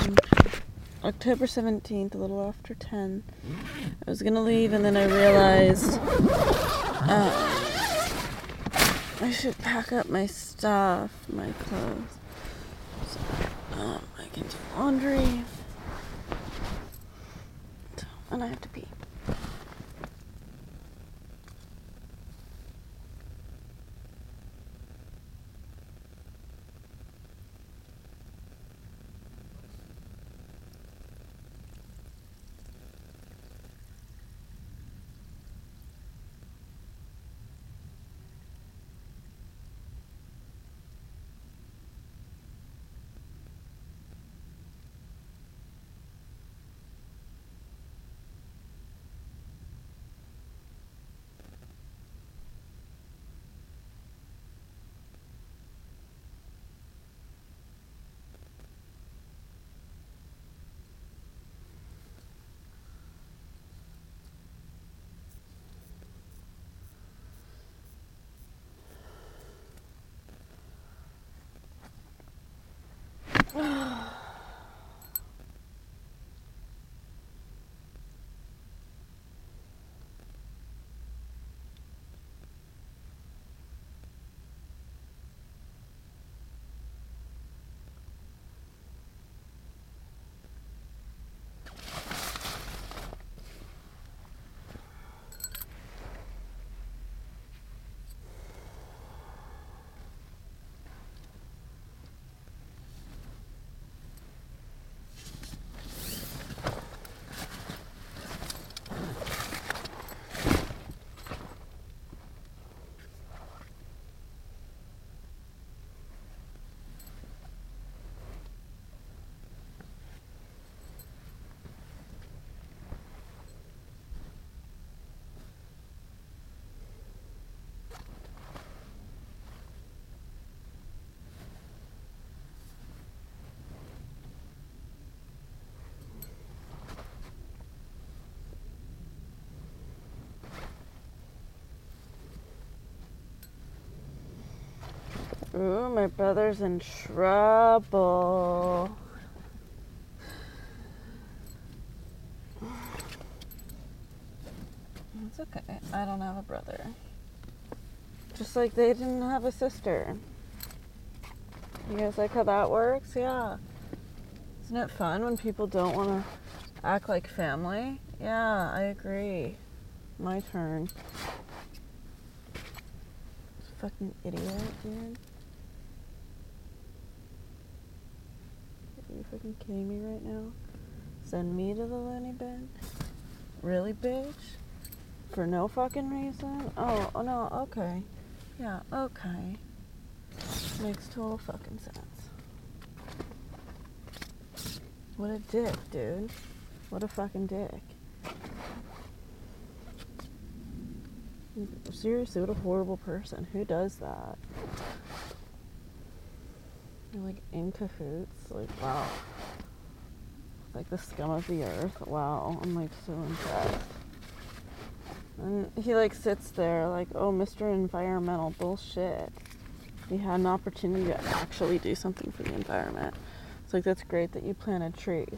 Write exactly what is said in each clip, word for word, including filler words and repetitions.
Um, October seventeenth, a little after ten. I was gonna leave, and then I realized uh, I should pack up my stuff, my clothes. So, um, I can do laundry. So, and I have to pee. Ooh, my brother's in trouble. It's okay. I don't have a brother. Just like they didn't have a sister. You guys like how that works? Yeah. Isn't it fun when people don't want to act like family? Yeah, I agree. My turn. This fucking idiot, dude. Are you fucking kidding me right now? Send me to the loony bin? Really, bitch? For no fucking reason? Oh, oh no, okay. Yeah, okay. Makes total fucking sense. What a dick, dude. What a fucking dick. Seriously, what a horrible person. Who does that? You're like in cahoots. Like, wow. Like the scum of the earth. Wow. I'm like so impressed. And he like sits there like, oh, Mister Environmental bullshit. You had an opportunity to actually do something for the environment. It's like, that's great that you planted trees.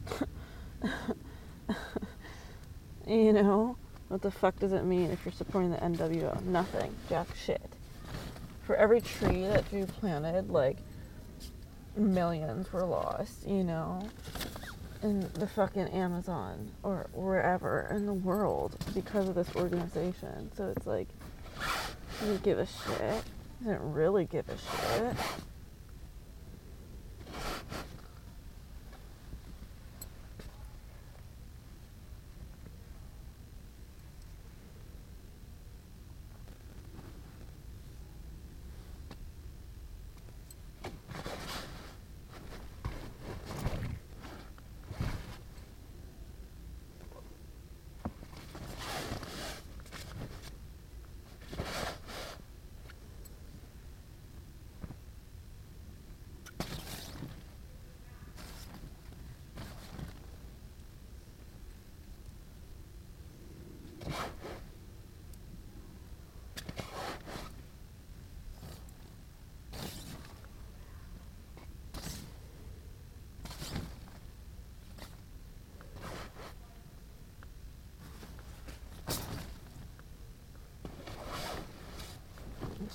You know? What the fuck does it mean if you're supporting the N W O? Nothing. Jack shit. For every tree that you planted, like, millions were lost, you know? In the fucking Amazon or wherever in the world because of this organization. So it's like, he didn't give a shit. He didn't really give a shit.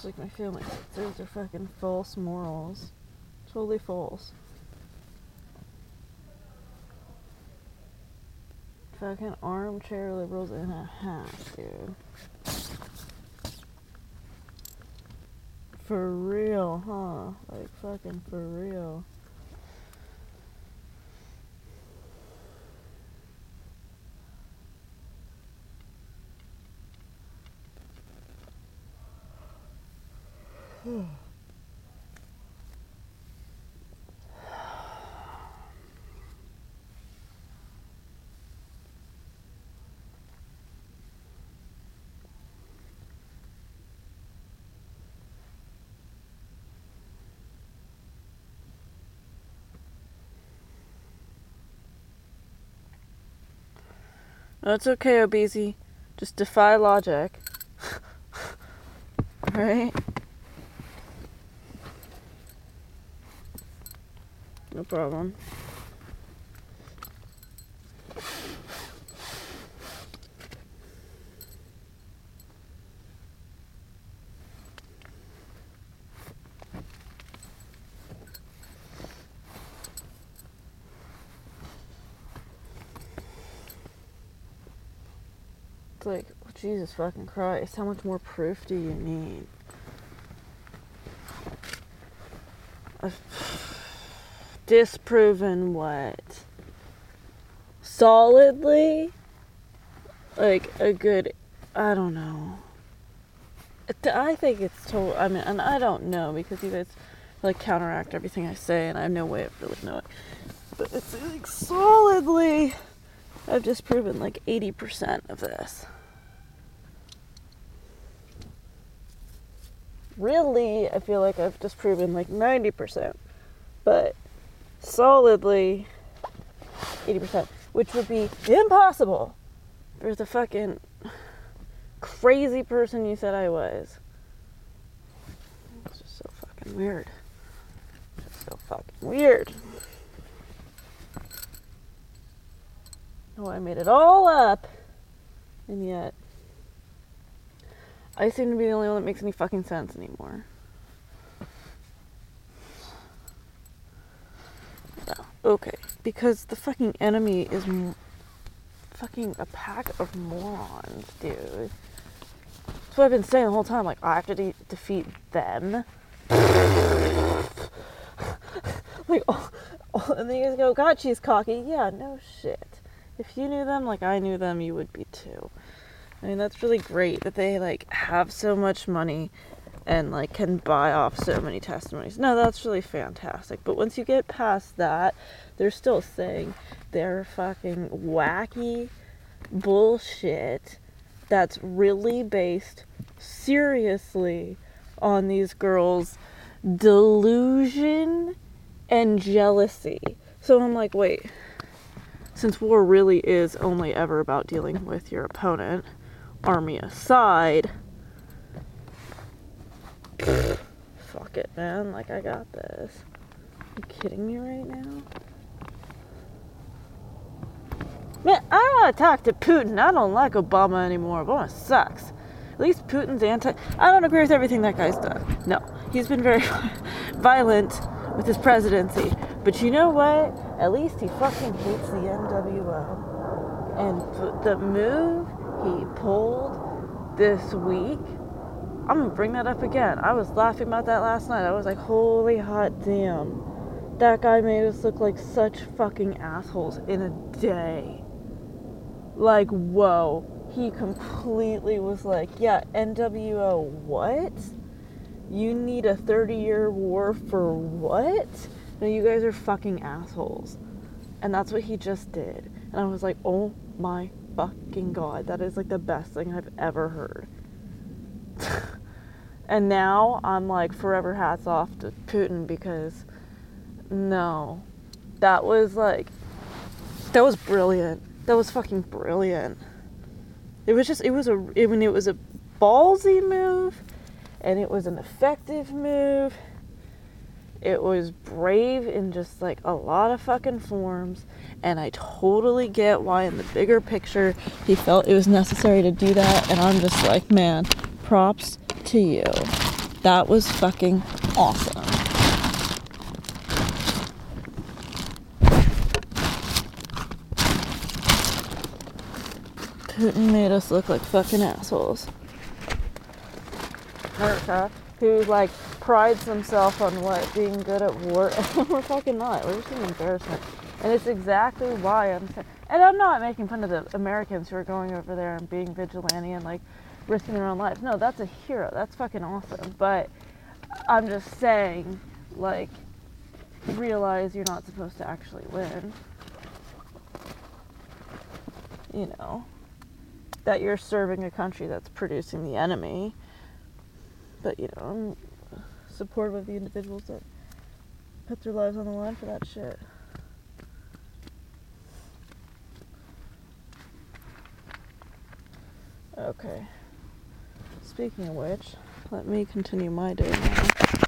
Just like my family. Those are fucking false morals. Totally false. Fucking armchair liberals in a half, dude. For real, huh? Like, fucking for real. That's okay, Obese. Just defy logic. Right? No problem. It's like, oh, Jesus fucking Christ, how much more proof do you need? I've disproven what? Solidly? Like a good, I don't know. I think it's total, I mean, and I don't know because you guys like counteract everything I say and I have no way of really knowing. But it's like solidly, I've disproven like eighty percent of this. Really, I feel like I've disproven like ninety percent. But solidly eighty percent, which would be impossible for the fucking crazy person you said I was. It's just so fucking weird. Just so fucking weird. Oh, I made it all up. And yet, I seem to be the only one that makes any fucking sense anymore. No. Okay. Because the fucking enemy is m- fucking a pack of morons, dude. That's what I've been saying the whole time. Like, I have to de- defeat them. Like, oh, oh, and then you guys go, God, she's cocky. Yeah, no shit. If you knew them like I knew them, you would be too. I mean, that's really great that they, like, have so much money and, like, can buy off so many testimonies. No, that's really fantastic. But once you get past that, they're still saying they're fucking wacky bullshit that's really based seriously on these girls' delusion and jealousy. So I'm like, wait, since war really is only ever about dealing with your opponent, army aside, fuck it, man, like, I got this. Are you kidding me right now? Man, I don't want to talk to Putin. I don't like Obama anymore. Obama sucks. At least Putin's anti... I don't agree with everything that guy's done. No, he's been very violent with his presidency. But you know what? At least he fucking hates the N W O. And the move he pulled this week, I'm gonna bring that up again. I was laughing about that last night. I was like, holy hot damn. That guy made us look like such fucking assholes in a day. Like, whoa. He completely was like, yeah, N W O what? You need a thirty-year war for what? No, you guys are fucking assholes. And that's what he just did. And I was like, oh my fucking God. That is like the best thing I've ever heard. And now I'm like, forever hats off to Putin because no. That was like, that was brilliant. That was fucking brilliant. It was just, it was a, I mean, it was a ballsy move, and it was an effective move. It was brave in just, like, a lot of fucking forms, and I totally get why, in the bigger picture, he felt it was necessary to do that, and I'm just like, man, props to you. That was fucking awesome. Putin made us look like fucking assholes. America, who like prides himself on what being good at war, and we're fucking not. We're just an embarrassment, and it's exactly why I'm saying. And I'm not making fun of the Americans who are going over there and being vigilante and like risking their own lives. No, that's a hero. That's fucking awesome. But I'm just saying, like, realize you're not supposed to actually win. You know, that you're serving a country that's producing the enemy. But, you know, I'm supportive of the individuals that put their lives on the line for that shit. Okay. Speaking of which, let me continue my day now.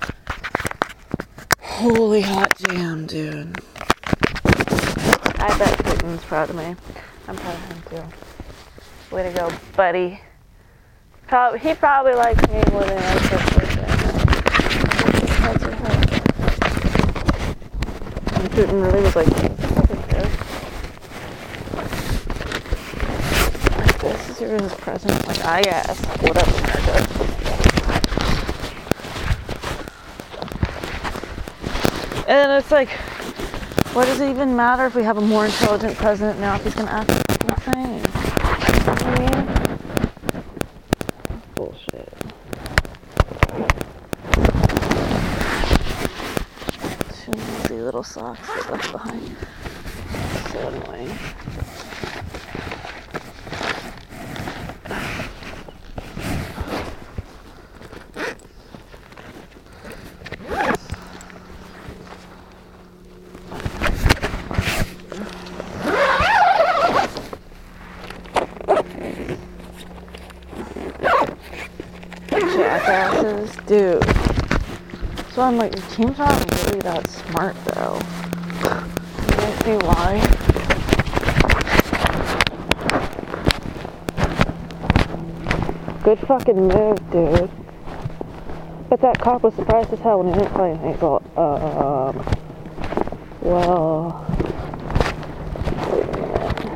Holy hot damn, dude. I bet Putin's proud of me. I'm proud of him too. Way to go, buddy. Probably, he probably likes me more than I should. That's what happened. And Putin really was like, this is your present. Like, I guess. Whatever, America. And it's like, what does it even matter if we have a more intelligent president now if he's going to act insane? You know what I mean? Bullshit. Two lazy little socks that left behind. So annoying. Jackasses, dude. So I'm like, your team's not really that smart though. You guys see why? Good fucking move, dude. But that cop was surprised as hell when he didn't play anything. He's all, um, well, wait a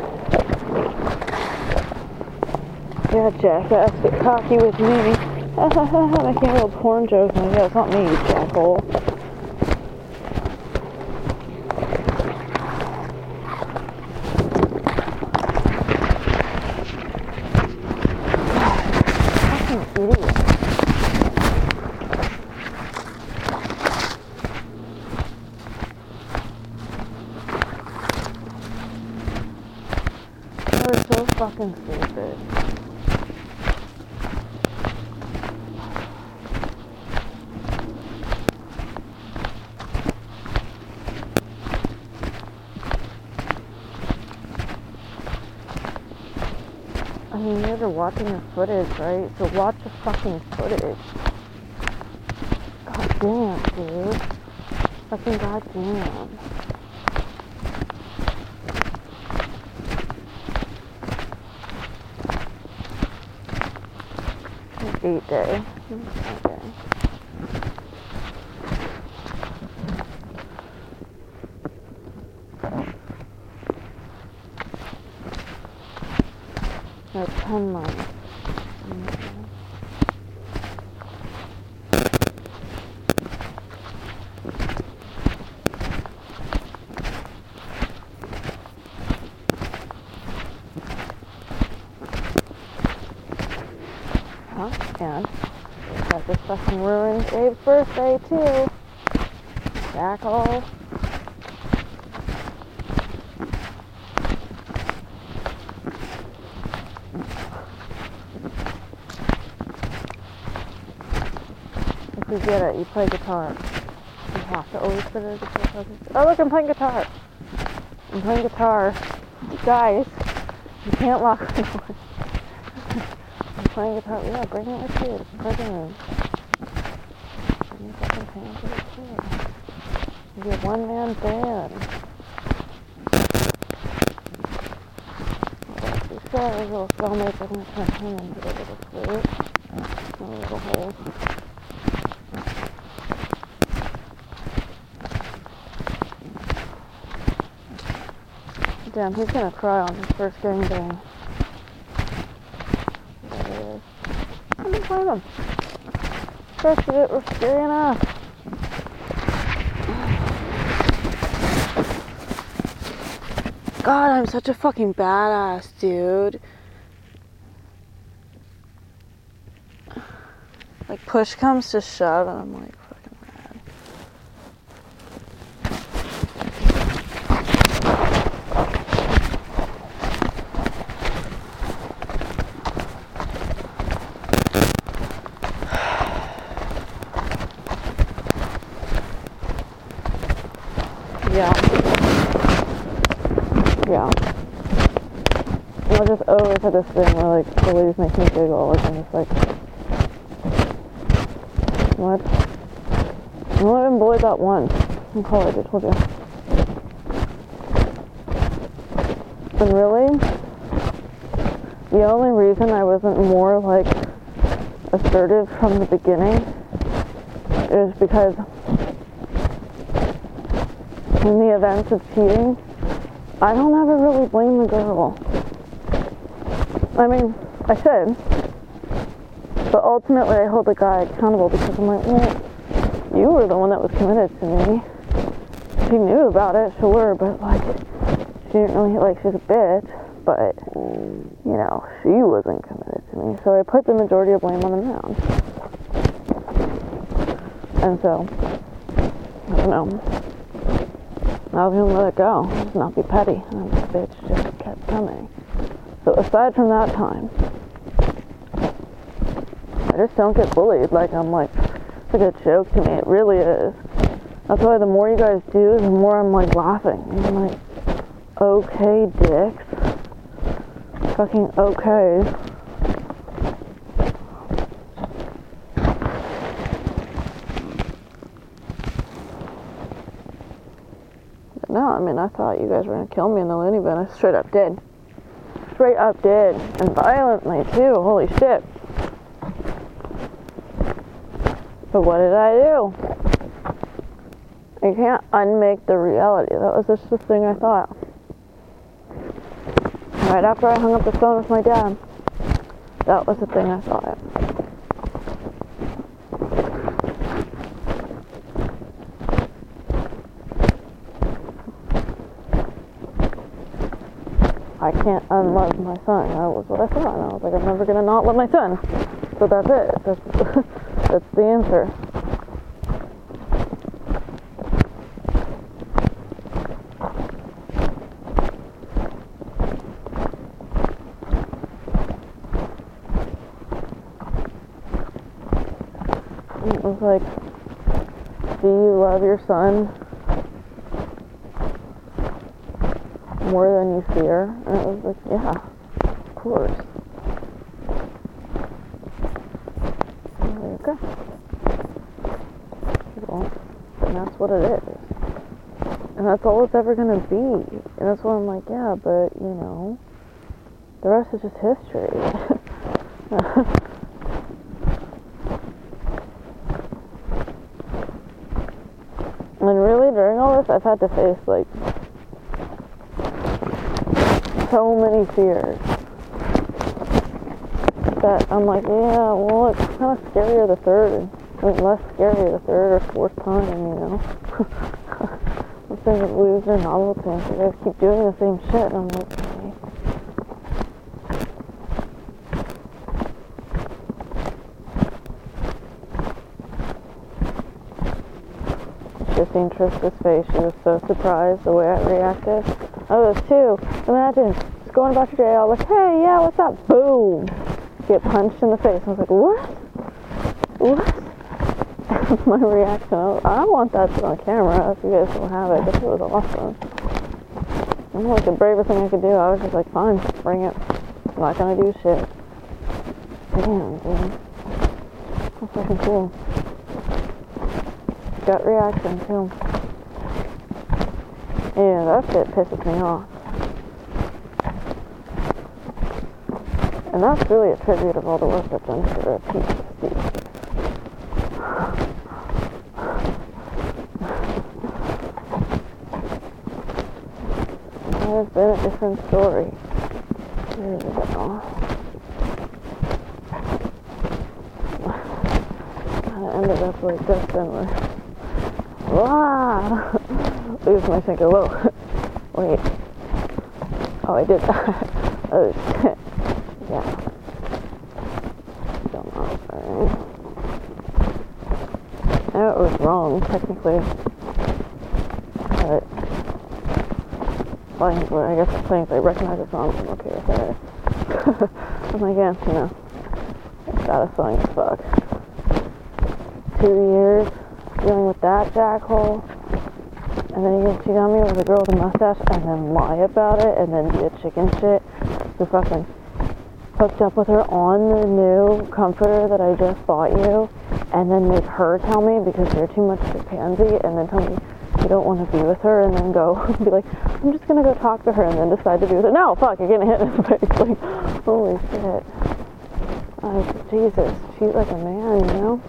minute. Yeah, jackass, get cocky with me. Making a little porn joke. Like, yeah, it's not me, you jackhole. Fucking idiot. They're so fucking stupid. I mean, you guys are watching the footage, right? So watch the fucking footage. God damn, dude. Fucking goddamn. Eight day. Okay. No, ten months. Okay. Huh? And that just fucking ruined Abe's birthday too. Jackal. You get it, you play guitar. You have to always put it at guitar. Oh look, I'm playing guitar. I'm playing guitar. Guys, you can't lock me away. I'm playing guitar. Yeah, bring it with you. It's president. Bring your fucking pants with it too. You're a one-man band. You saw those little cellmates are going to turn him into a little flute. A little hole. Damn, he's gonna cry on his first gangbang. There he is. I'm gonna find him. The rest of it was scary enough. God, I'm such a fucking badass, dude. Like, push comes to shove, and I'm like, fucking mad. Yeah. Yeah. I'm just over for this thing where, like, bullies make me giggle, like, I'm just like, what? I've only been bullied that once in college, I told you. And really, the only reason I wasn't more, like, assertive from the beginning is because in the events of cheating, I don't ever really blame the girl. I mean, I should. But ultimately, I hold the guy accountable because I'm like, well, you were the one that was committed to me. She knew about it, sure, but, like, she didn't really, like, she's a bitch, but, you know, she wasn't committed to me. So I put the majority of blame on the man. And so, I don't know. I was gonna let it go, just not be petty. And the bitch just kept coming. So aside from that time, I just don't get bullied. Like, I'm like, it's like a joke to me. It really is. That's why the more you guys do, the more I'm like laughing. And I'm like, okay, dicks. Fucking okay. But no, I mean, I thought you guys were gonna kill me in the loony bin. I straight up did. Straight up did. And violently, too. Holy shit. But what did I do? I can't unmake the reality. That was just the thing I thought. Right after I hung up the phone with my dad, that was the thing I thought. I can't unlove my son. That was what I thought. And I was like, I'm never gonna not love my son. So that's it. That's, that's the answer. It was like, do you love your son more than you fear? And it was like, yeah, of course. And I was like, okay. Well, and that's what it is. And that's all it's ever going to be. And that's why I'm like, yeah, but, you know, the rest is just history. And really, during all this, I've had to face, like, so many fears that I'm like, yeah, well, it's kind of scarier the third, I mean, less scary the third or fourth time, you know. I'm starting to lose their novelty, and so you guys keep doing the same shit, and I'm like, okay. Just seen Trista's face. She was so surprised the way I reacted. I was too. Imagine just going about your day, all like, hey, yeah, what's up? Boom. Get punched in the face. I was like, what? What? My reaction. I want that shit on camera if you guys don't have it. This was awesome. It was like the bravest thing I could do. I was just like, fine, bring it. I'm not gonna do shit. Damn, dude. That's fucking cool. Gut reaction too. Yeah, that shit pisses me off. And that's really a tribute of all the work I've done for a piece of Steve. might have been a different story years ago. And it ended up like Dustin where, wow! Lose my finger, whoa, wait. Oh, I did that. Oh, shit. Yeah. Still not very. I know it was wrong, technically. But, well, I guess as long as I recognize it's wrong, I'm okay with it. I'm like, yeah, you know, it's satisfying as fuck. Two years dealing with that jackhole. And then you get cheat on me with a girl with a mustache and then lie about it and then be a chicken shit who fucking hooked up with her on the new comforter that I just bought you and then make her tell me because you're too much of a pansy and then tell me you don't want to be with her and then go be like, I'm just gonna go talk to her and then decide to be with her. No, fuck, you're getting hit in the face. Like, holy shit. Like, Jesus, treat like a man, you know?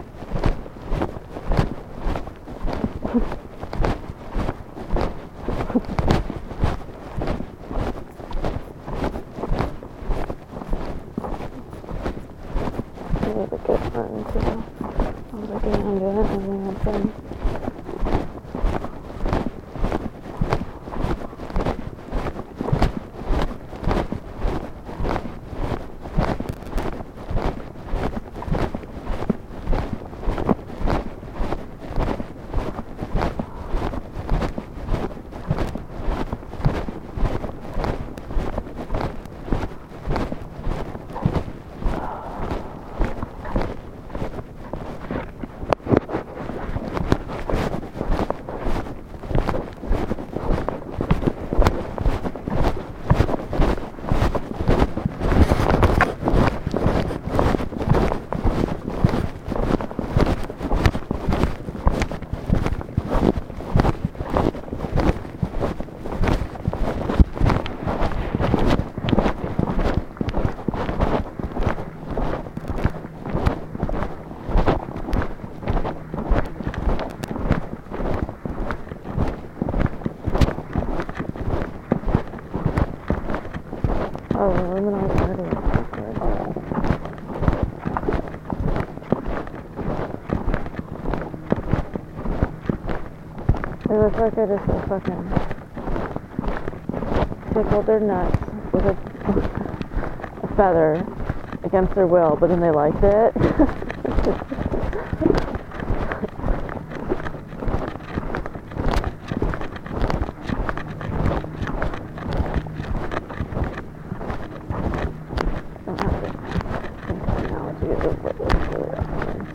It looks like I just a fucking tickled their nuts with a, a feather against their will, but then they liked it. Don't have to think of analogy, but it's really awesome.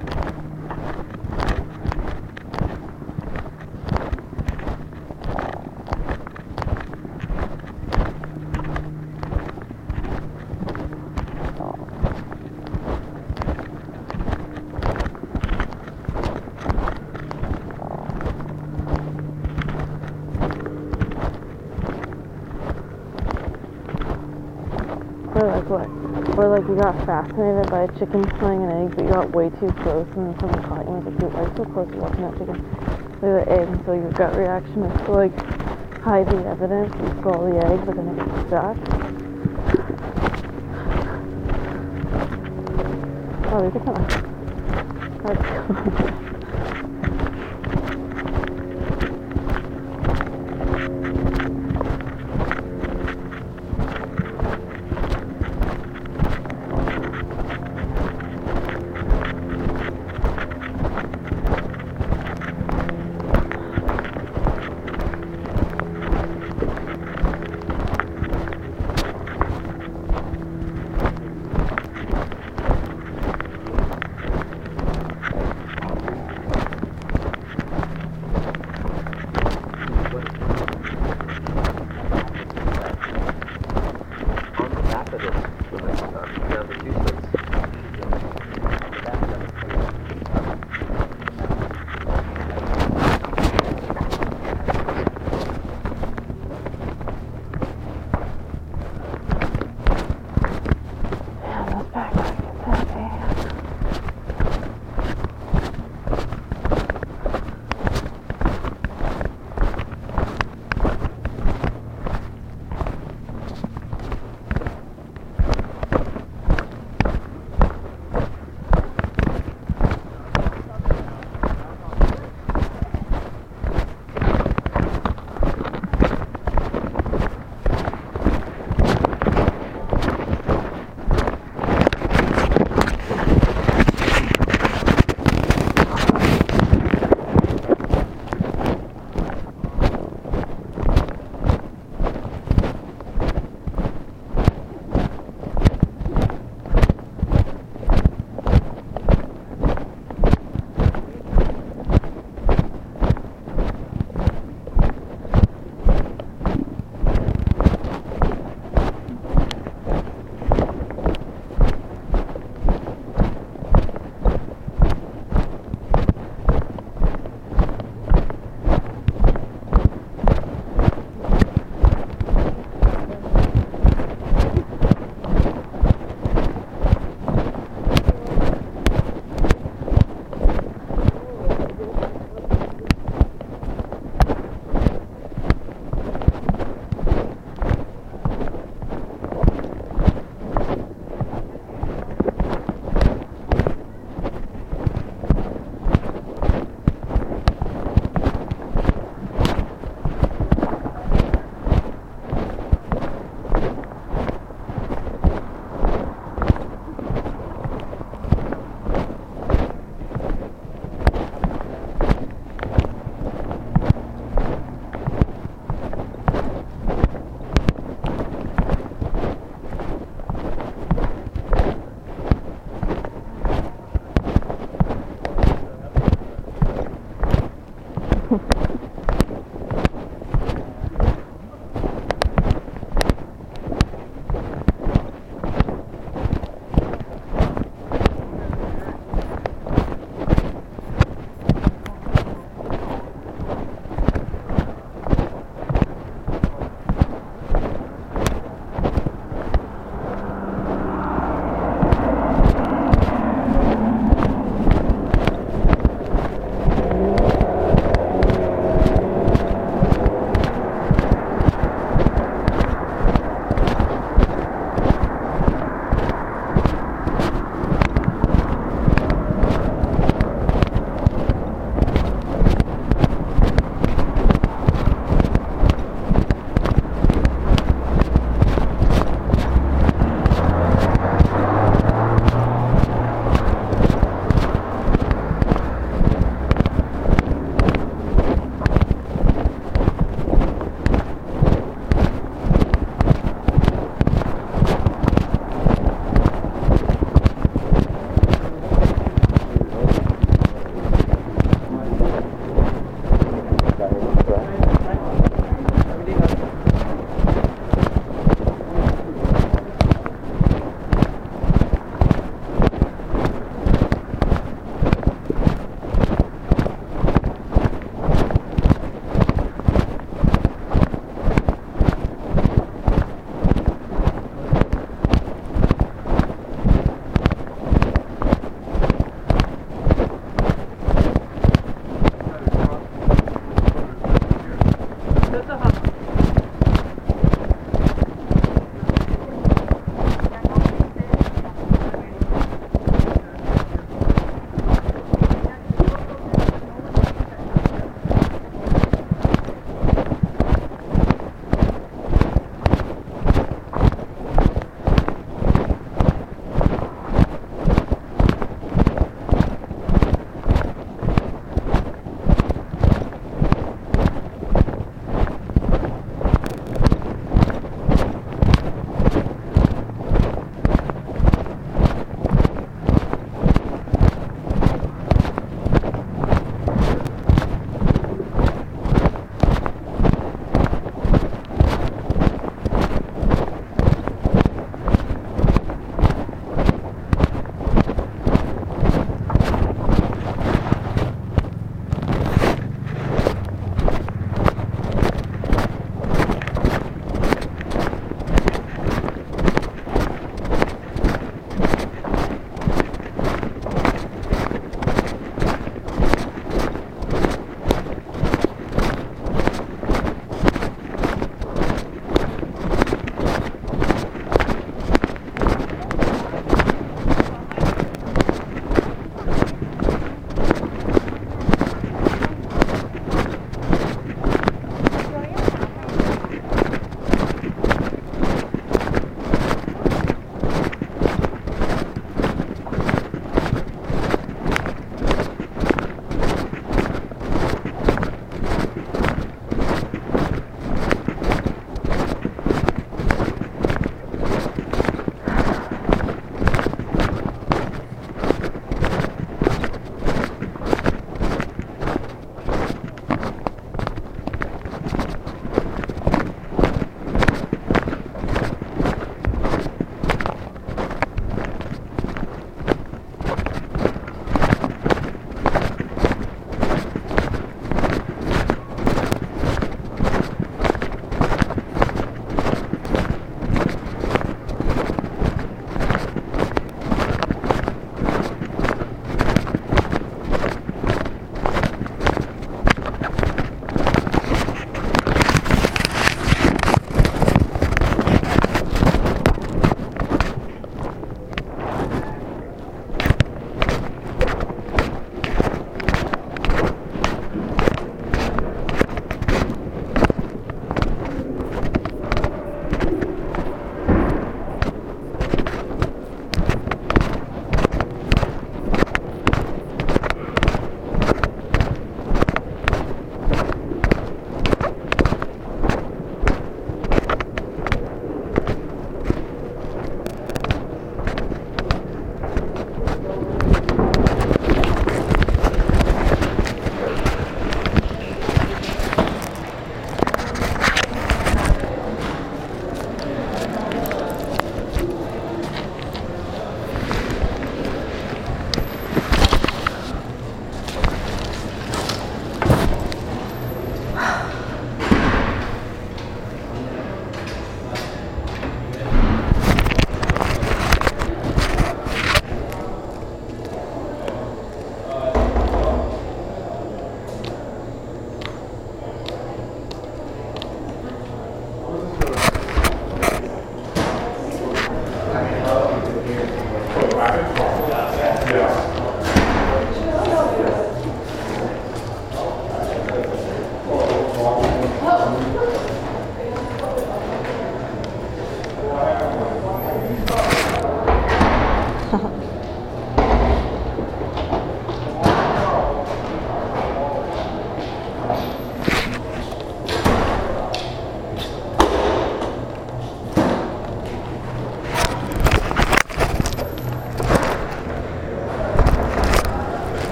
Or like what? Or like you got fascinated by a chicken laying an egg, but you got way too close and then someone caught you and was like, why are you so close to watching that chicken lay the egg? And so your gut reaction is to like hide the evidence and swallow the egg, but then it gets stuck. Oh, these are kind of hard to come.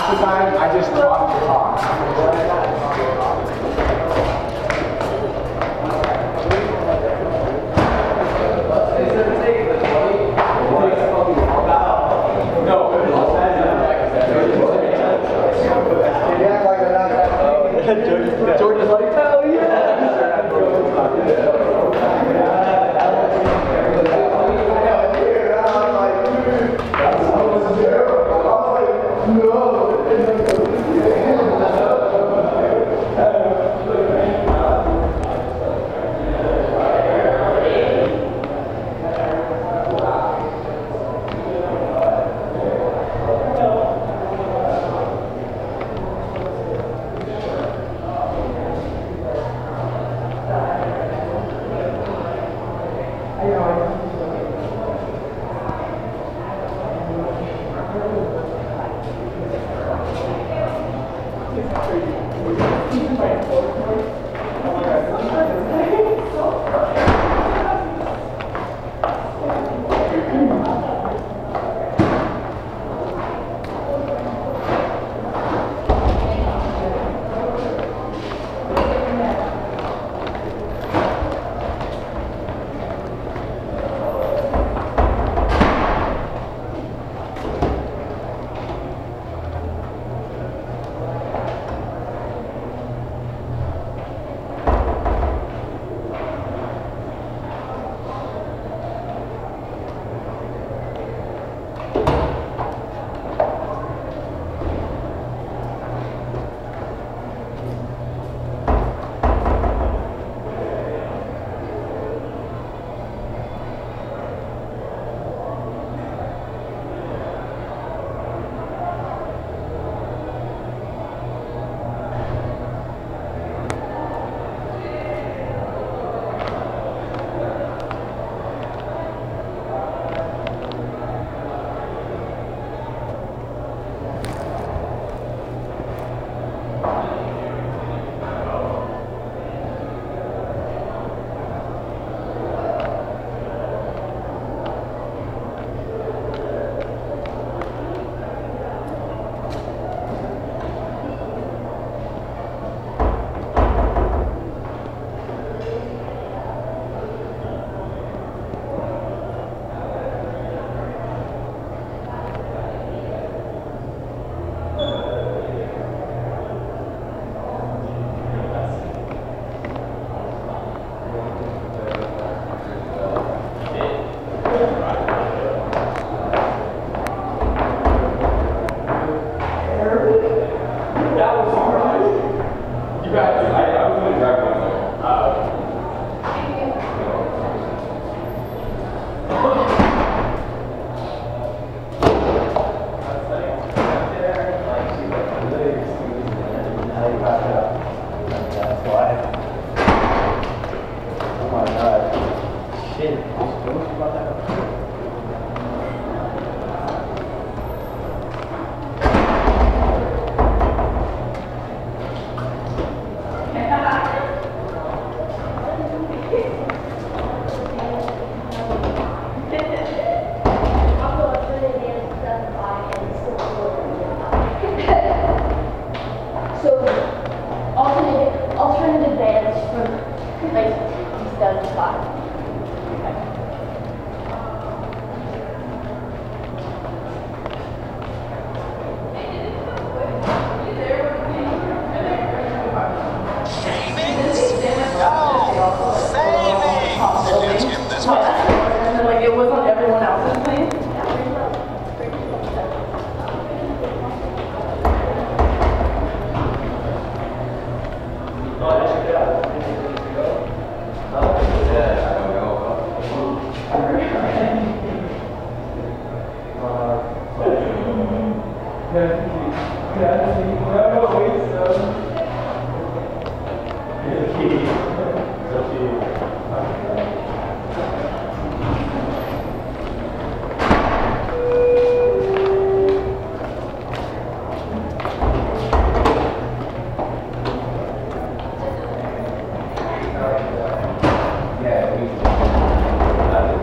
half the time I just talk to talk. George is like, hell yeah!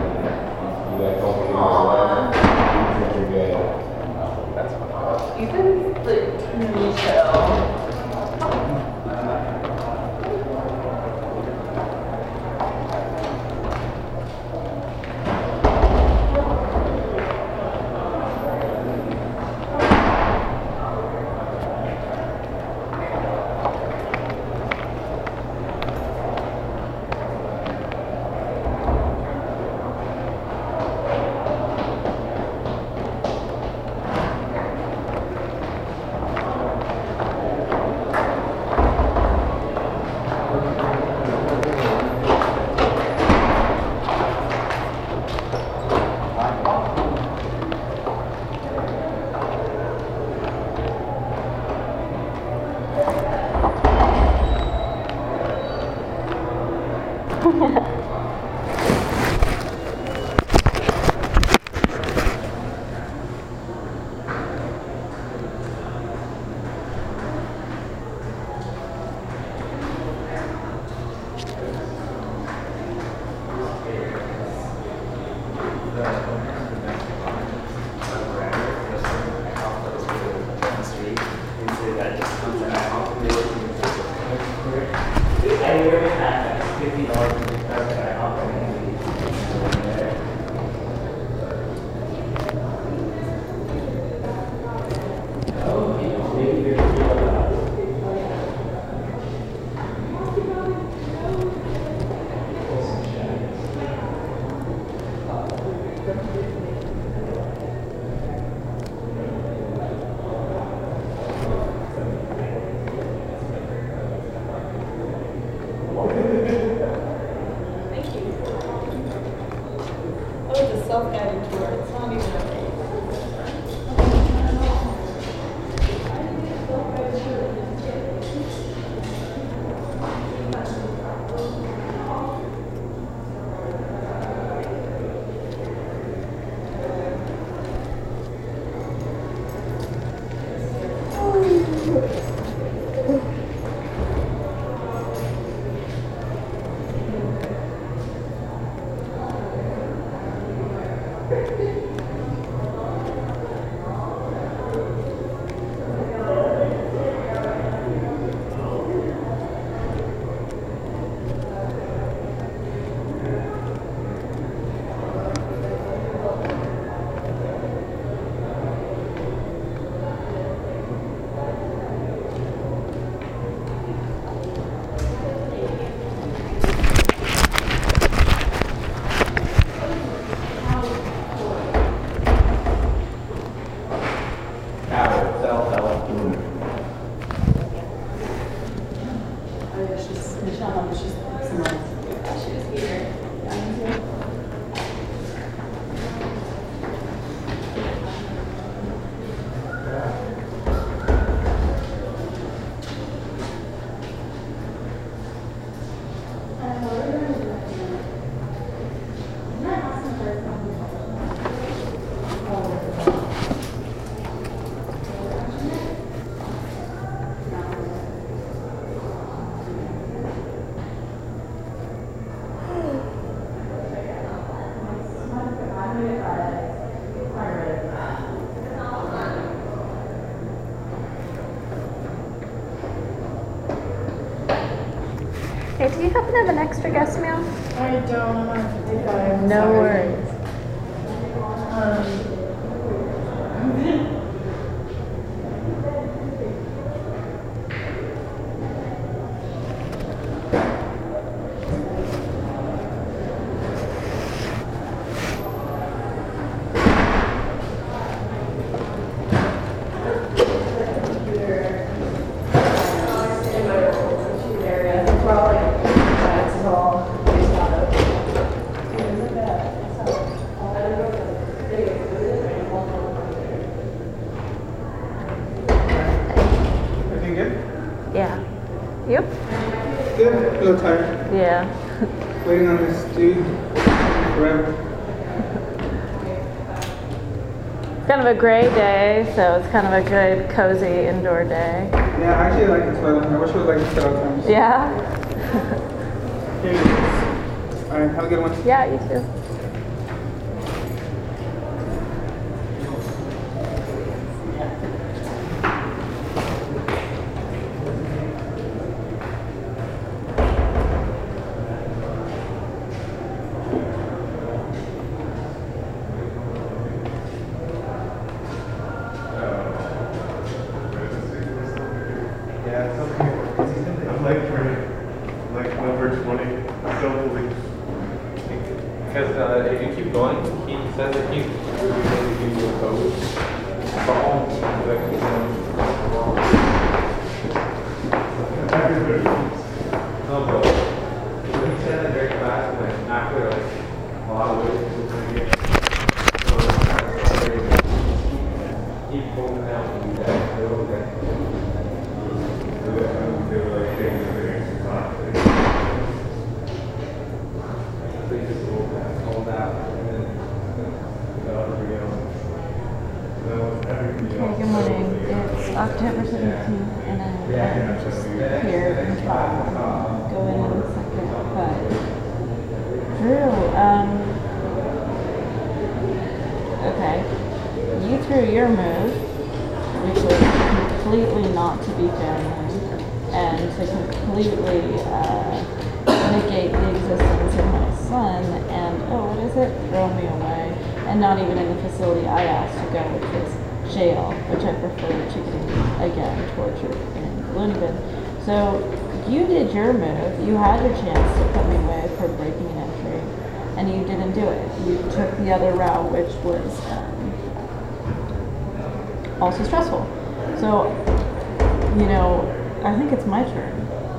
Ethan's like Self-guided tour. It's not even a race. Hey, do you happen to have an extra guest meal? I don't. I'm on fifty-five. No Sorry. worries. Um, Yeah. You? Good. A little tired. Yeah. Waiting on this dude forever. It's kind of a gray day, so it's kind of a good, cozy indoor day. Yeah, I actually like this weather. I wish it was like this at all times. Yeah? Here it is. Alright, have a good one. Yeah, you too. Yeah, it's okay. I'm like for like number twenty. Still believe. Because uh, if you keep going, he says that he's going to give you a code. No, bro. He said that very fast, and then after like a lot of ways, it's going to get. So keep going down and do that. They're okay. They were like taking the exercise. So you just hold that, hold that, and then go over again. Okay, good morning. It's October seventeenth, and I'm just here in Toronto. I'll go in in a second. But, Drew, um, okay. You threw your move, which was completely not to be family, and to completely uh, negate the existence of my son, and, oh, what is it? Throw me away. And not even in the facility I asked to go, which was jail, which I prefer to getting, again, tortured in the loony bin. So you did your move. You had your chance to put me away for breaking an entry, and you didn't do it. You took the other route, which was um, also stressful. So, you know, I think it's my turn.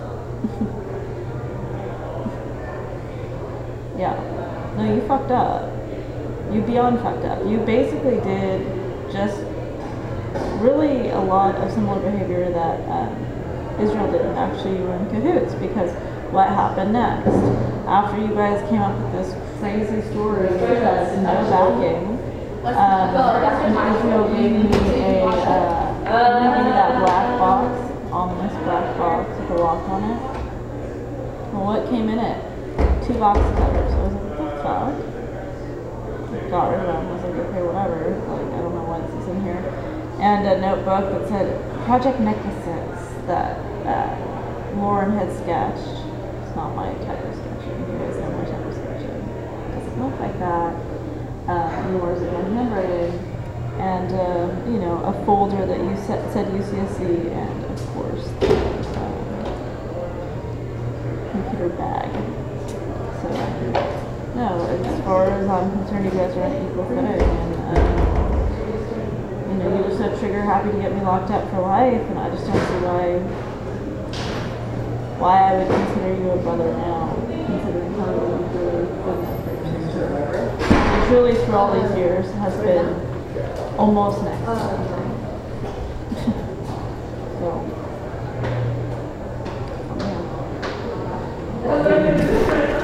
Yeah. No, you fucked up. You beyond fucked up. You basically did just really a lot of similar behavior that um, Israel did. Actually, you were in cahoots, because what happened next? After you guys came up with this crazy story that had no backing, um, Israel gave me a, uh, gave me that black box, ominous black box with a lock on it. Well, what came in it? Two box cutters. I was like, what the fuck? Got rid of them. I was like, okay, whatever. Like, I don't know why this is in here. And a notebook that said Project Necklaces that uh, Lauren had sketched. It's not my type of sketching. You guys know my type of sketching. It doesn't look like that. Uh, nor is it my handwriting. And, uh, you know, a folder that you said, said U C S C, and, of course, the um, computer bag. So, no, as far as I'm concerned, you guys are on equal footing, and um, you know, you were so trigger happy to get me locked up for life, and I just don't see why why I would consider you a brother now, considering how you've really been that for your sister. It truly, through all these years, has been almost next to something. So, yeah.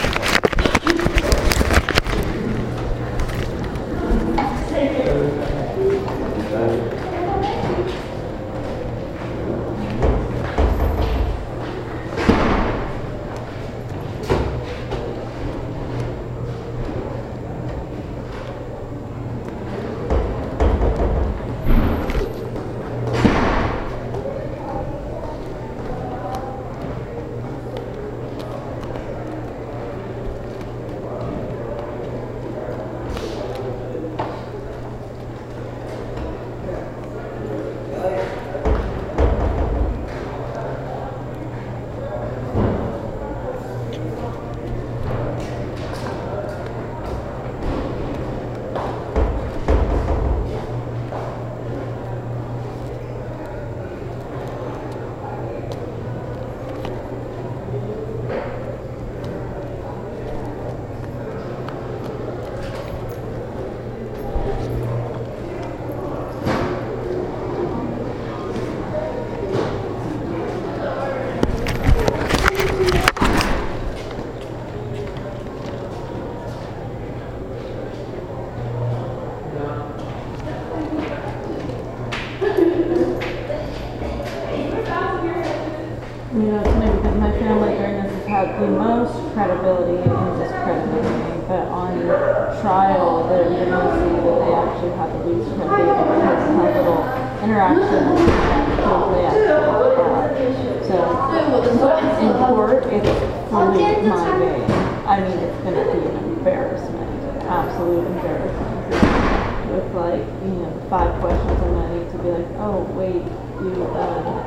You know, it's funny because my family during this has had the most credibility and discredibility, but on trial they're going to see that they actually have the least credibility because of how little interaction and proof they actually have. So in court, it's fully my game. I mean, it's going to be an embarrassment, an absolute embarrassment. With like, you know, five questions I'm going to need to be like, oh, wait, you, um,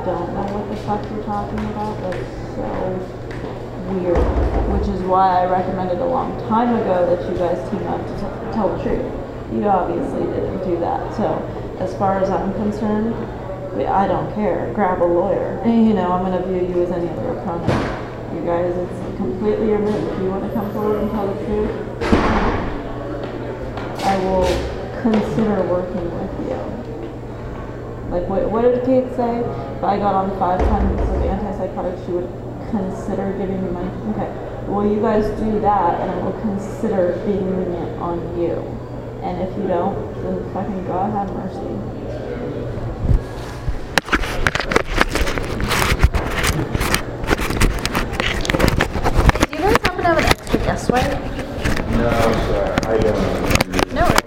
don't know what the fuck you're talking about. That's so weird. Which is why I recommended a long time ago that you guys team up to t- tell the truth. You obviously didn't do that. So, as far as I'm concerned, I don't care. Grab a lawyer. And, you know, I'm going to view you as any other opponent. You guys, it's completely your move. If you want to come forward and tell the truth, I will consider working with you. Like, what, what did Kate say? If I got on five tons of antipsychotics, she would consider giving me money. Okay. Well, you guys do that, and I will consider being lenient on you. And if you don't, then fucking God have mercy. Do you guys happen to have an extra guest wife? No, sorry. I don't. No worries.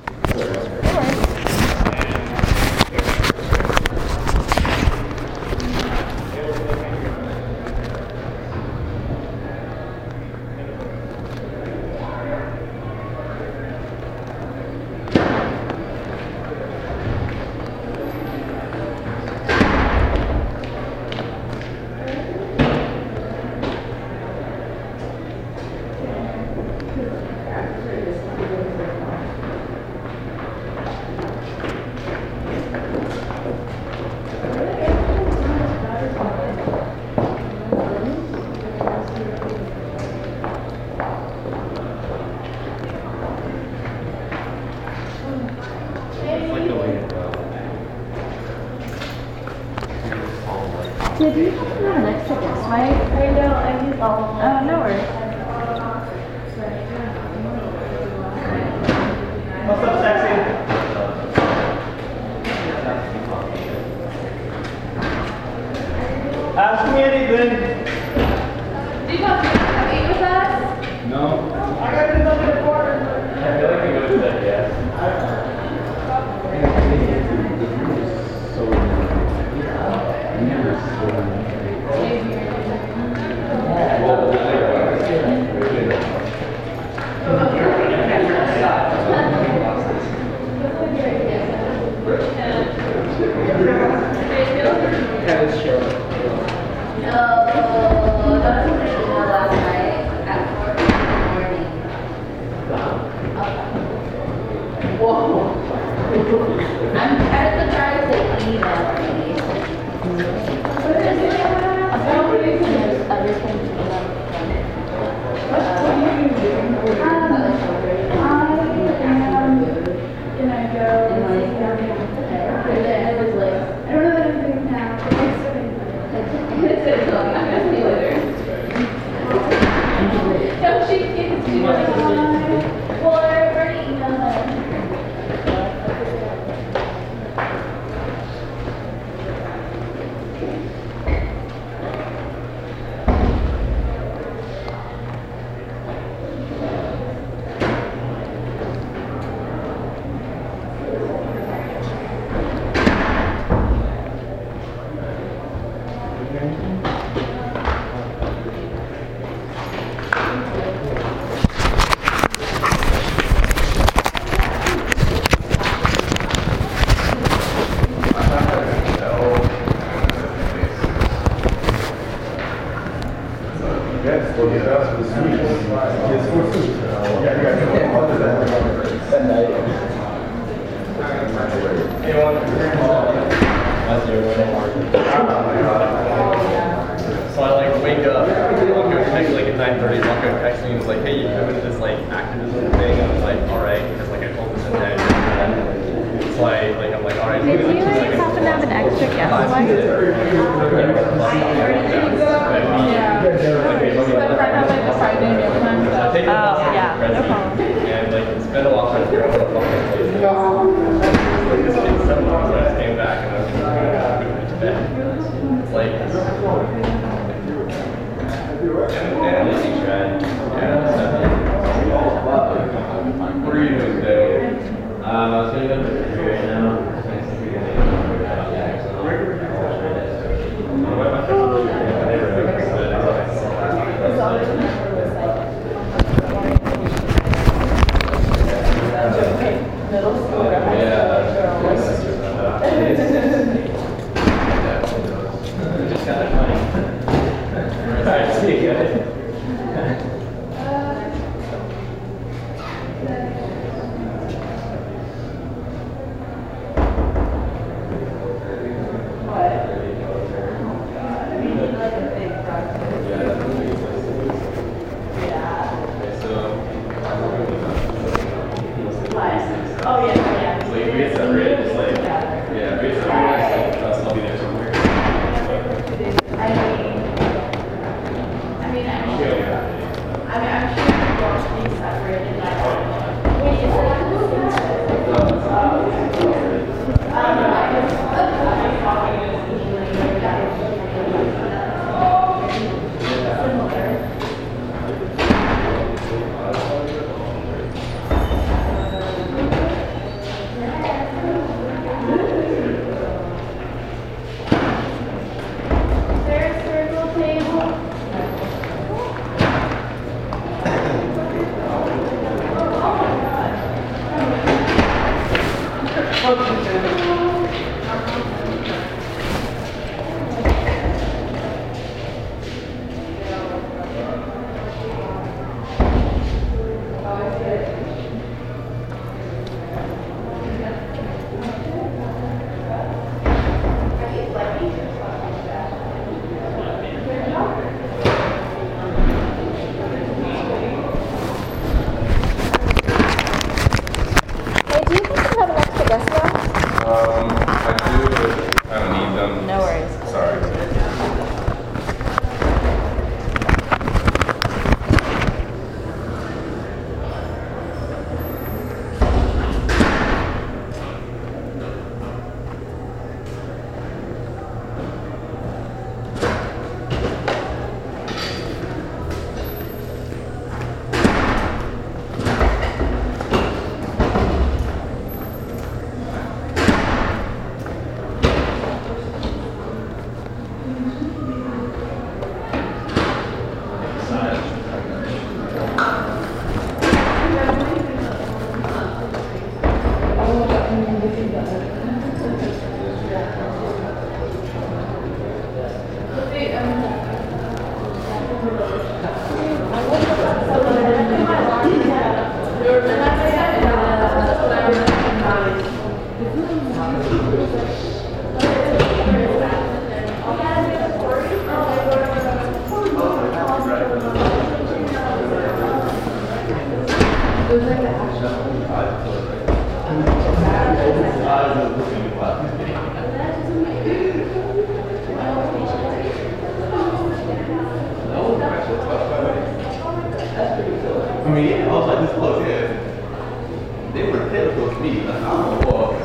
Did you have an extra guest wife? I know, I used all of them. Oh, no worries. What's up, sexy? Ask me anything. Do you guys have eight with us? No. I got another report. I feel like we go to that, yes. Yes, well, you asked for sweets. Yes, for sweets. Yeah, yeah. So I like wake up, I'll go text like at nine thirty, I'll go text me and he's like, hey, you coming to this like activism thing? And I'm like, alright, because like I told him the day. So I like I'm like, alright. Did you guys happen to have an extra guest wife? Oh, yeah, no problem. And like it's been a while since I've been able to place. Like this kid's seven months when I came back and I was just going to bed. It's like and this is shred. Yeah. What are you doing today? Um, I was gonna go to the tree right now. Middle school. Yeah. I mean, yeah, I was like this close, yeah. They were pitiful to me. Like, I don't know what.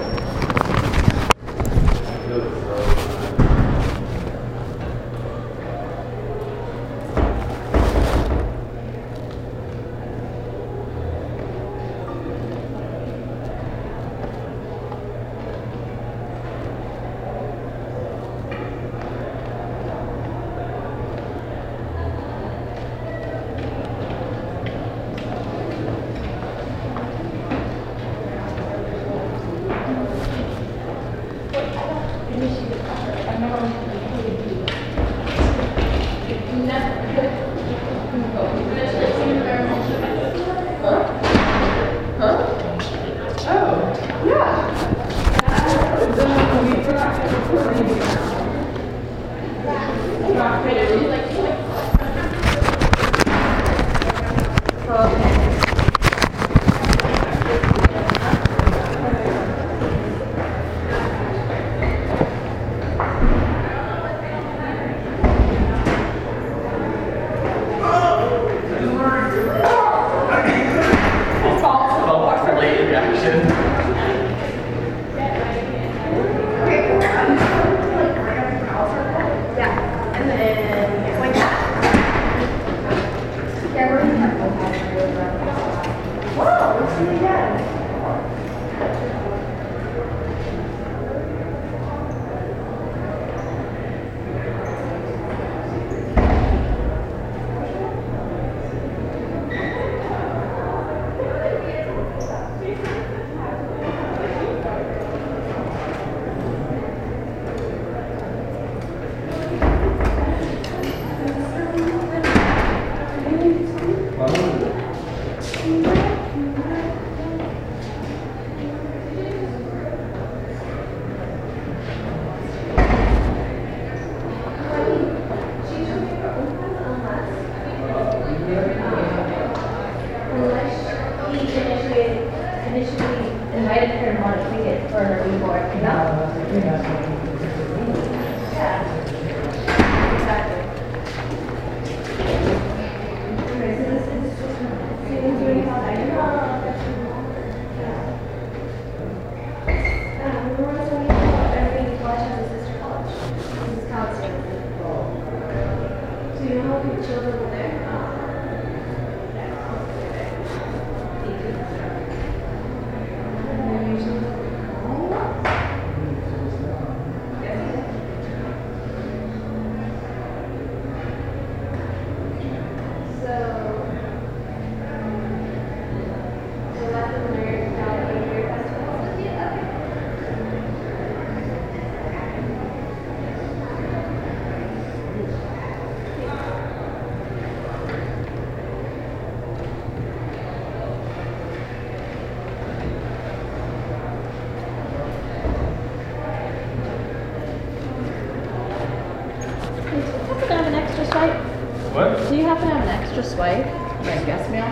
What? Do you happen to have an extra swipe? Like guest meal?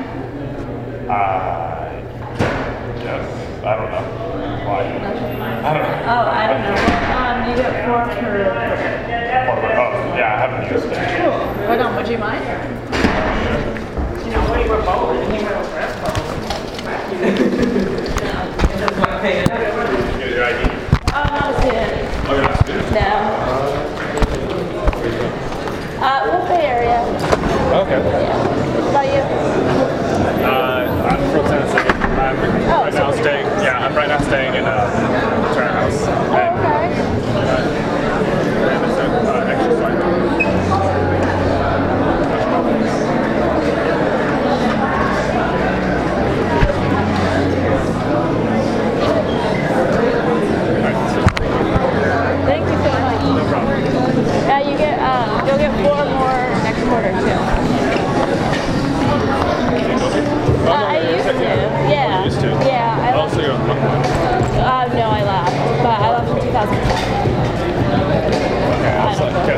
Uh, yes. I don't know. Why? I don't know. Oh, I don't know. Um, you get four per per. Oh, yeah, I haven't used it. Cool. Right on, would you mind? You know, when you were bowling, you were a breast bowling. Get your I D. Oh, not a student. Oh, you're not a student? No. Uh, Wolf Bay area. Okay. Yeah. What about you? Uh, I'm from Tennessee. I'm Oh, right so now pretty staying. close. Yeah, I'm right now staying in a Turner House. Oh, okay. Uh, and it's an uh, extra swipe. Thank you so much. No problem. Yeah, you get um, you'll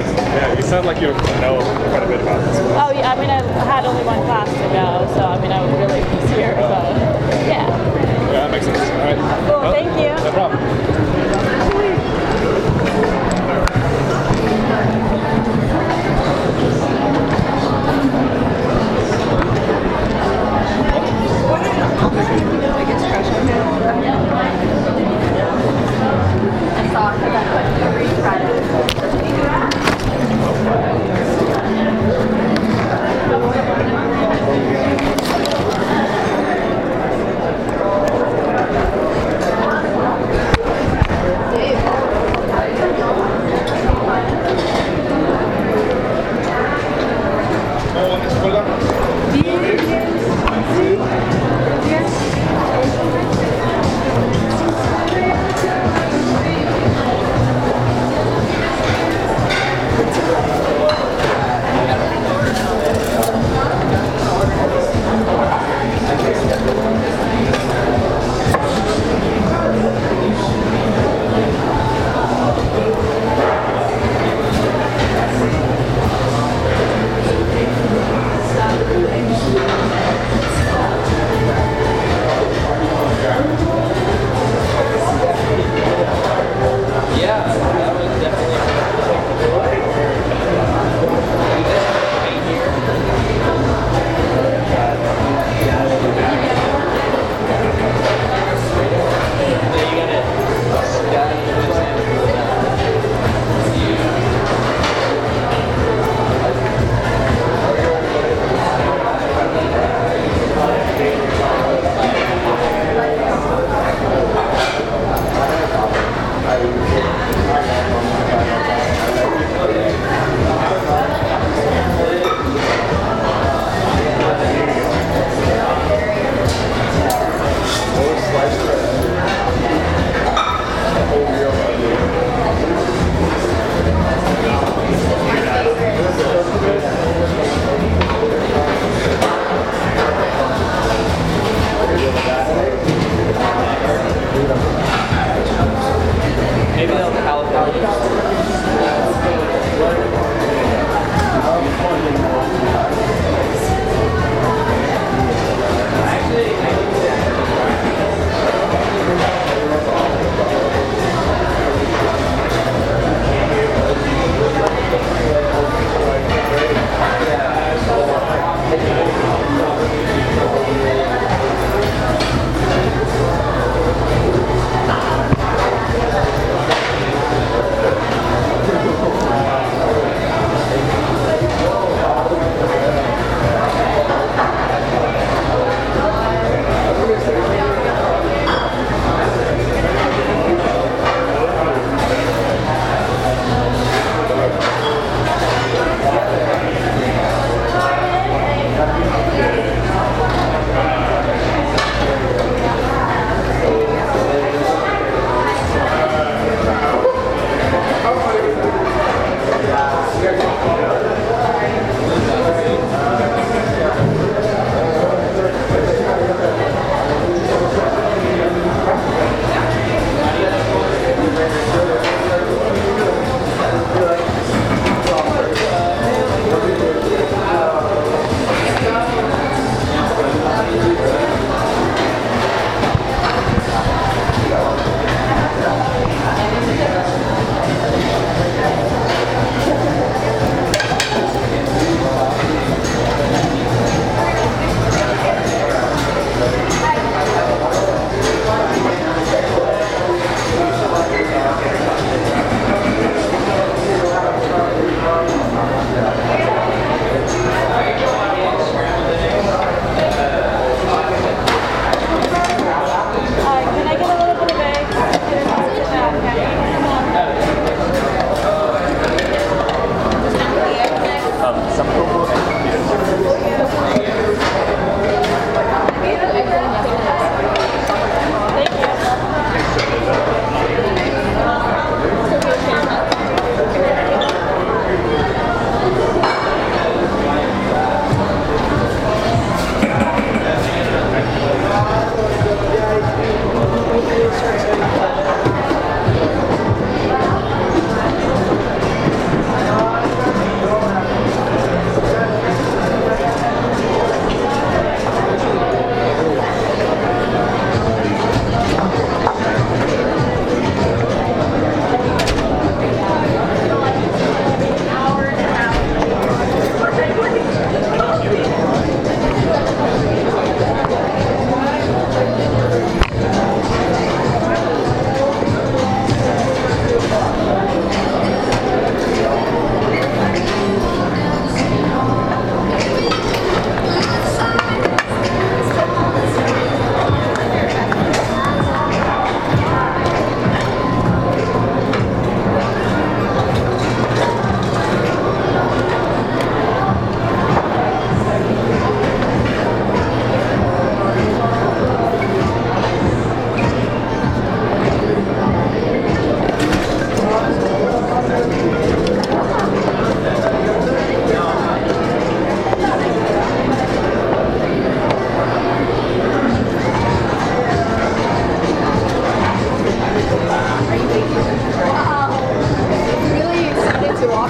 Yeah, you sound like you know quite a bit about this. Oh yeah, I mean I had only one class to go, so I mean I would really be here, but yeah. Yeah, that makes sense. All right. Cool, Well, thank you. No problem. I saw her that every Friday.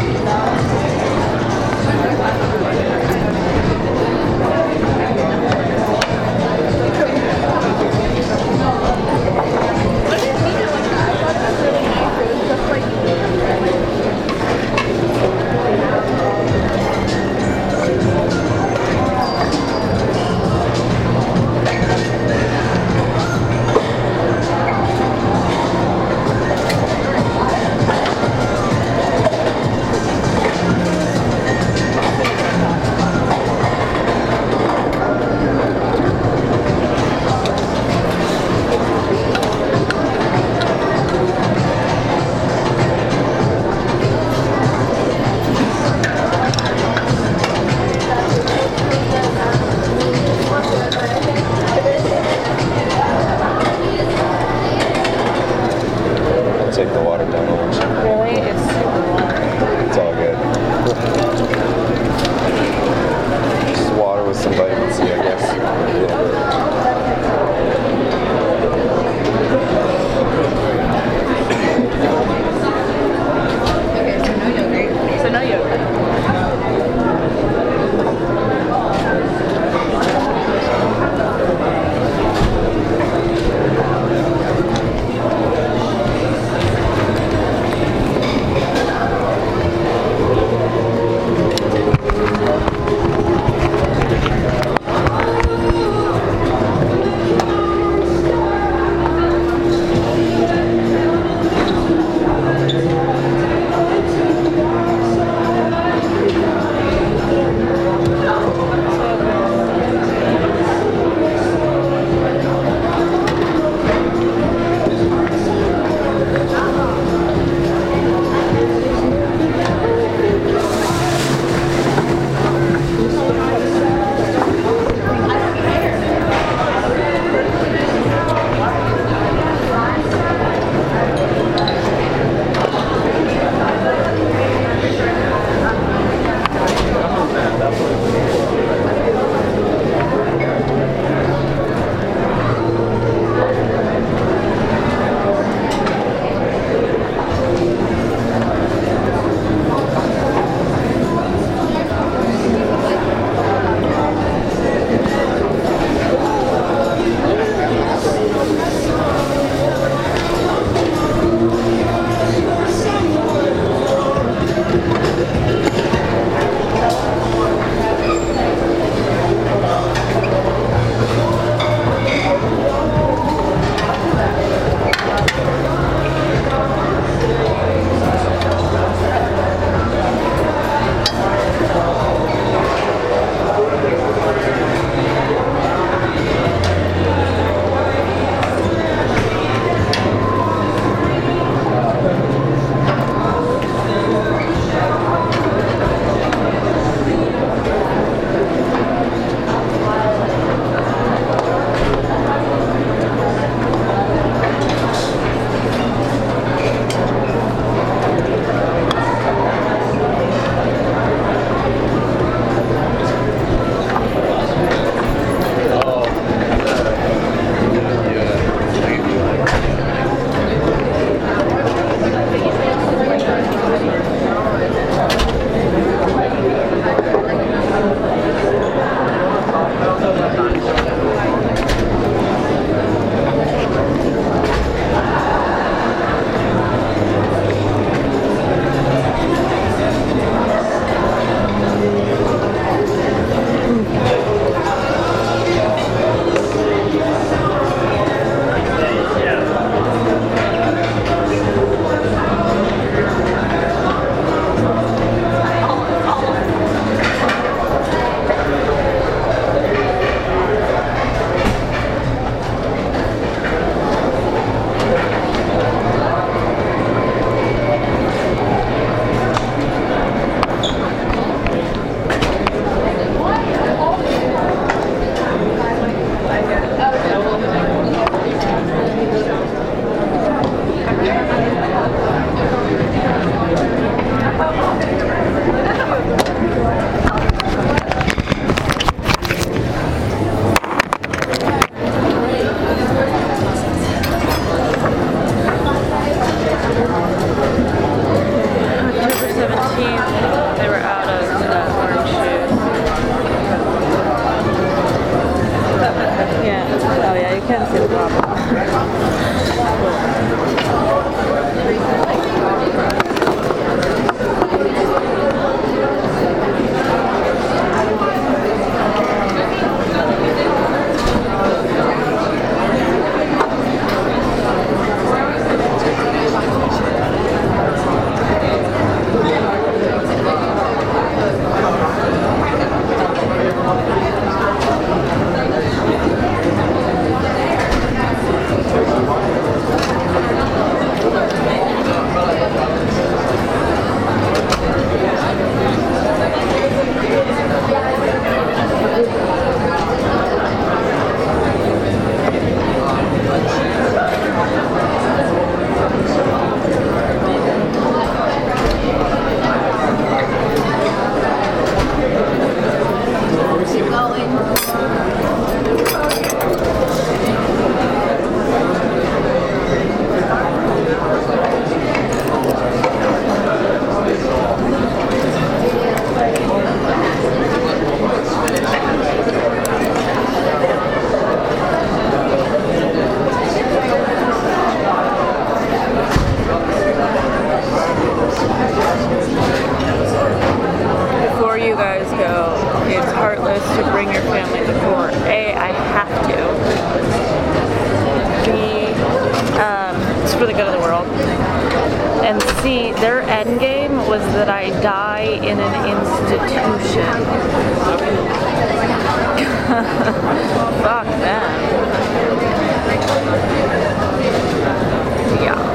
Thank is to bring your family to Thor. A, I have to. B, um, it's for the good of the world. And C, their end game was that I die in an institution. Fuck them. Yeah.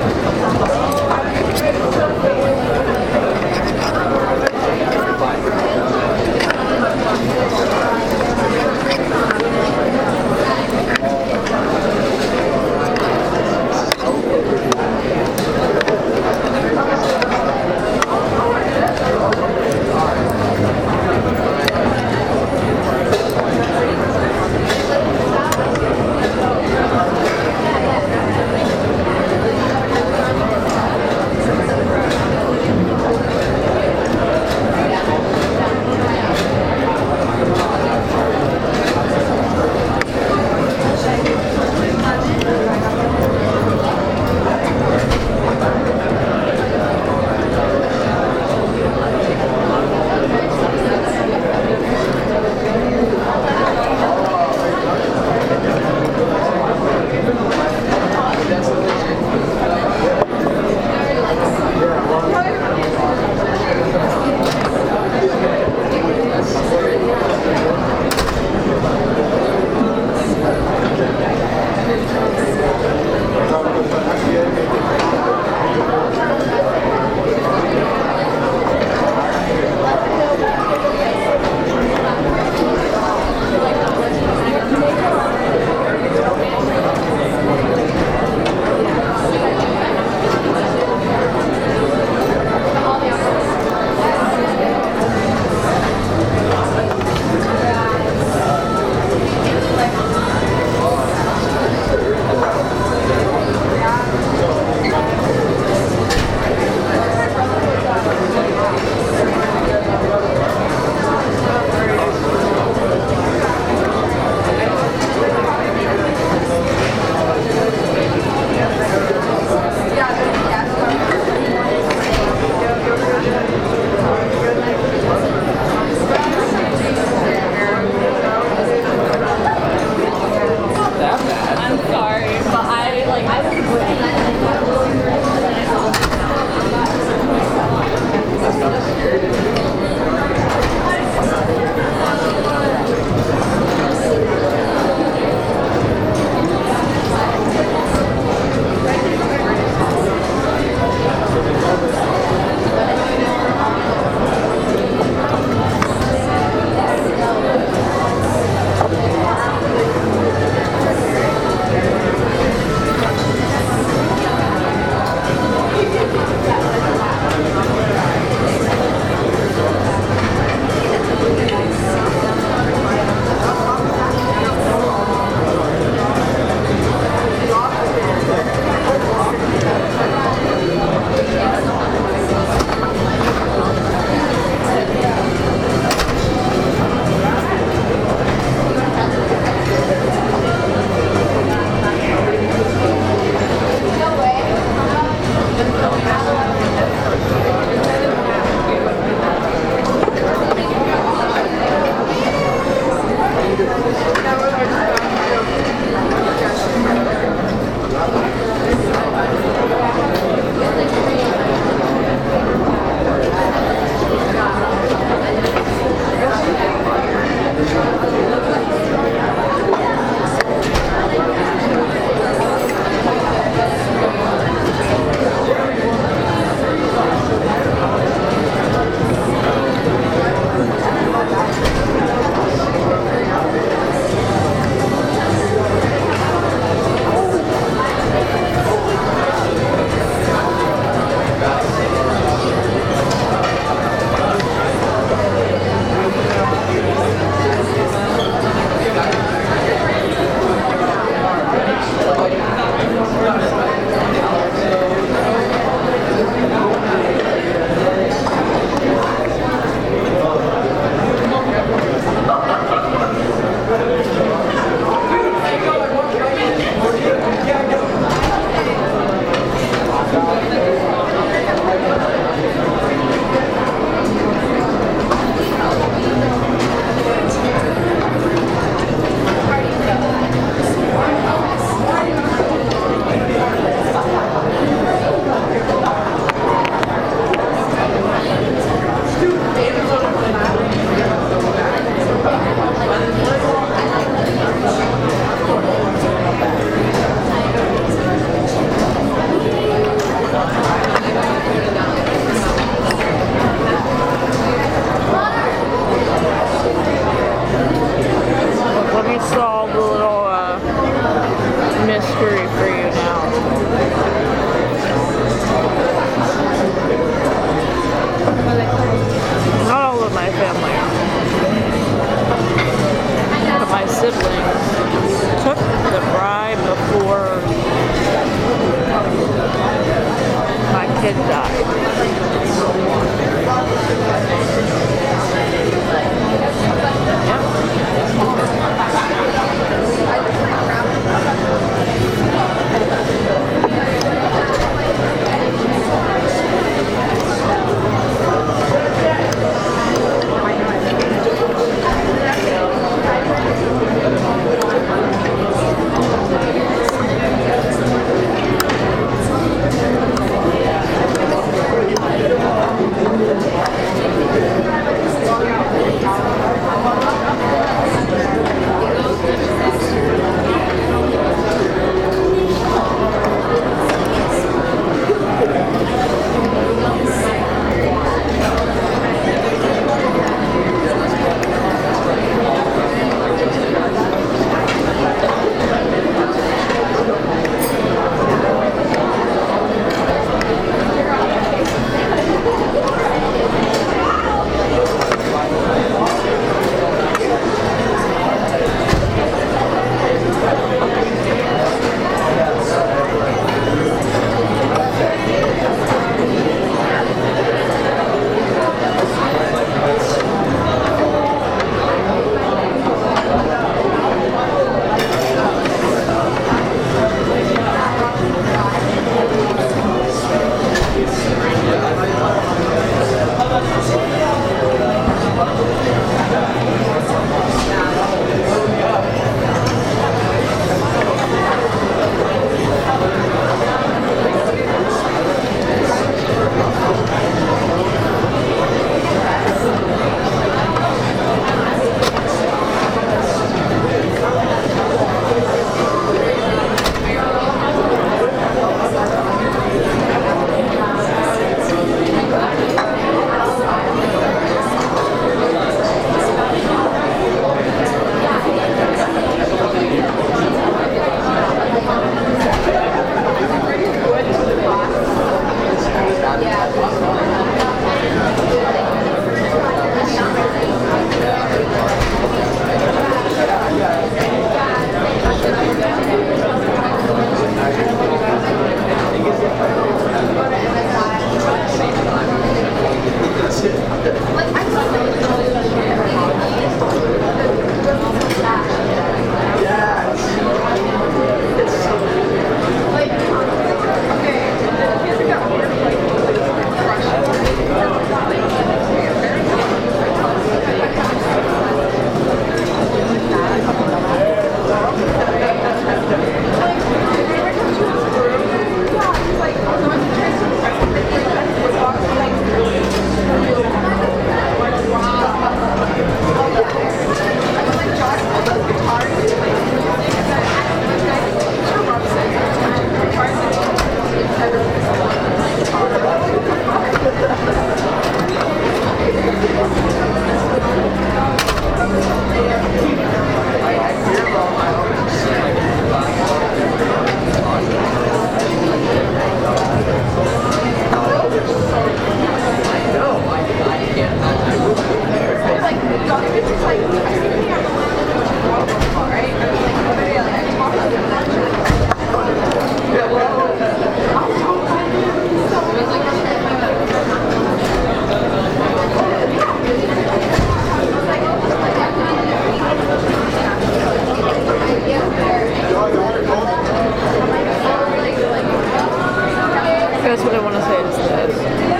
That's what I want to say is this.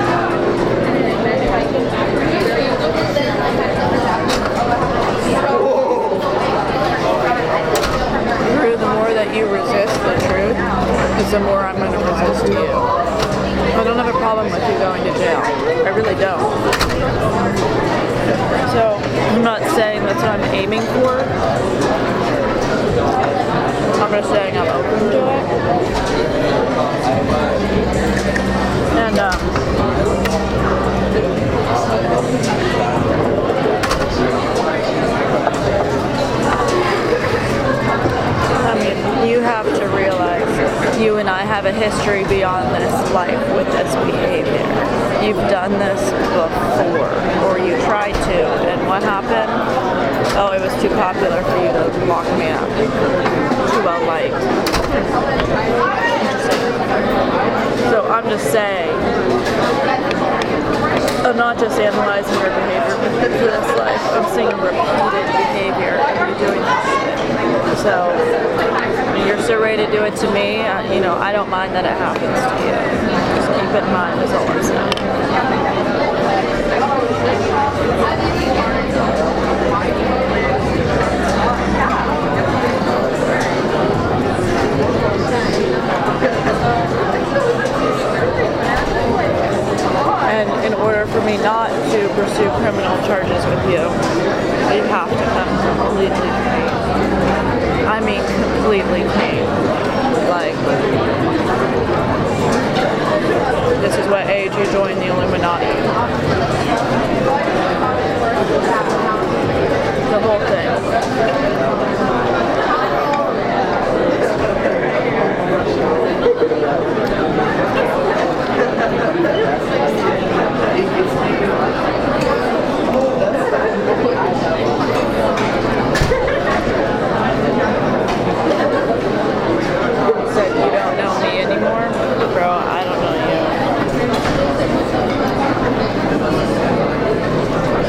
Drew, the more that you resist the truth, is the more I'm going to resist you. I don't have a problem with you going to jail. I really don't. So, I'm not saying that's what I'm aiming for. I'm just saying I'm open to it. And, um, I mean, you have to realize you and I have a history beyond this life with this behavior. You've done this before, or you tried to, and what happened? Oh, it was too popular for you to lock me up. Too well liked. So I'm just saying, I'm not just analyzing your behavior for this life, I'm seeing repeated behavior and you're doing this shit. So, you're so ready to do it to me, uh, you know, I don't mind that it happens to you. Just keep it in mind is all I'm saying. And in order for me not to pursue criminal charges with you, you have to come completely clean. I mean completely clean. Like, this is what age you join the Illuminati. The whole thing. Said you don't know me anymore? Bro, I don't know you.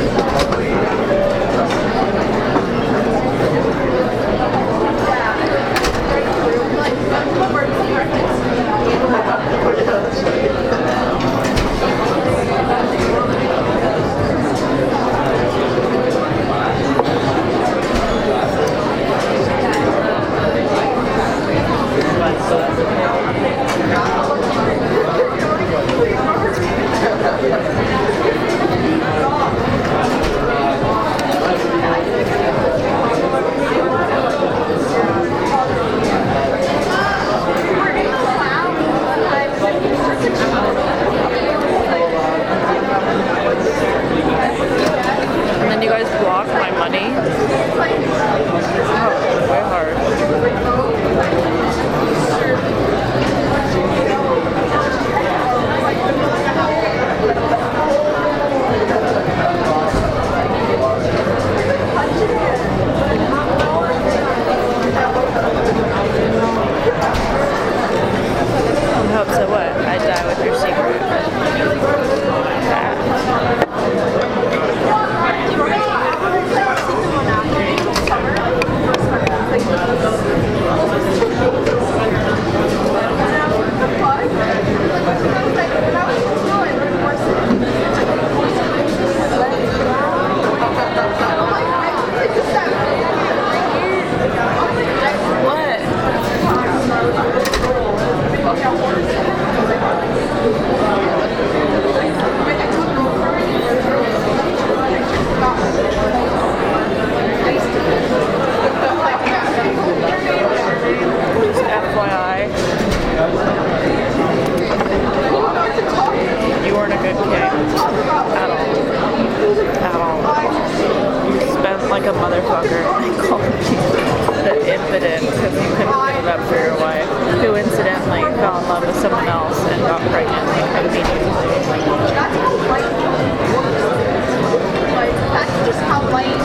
like a motherfucker. I called you the impotent because you couldn't give it up for your wife, who incidentally fell in love with someone else and got pregnant like immediately. That's just how light.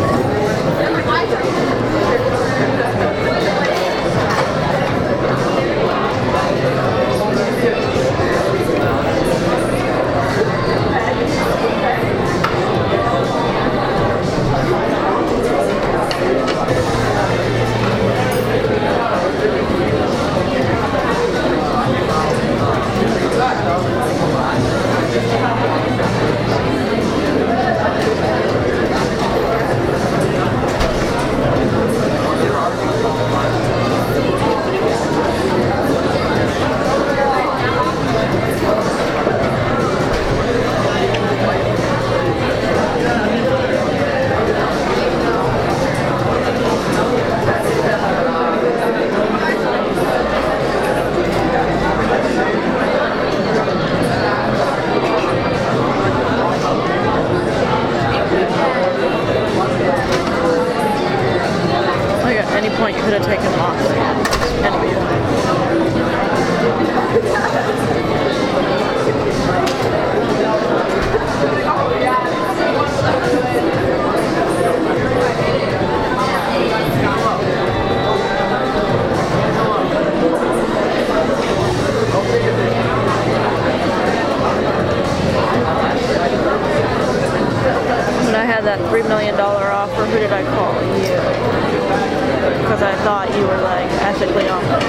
That three million dollar offer, who did I call? You. Because I thought you were like ethically honest.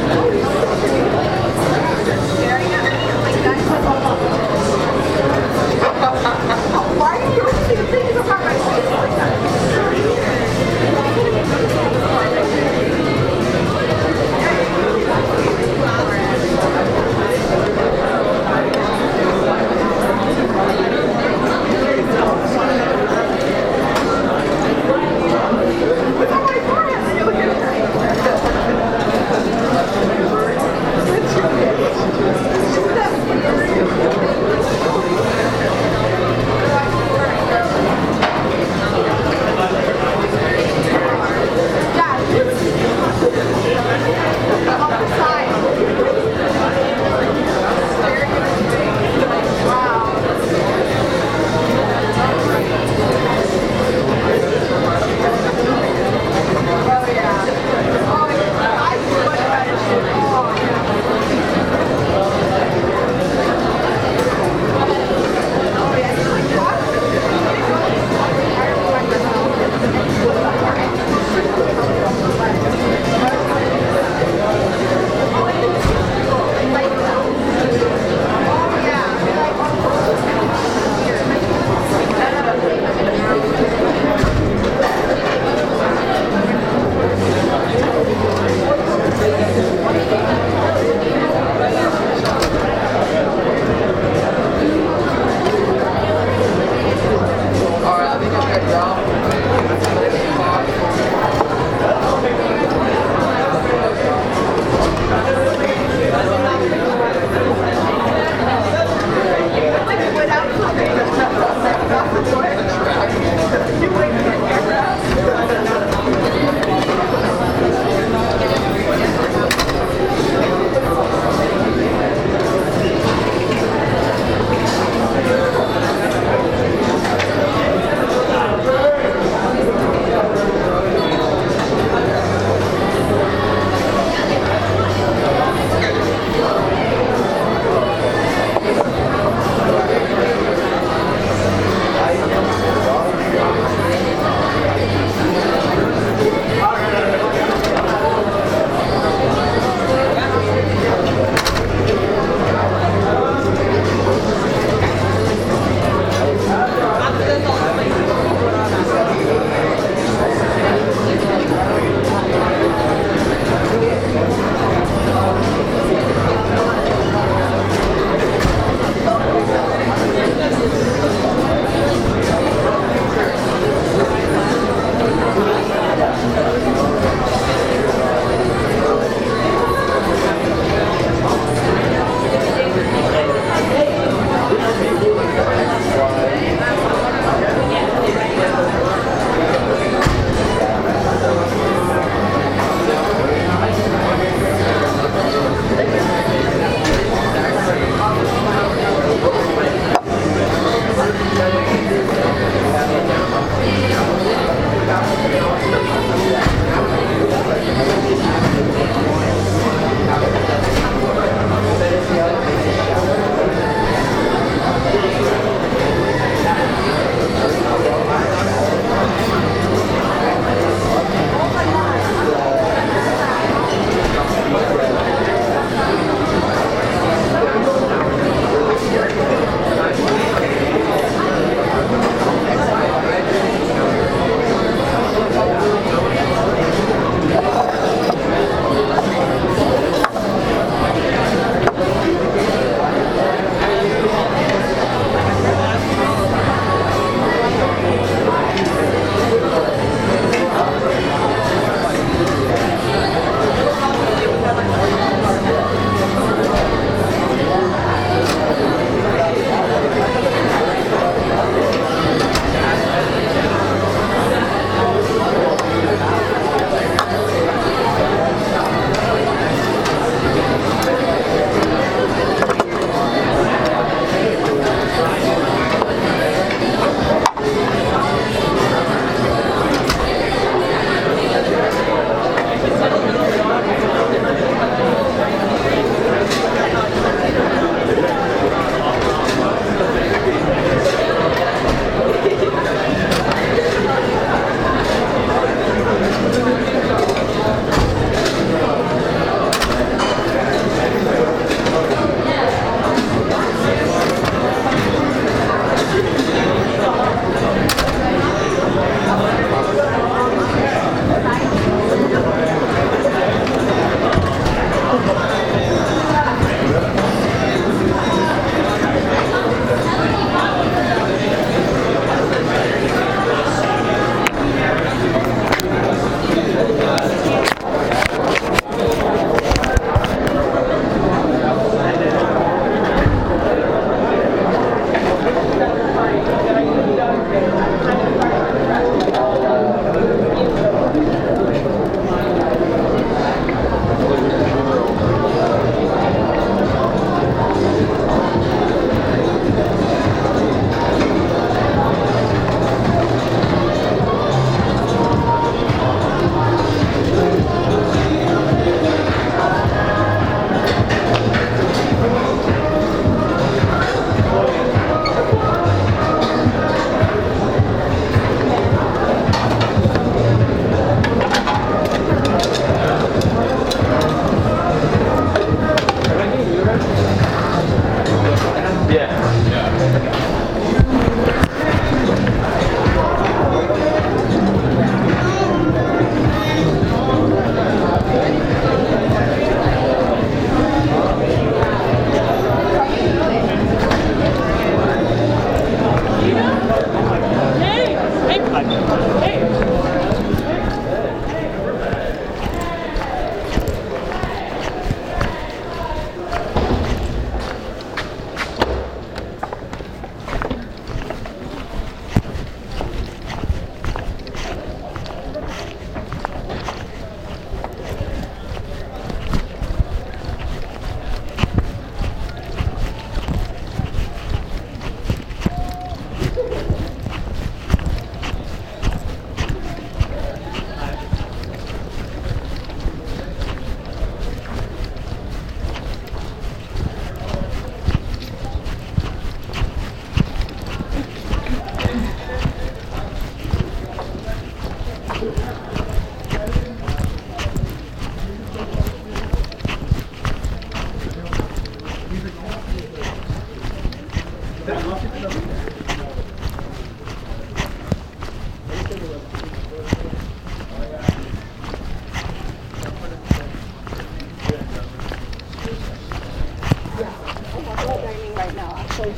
Why are you doing things about my face like that?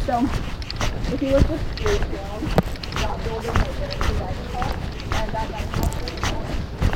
So if you look just straight down, that building right there is the dining hall, and that dining hall is really tall.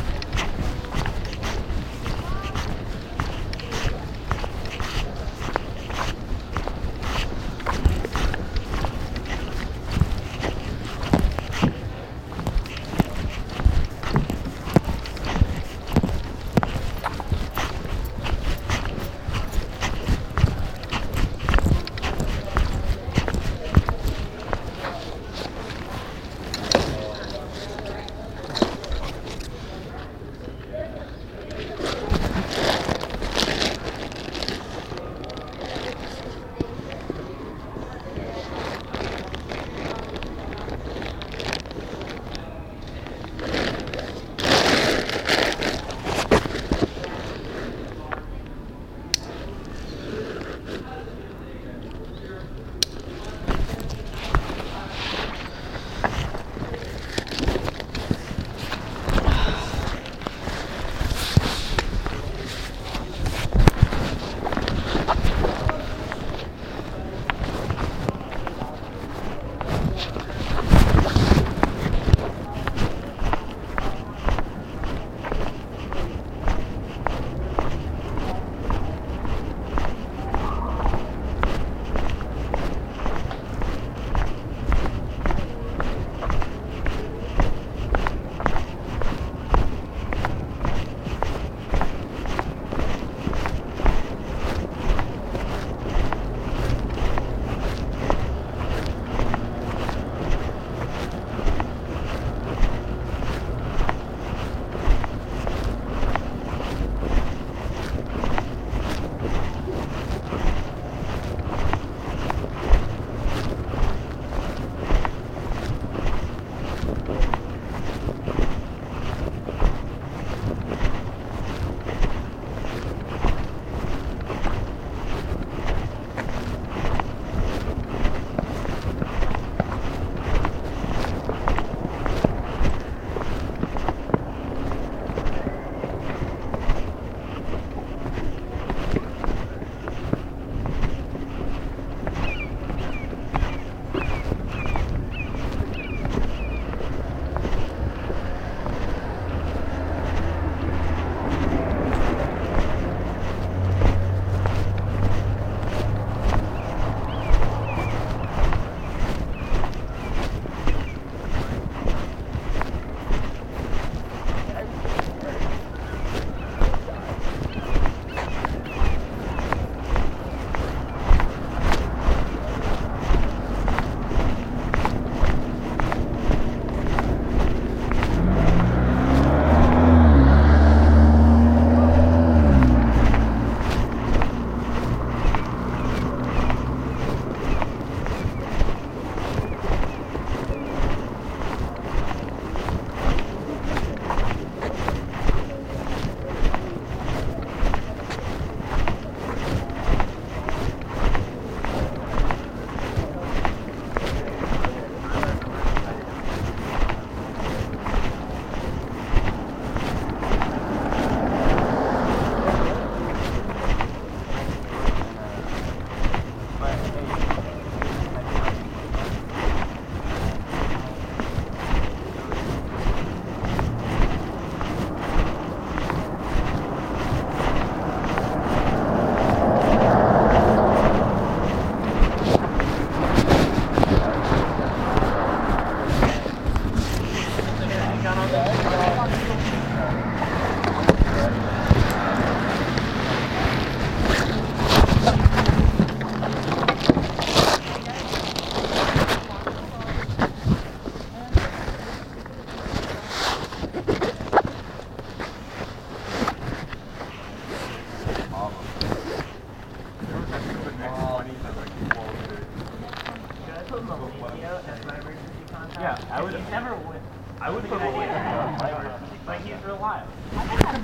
Yeah, I would. He's never would. I would put William on fire. Like he's real live. I think that's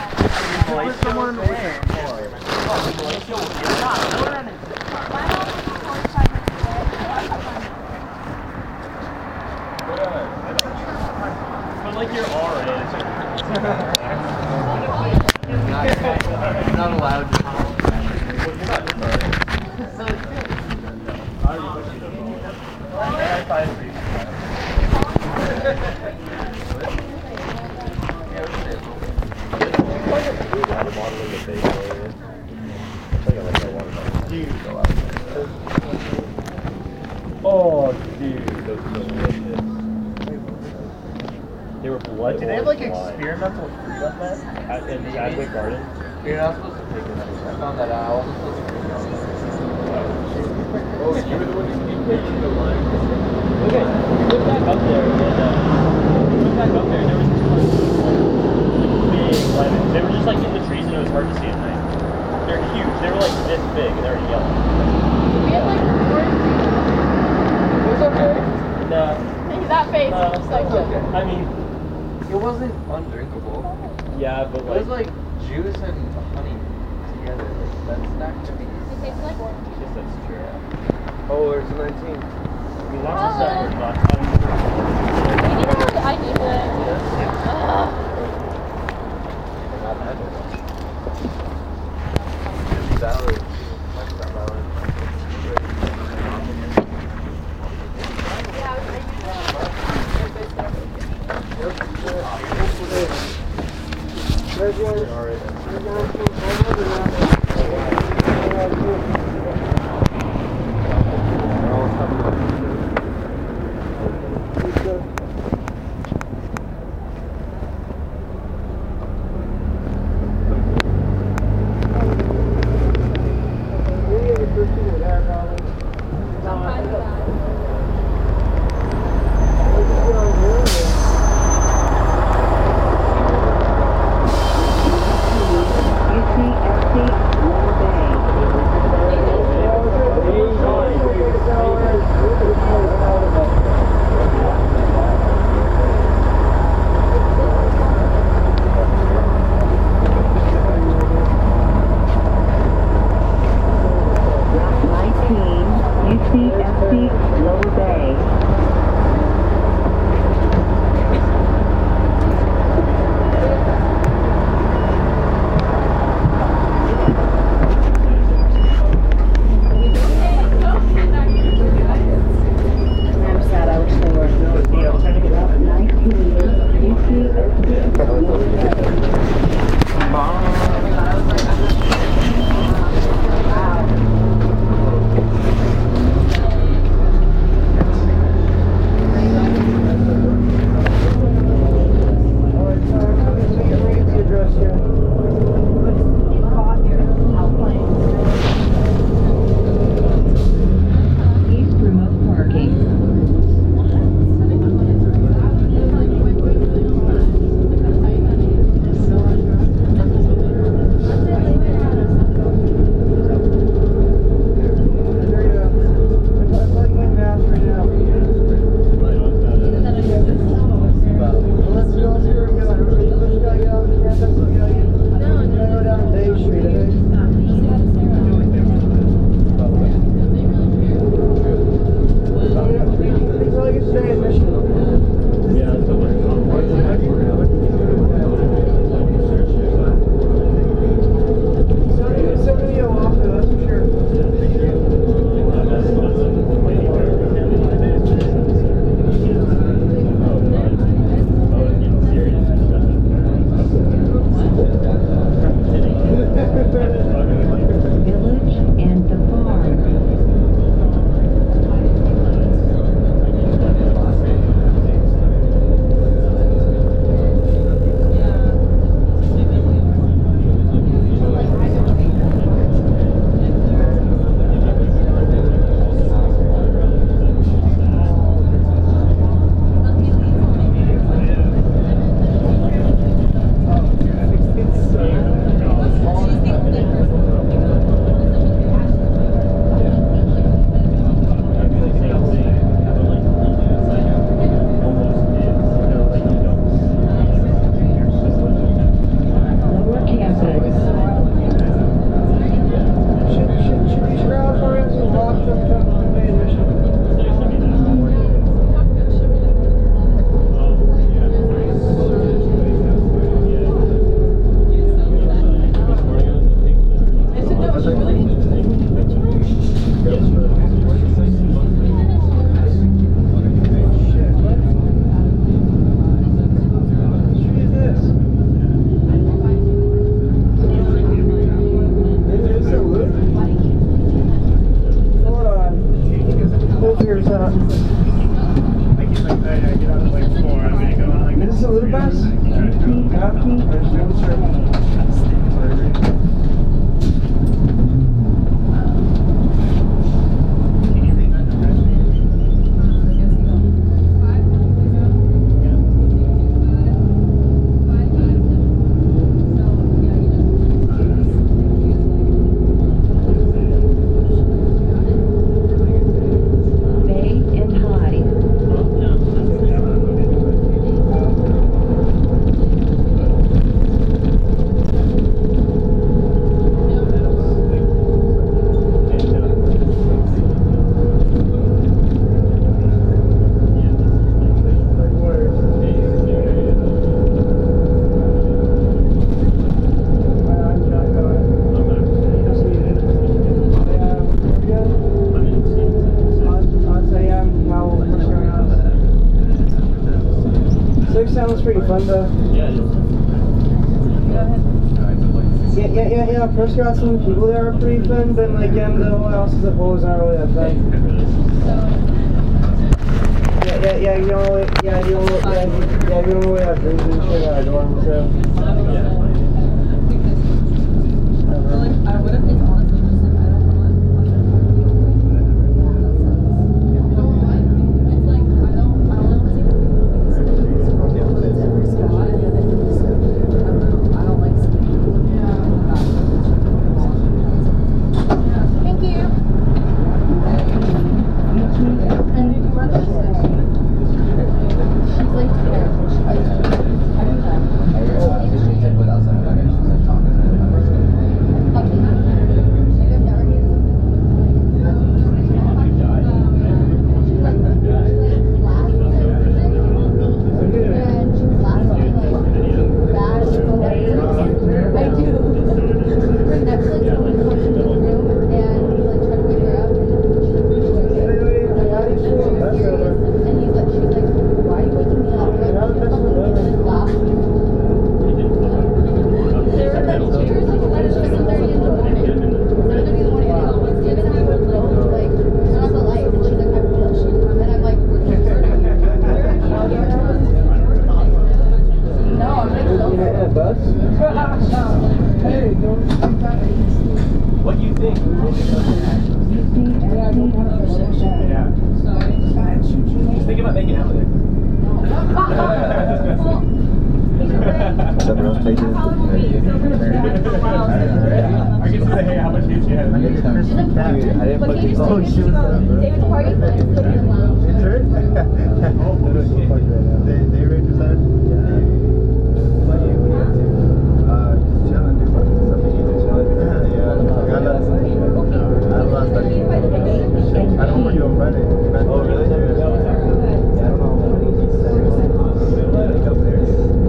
a bomb. Put someone with a car. You're not. We're in it. My mom was a forty-five minutes away. But like your R Not allowed to. is. five for you. Oh, dude, those are delicious. They were blood. Do they have like experimental fruit up there? At, in Chadwick Gardens? You're not supposed to take it. I found that out. I wasn't supposed to take it. Oh, you were the one who keep taking the line. Okay, we went back up there, and uh, we went back up there, and there was just like, like big lemons. They were just like in the trees, and it was hard to see at night. They're huge. They were like this big, and they were yellow. We had like orange. It was okay. No. Hey, that face Uh, is just like okay. I mean, It wasn't undrinkable. yeah, but It like, was like juice and honey together. Like, that's not gonna be. it tastes like orange. yes, that's true. Oh, there's nineteen. I mean, lots of stuff Uh, was not fun. We need to have the I D for that. Ugh. Not bad. Salad. Talk about salad. U T S C Long Bay. I get out at like four. I'm gonna go on like. Is this a little bus? Yeah. I'm sure. Sounds pretty fun though. Yeah, yeah, yeah, yeah, yeah. First got some people there are pretty fun, but like again, the whole house as a whole is not really that fun. Yeah, yeah, yeah. You don't really, yeah, you don't, yeah, yeah, you don't really have drinks and shit at our dorm, so. yeah. I would have been honestly just like, I don't want it's like, I don't, I don't want to take every spot and then just, I don't know, I don't like sitting. Yeah. Thank you. And you want this? She's like, What do you think? Yeah. Just think about making out with it. Someone else take it? I can see the hey, how much hate you have. I didn't put these on. David's party is putting the lounge. It's her? They, they rate your side? Yeah. What do you, what do you have to? Uh, just chilling, dude. Something you do chilling. Yeah. I got last night. I have last night. I don't work you on Friday. Oh, really? Yeah, I don't know. He said it was like up there.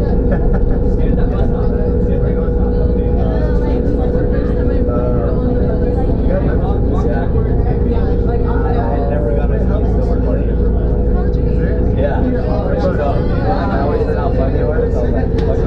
I never got a silver party. Yeah. So, I always said I'll find you artists. I was like, fuck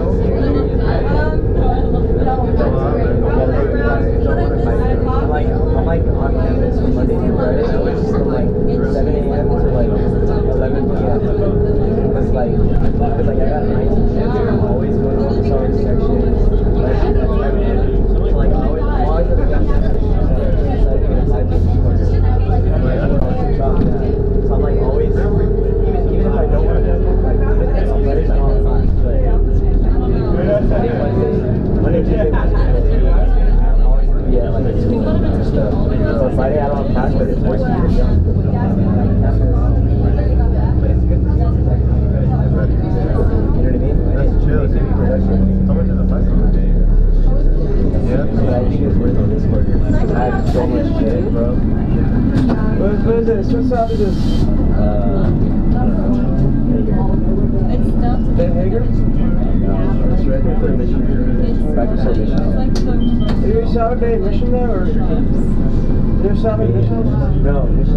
I'm like, I'm like on campus from Monday through Friday. I always just from like seven a m to like eleven p m It's like, it's like I got nineteen shifts. I'm always going to the summer section. Like, so like, I always, I'm always at the gas station. So I get a five minute quarter. I'm like, I'm always dropping that. So I'm like, always, even, even if I don't want to do it, like, even if I'm letters, I'm all fine. But Monday, Wednesday, Monday, Tuesday, Wednesday, I'm always going to be at like a school and stuff. So Friday I don't have class, but it's forced me to get done. But it's good for me because I can be good. You know what I mean? That's chill. How much is the price? Yeah. But I think it's worth it this quarter. I have so much shit, bro. What, what is this? What stop is this? Uh, It's down to Ben Hager? it's right there for Mission. Microsoft Mission. Is your Saturday mission though, or is there Saturday mission? No, Mission.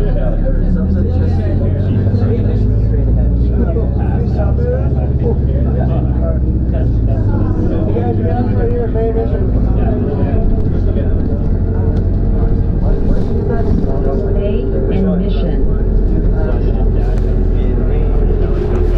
Stop there then? Cool. You guys are down for your main mission. Bay and Mission.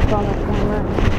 on the camera.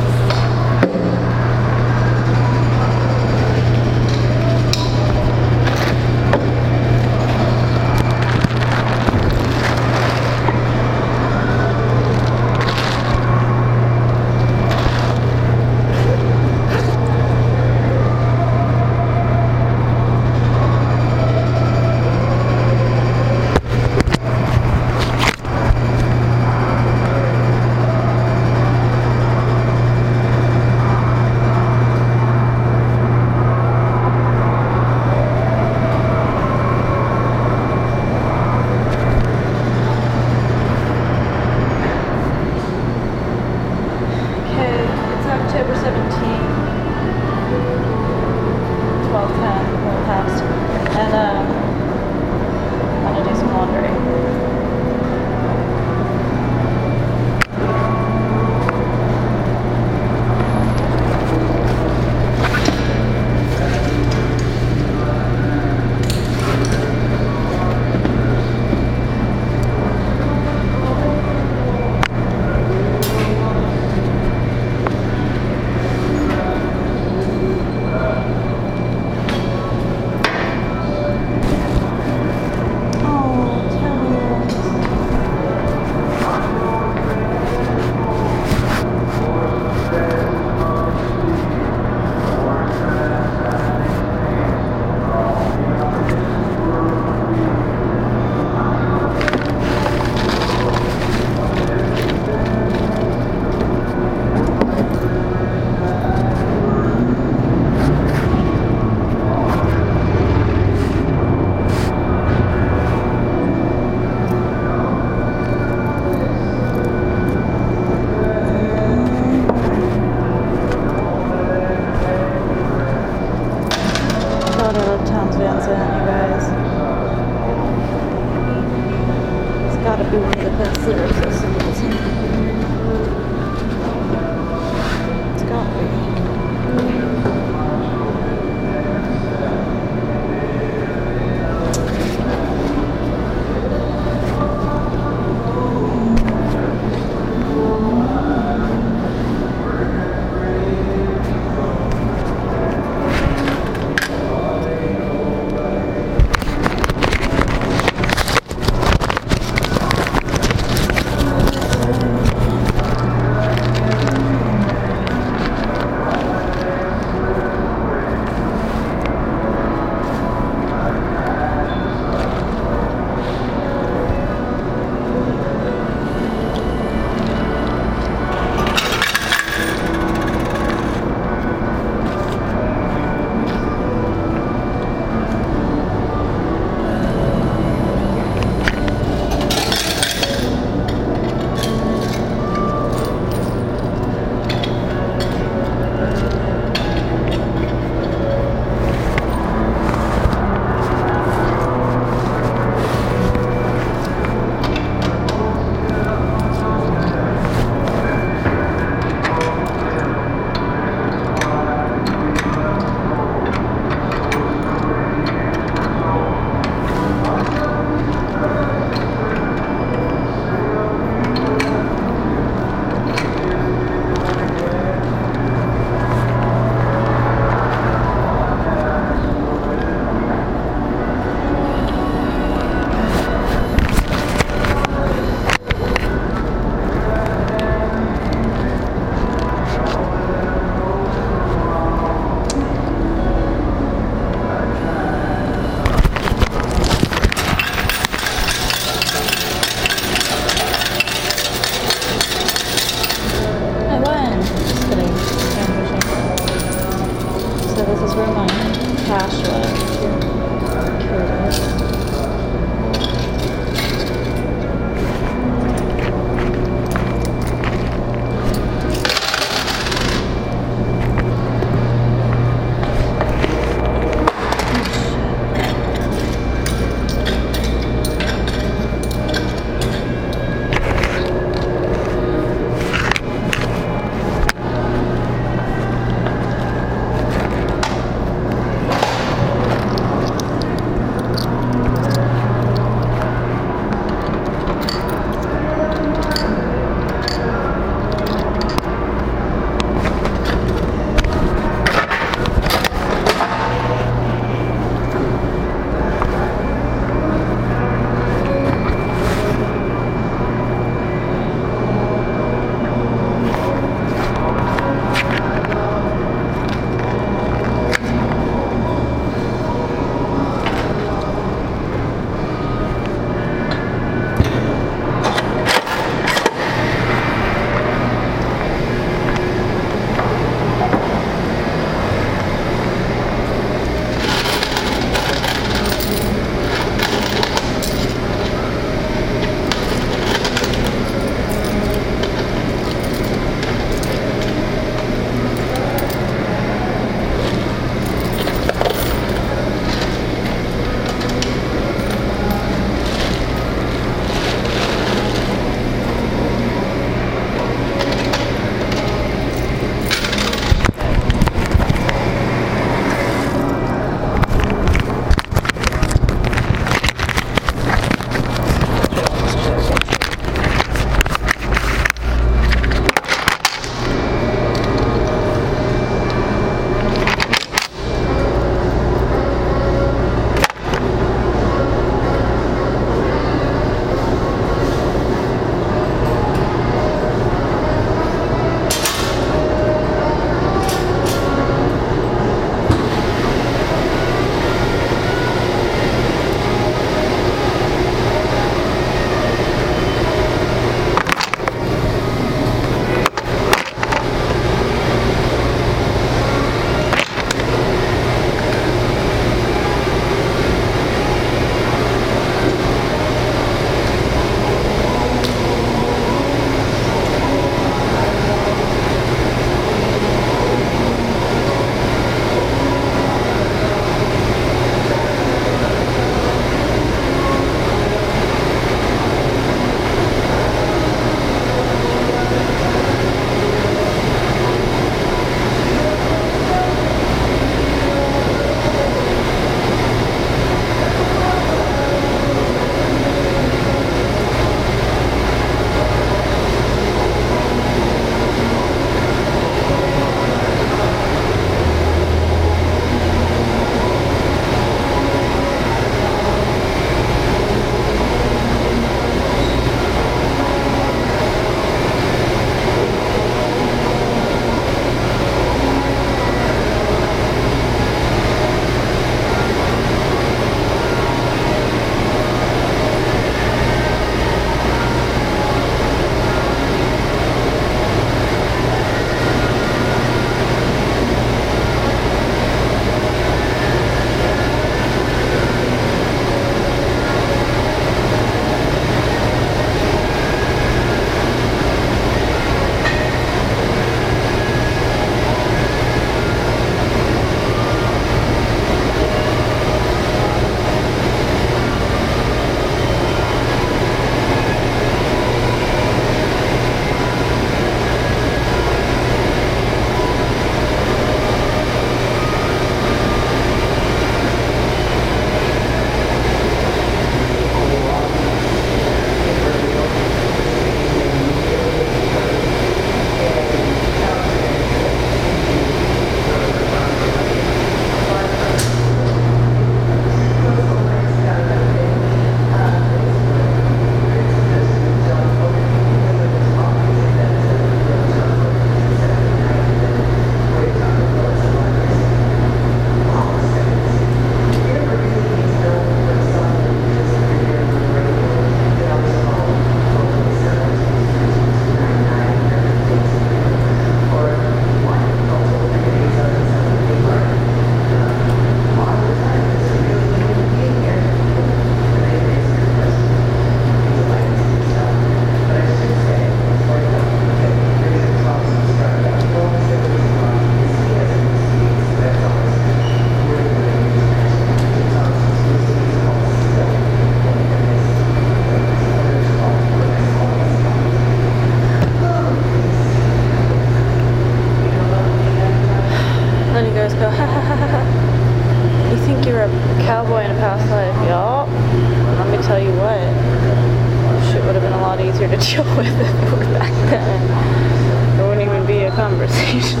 go, ha ha ha ha ha. You think you're a cowboy in a past life, y'all? Let me tell you what. Shit would have been a lot easier to deal with if it were back then. There wouldn't even be a conversation.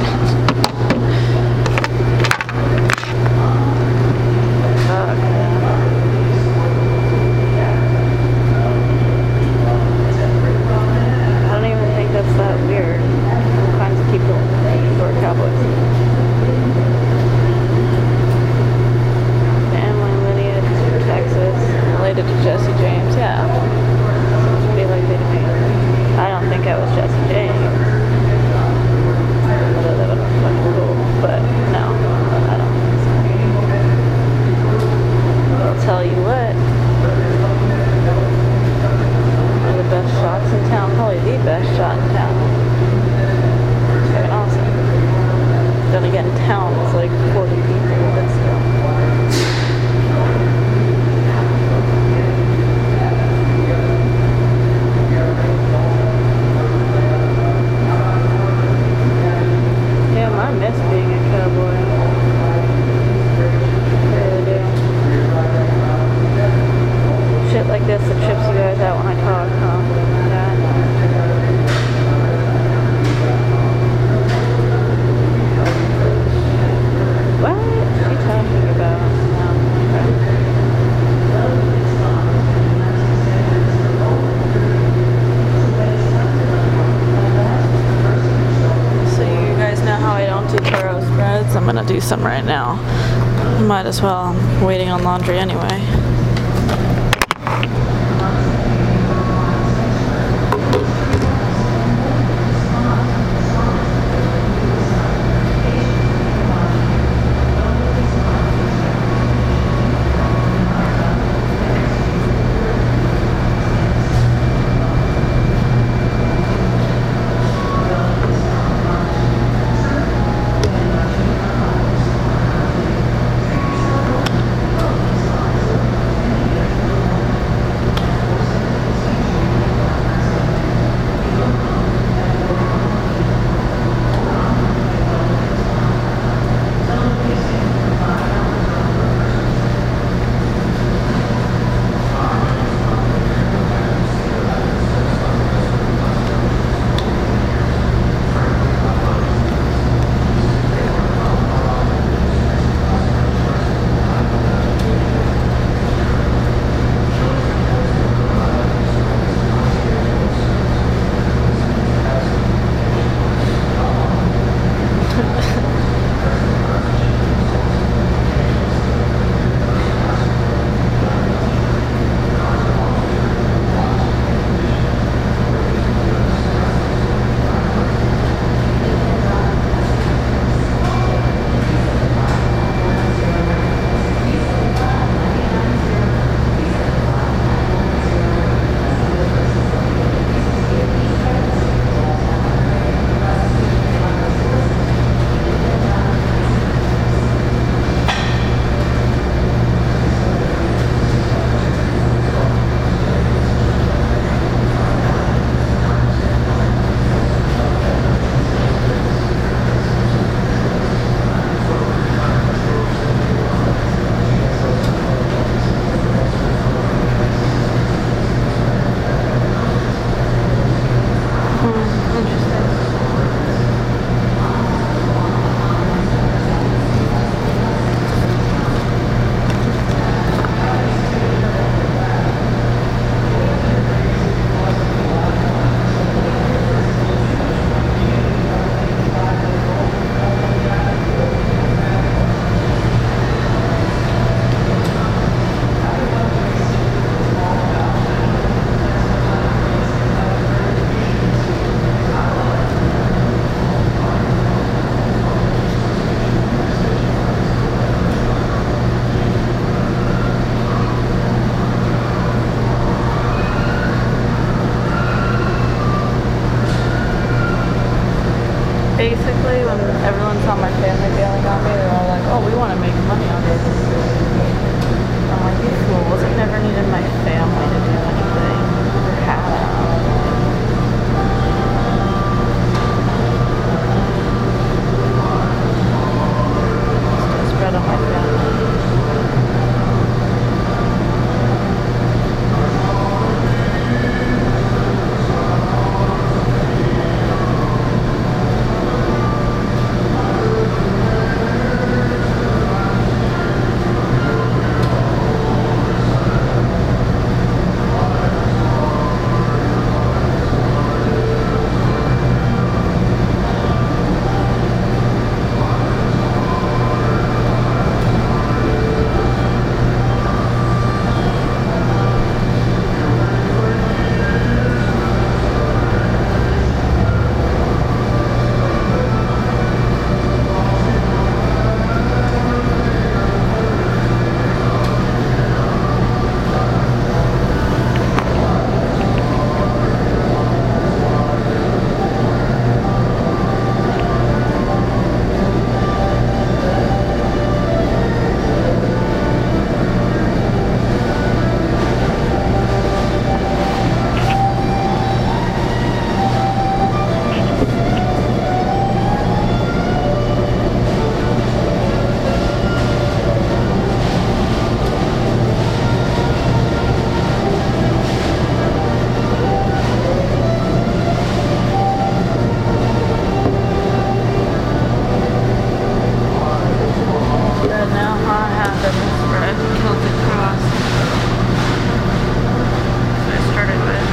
Fuck, man. I don't even think that's that weird. All kinds of people who are cowboys. Family lineage, Texas, related to Jesse James. Yeah. Seems pretty likely to me. I don't think I was Jesse James. Although that would have been fucking cool. But no, I don't think so. But I'll tell you what. One of the best shots in town. Probably the best shot in town. It's fucking awesome. Then again, town is like forty people, but still. Damn, I miss being a cowboy. I really do. Shit like this that trips you guys out when I talk, huh? Yeah, I know. What are you talking about? No, okay. So you guys know how I don't do churro spreads? I'm gonna do some right now. Might as well. I'm waiting on laundry anyway. basically, when everyone saw my family bailing on me, they're all like, oh, we want to make money on this. I'm like, you fools, I never needed my family to do anything. Never had. And now I have the spread tilted cross. So I started with.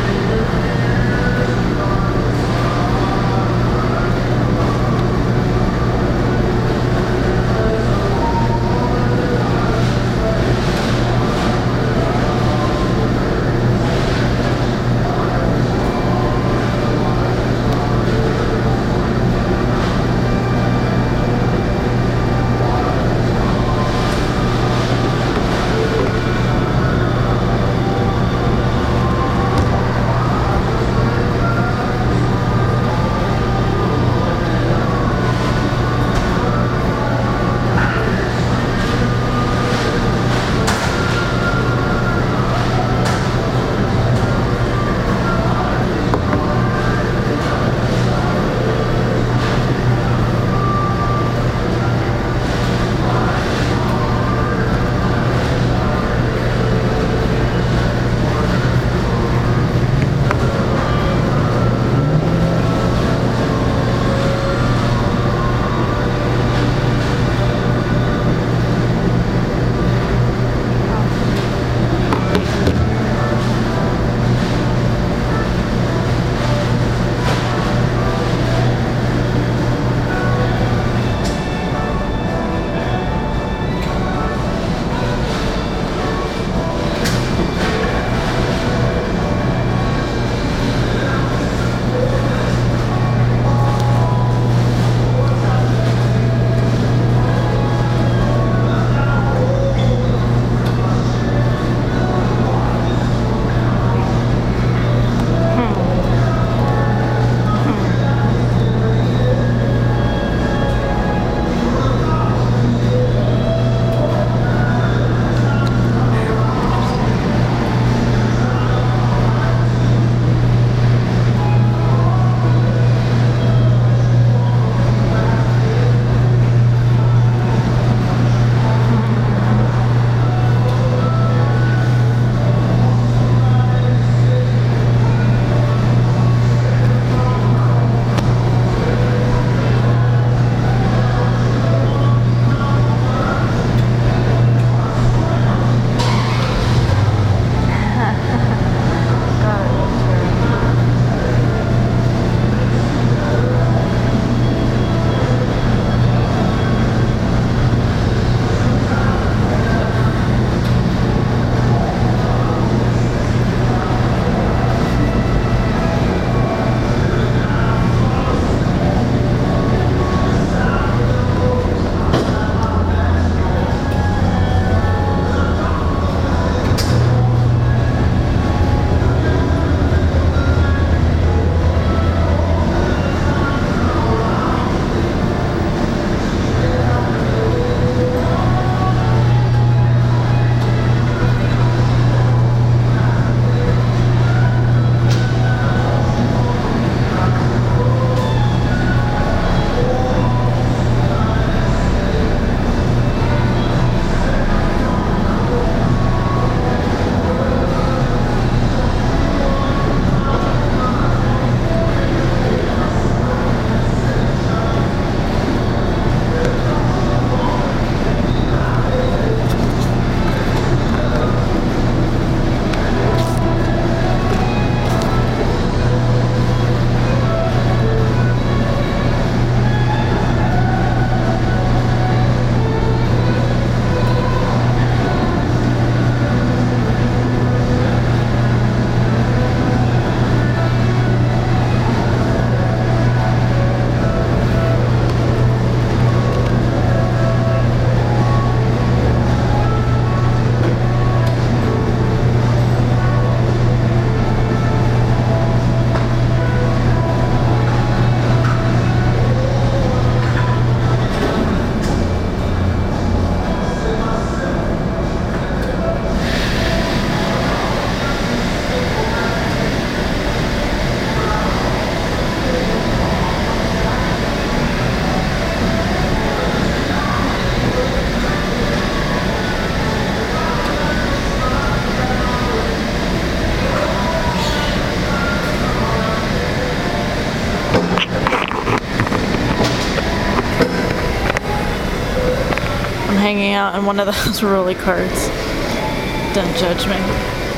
out in one of those rolly carts. Don't judge me.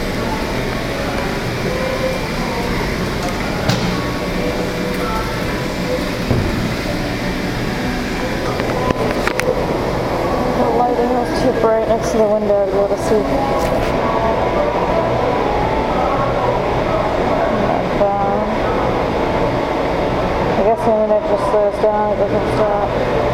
The lighting was too bright next to the window to be able to see. Not bad. I guess the internet just slows down, it doesn't stop.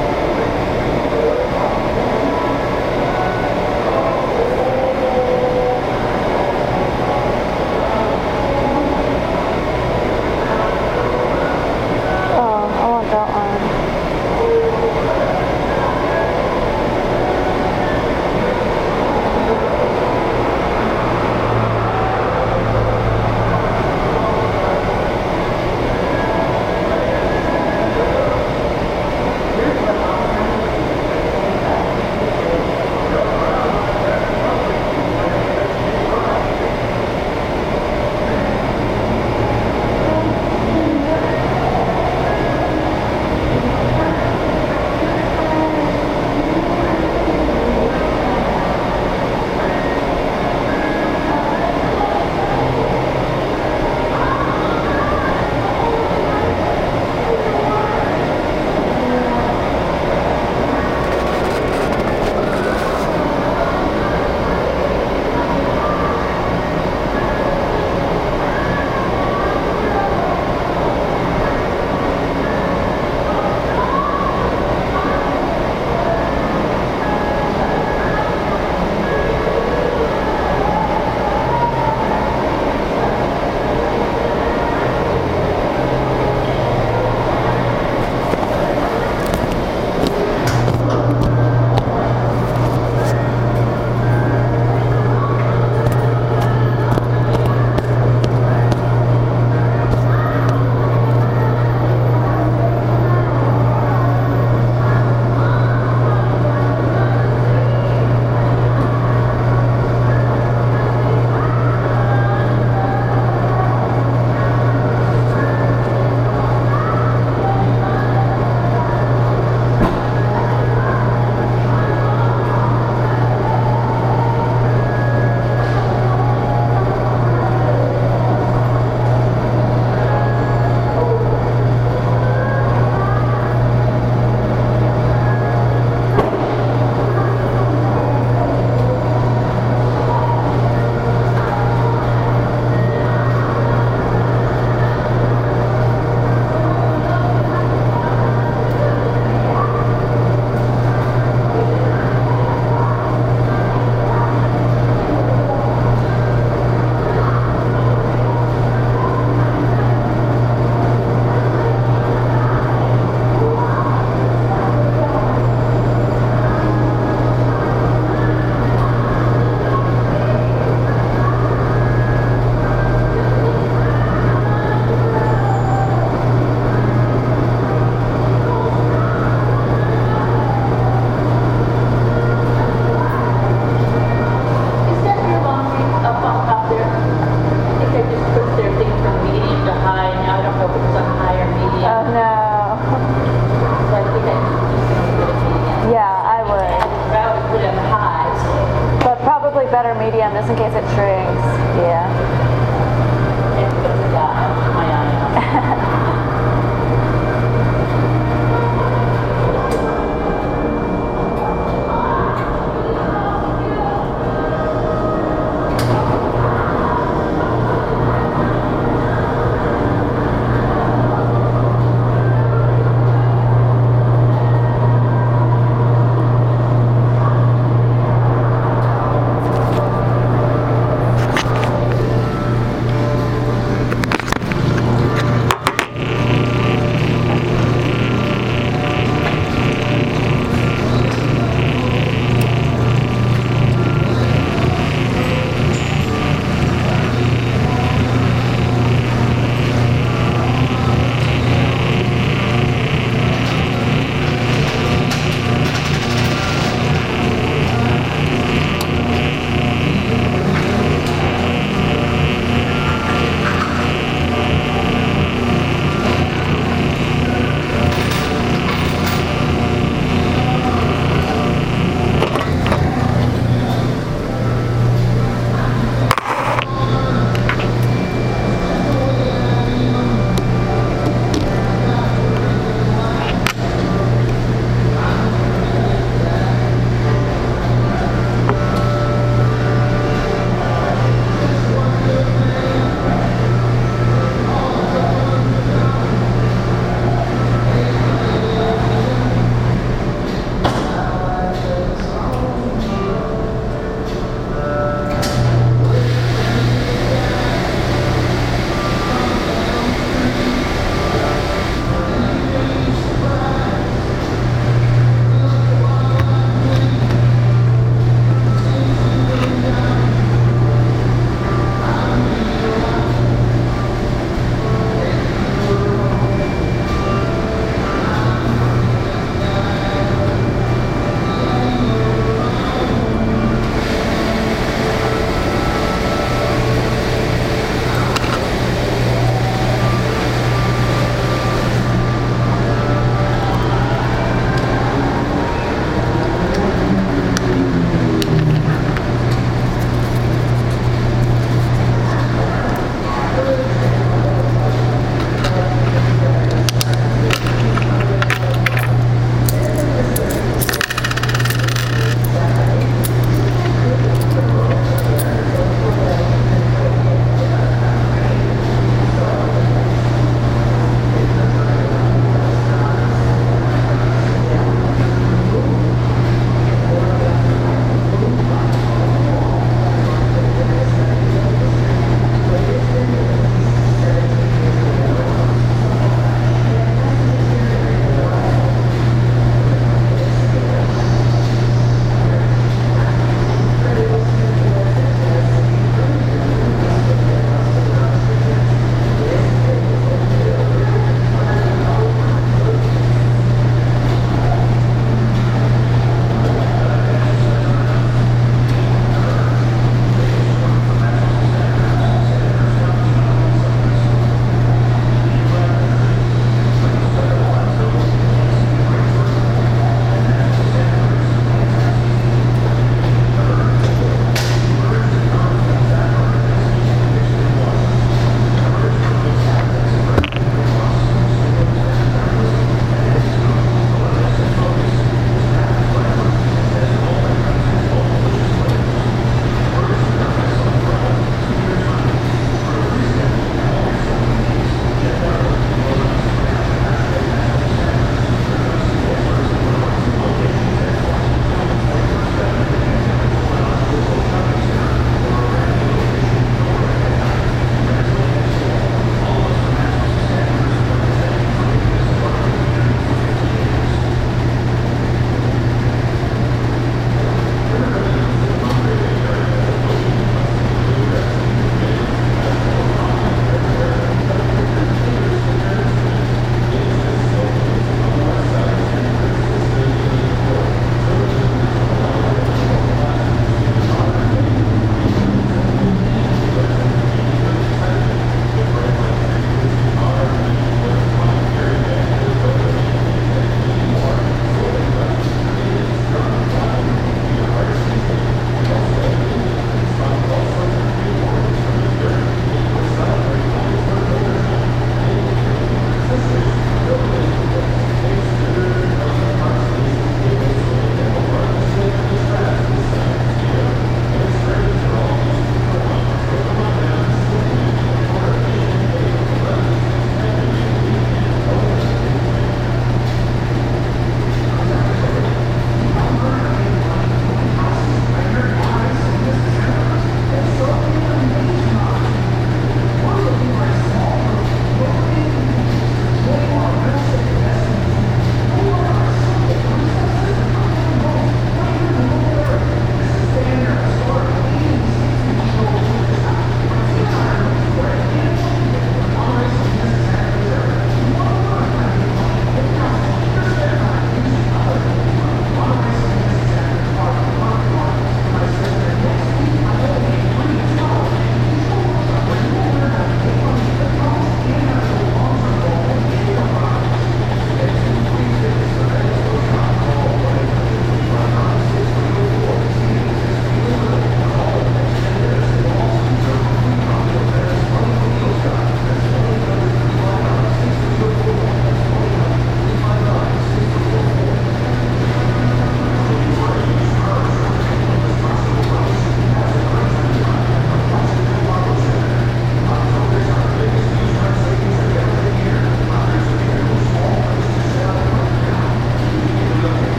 better medium just in case it shrinks. Yeah.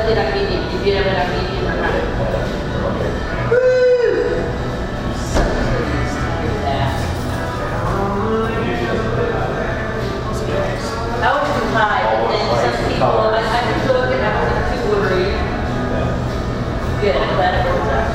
What did I medium? Did you ever have medium or not? That was too high, but then some people, I, I could cook and I wasn't too worried. Good, I'm glad it worked out.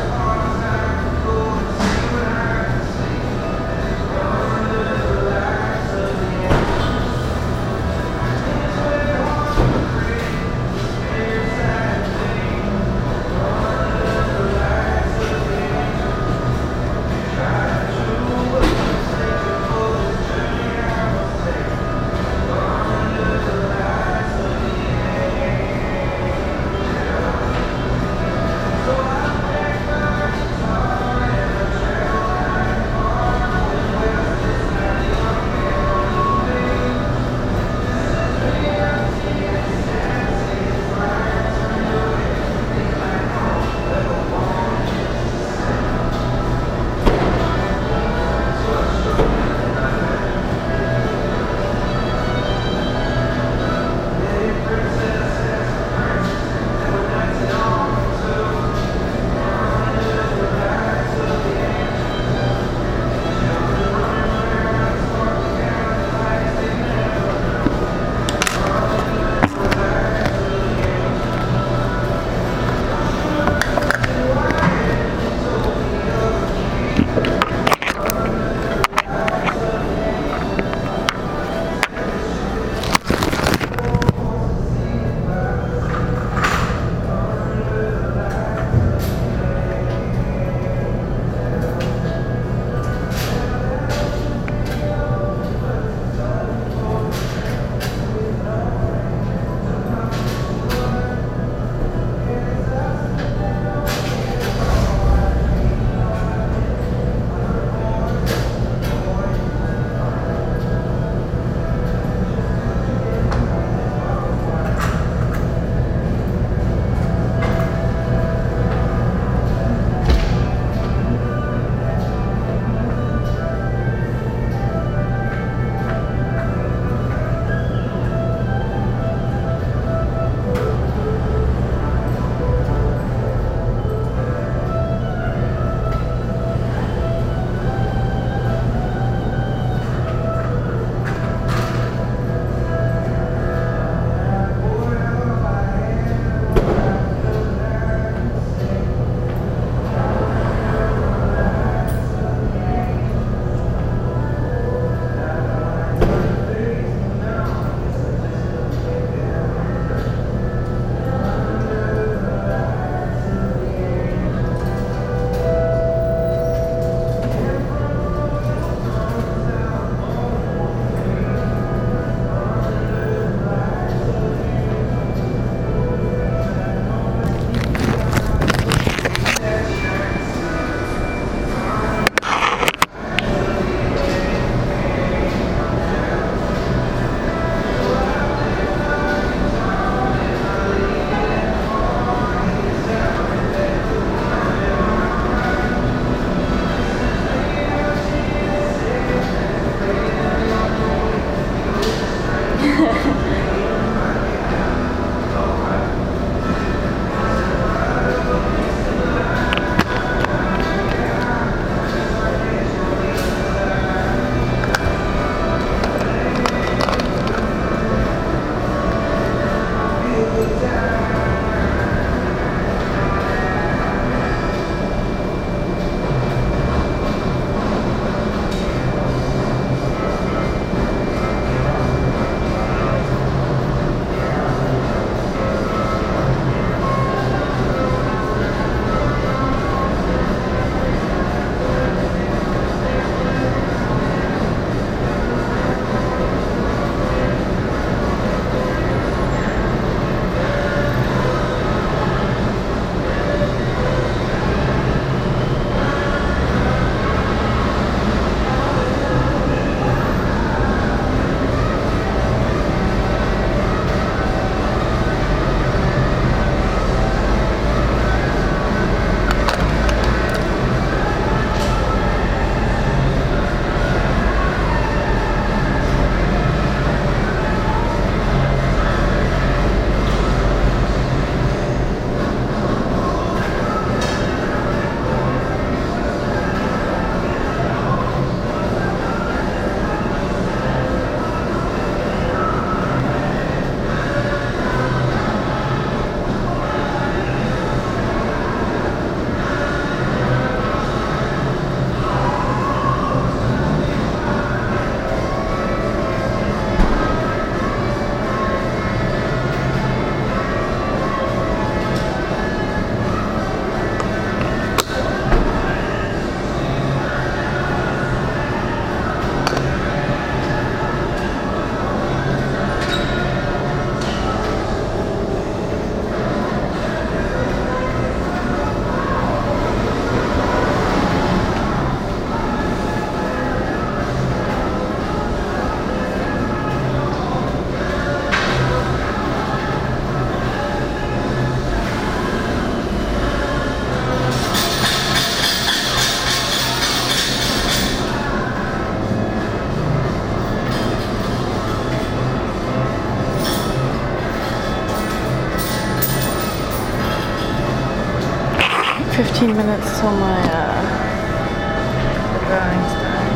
fifteen minutes till my uh, the drawing's done.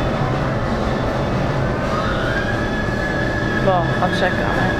Well, I'll check on it.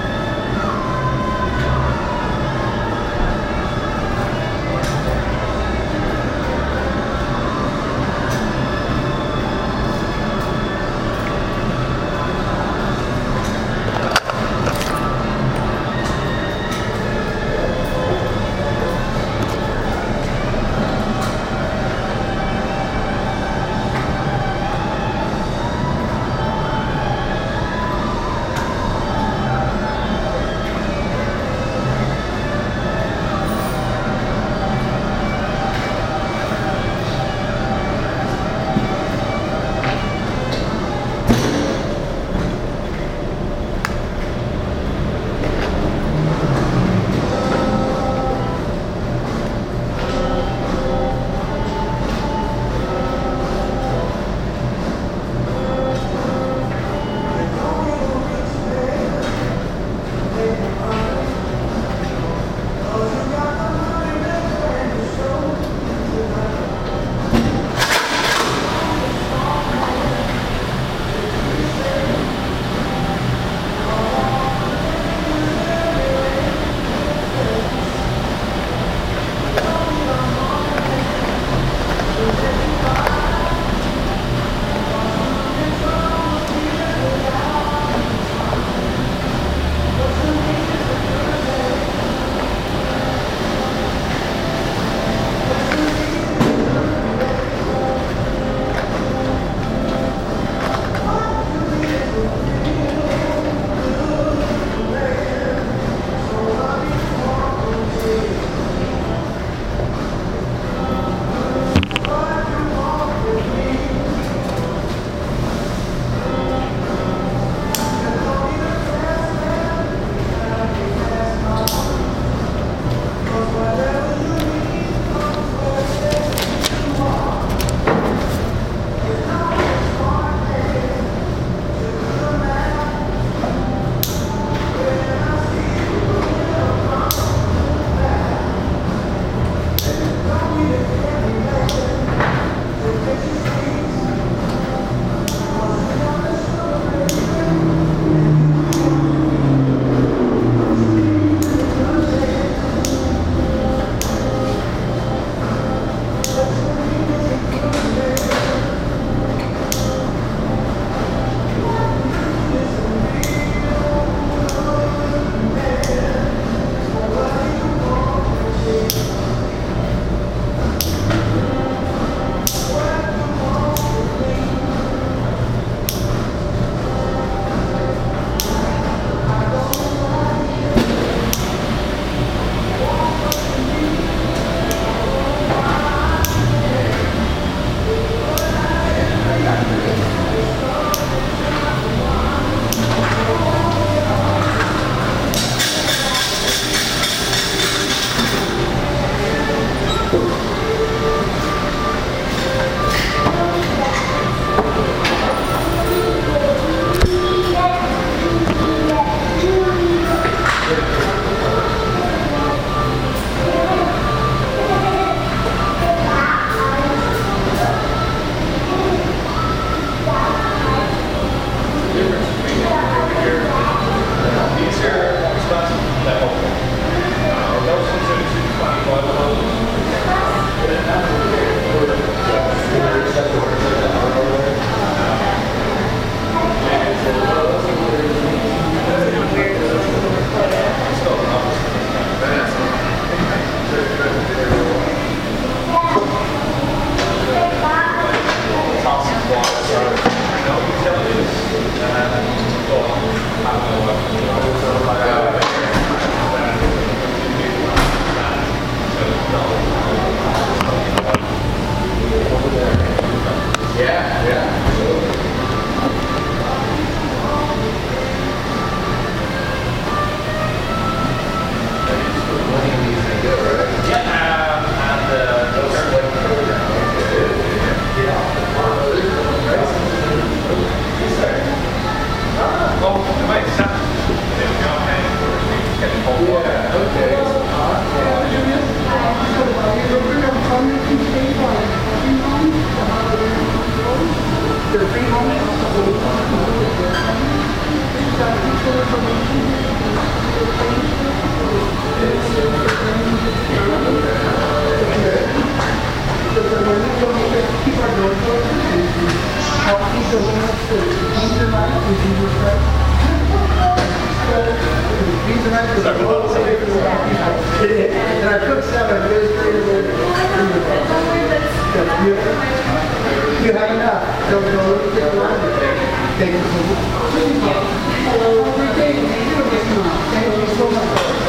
You have enough. Don't go get one. Thank you. Hello. Thank you so much.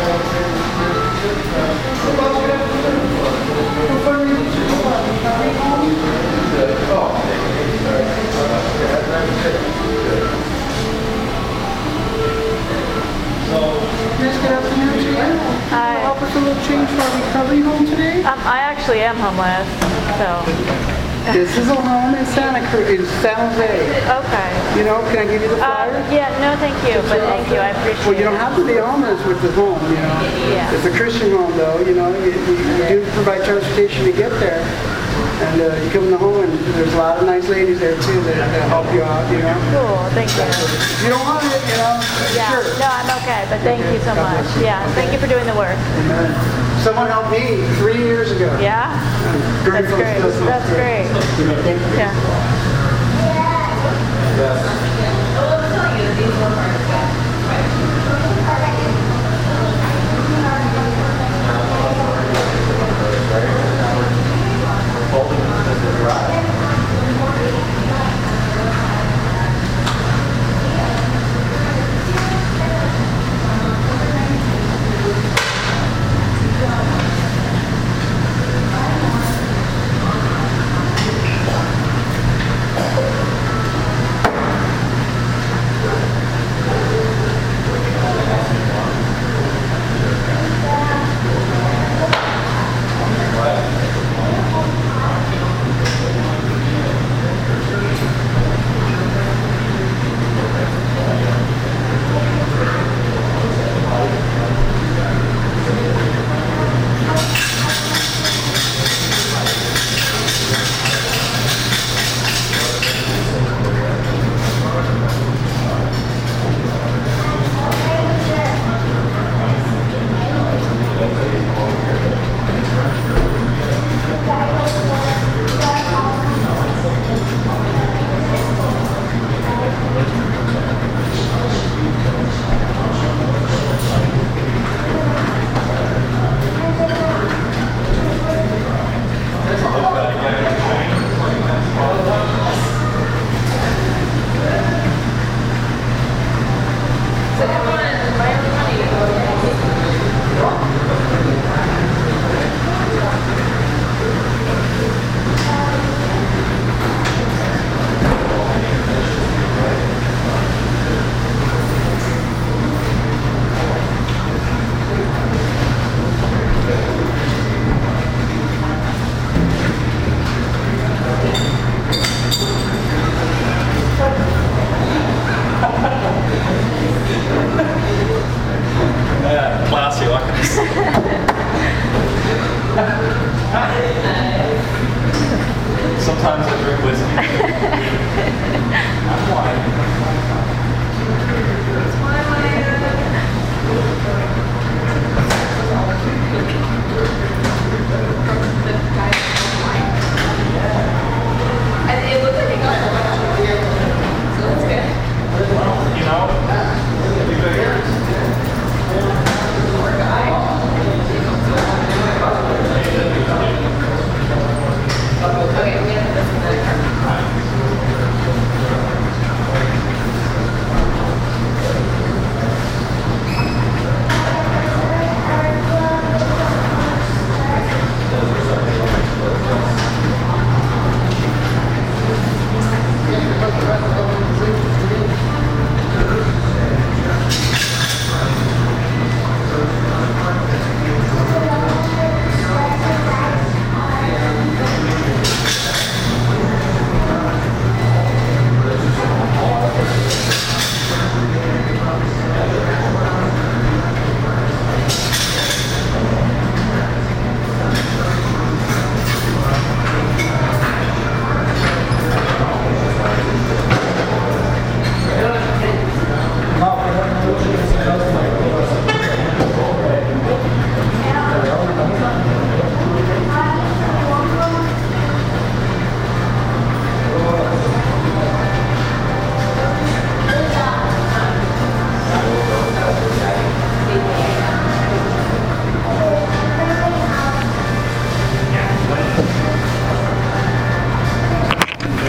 Yes, good afternoon to you. Hi. Help us a little change for our recovery home today. Um, I actually am homeless, so. This is a home in Santa Cruz, in San Jose. Okay. You know, can I give you the Um, flyer? yeah, no, thank you, but thank you, I appreciate it. Well, you don't have to be homeless with the home, you know. Yeah. It's a Christian home, though. You know, you, you, you do provide transportation to get there. And uh, you come in the home, and there's a lot of nice ladies there, too, that, that help you out, you know. Cool, thank you. If you don't want it, you know, Yeah, sure. no, I'm okay, but thank you so much. Yeah, thank you for doing the work. Someone helped me three years ago. Yeah? That's great. That's great. Yeah. Yeah, classy, like sometimes I drink whiskey. I'm wine. And it looks like it got a bunch of beer, so that's good. You know, Poor guy. Okay, we have this in the car.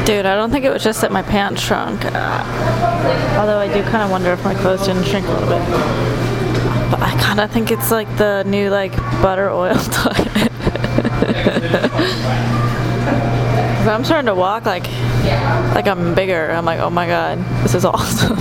Dude, I don't think it was just that my pants shrunk. Uh, although I do kind of wonder if my clothes didn't shrink a little bit. But I kind of think it's like the new like butter oil diet. I'm starting to walk like like I'm bigger. I'm like, oh my god, this is awesome.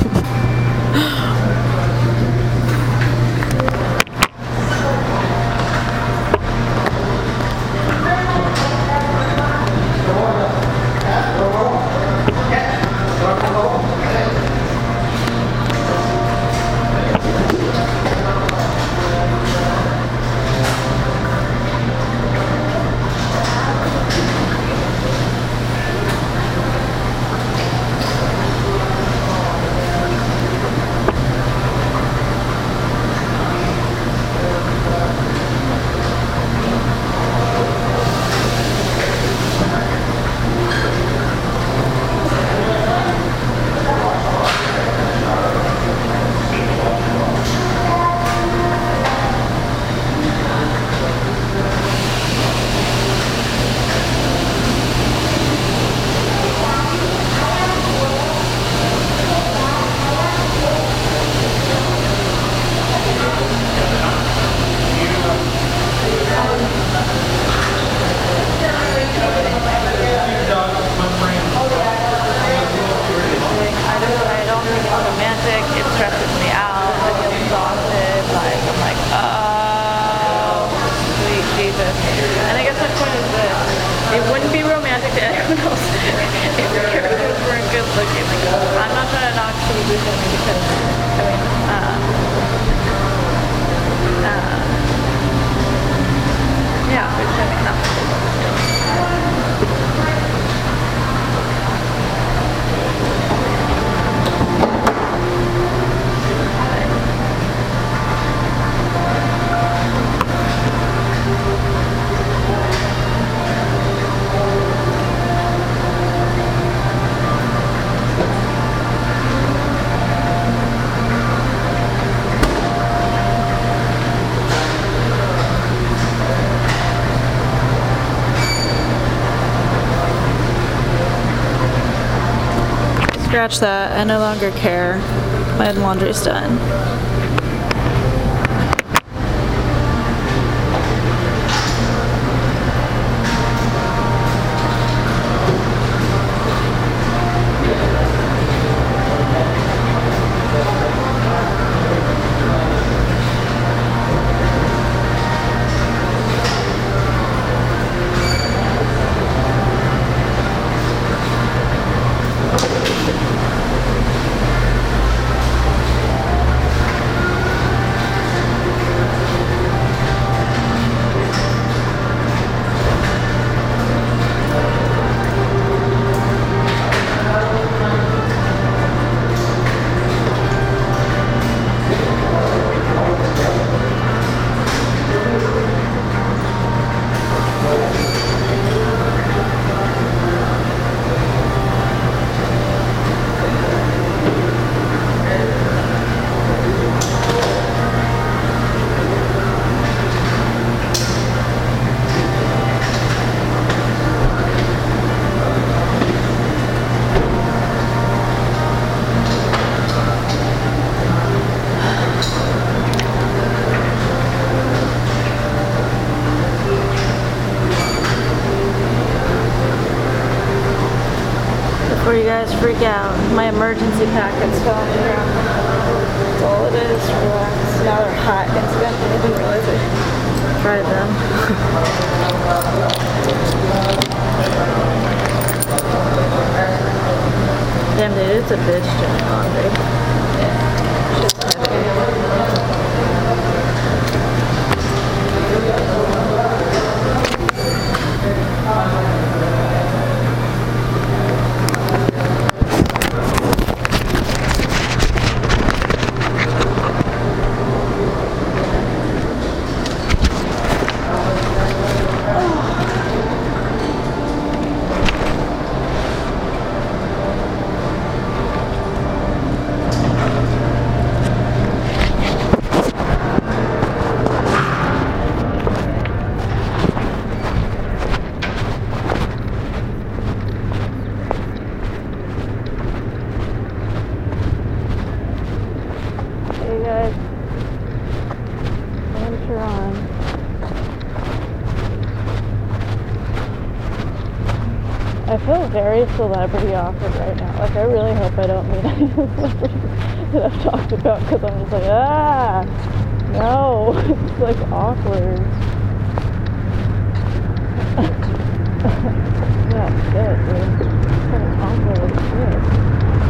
Scratch that, I no longer care. My laundry's done. Before you guys freak out, my emergency packets fell on the ground. That's all it is. Relax. Now they're hot. Incidentally, I didn't realize I fried them. Damn dude, it's a bitch doing laundry. Yeah. Shit's heavy. I feel very celebrity awkward right now. Like, I really hope I don't meet any of the celebrities that I've talked about, because I'm just like, ah, no, it's like awkward. Yeah, shit, dude. It's kind of awkward as shit.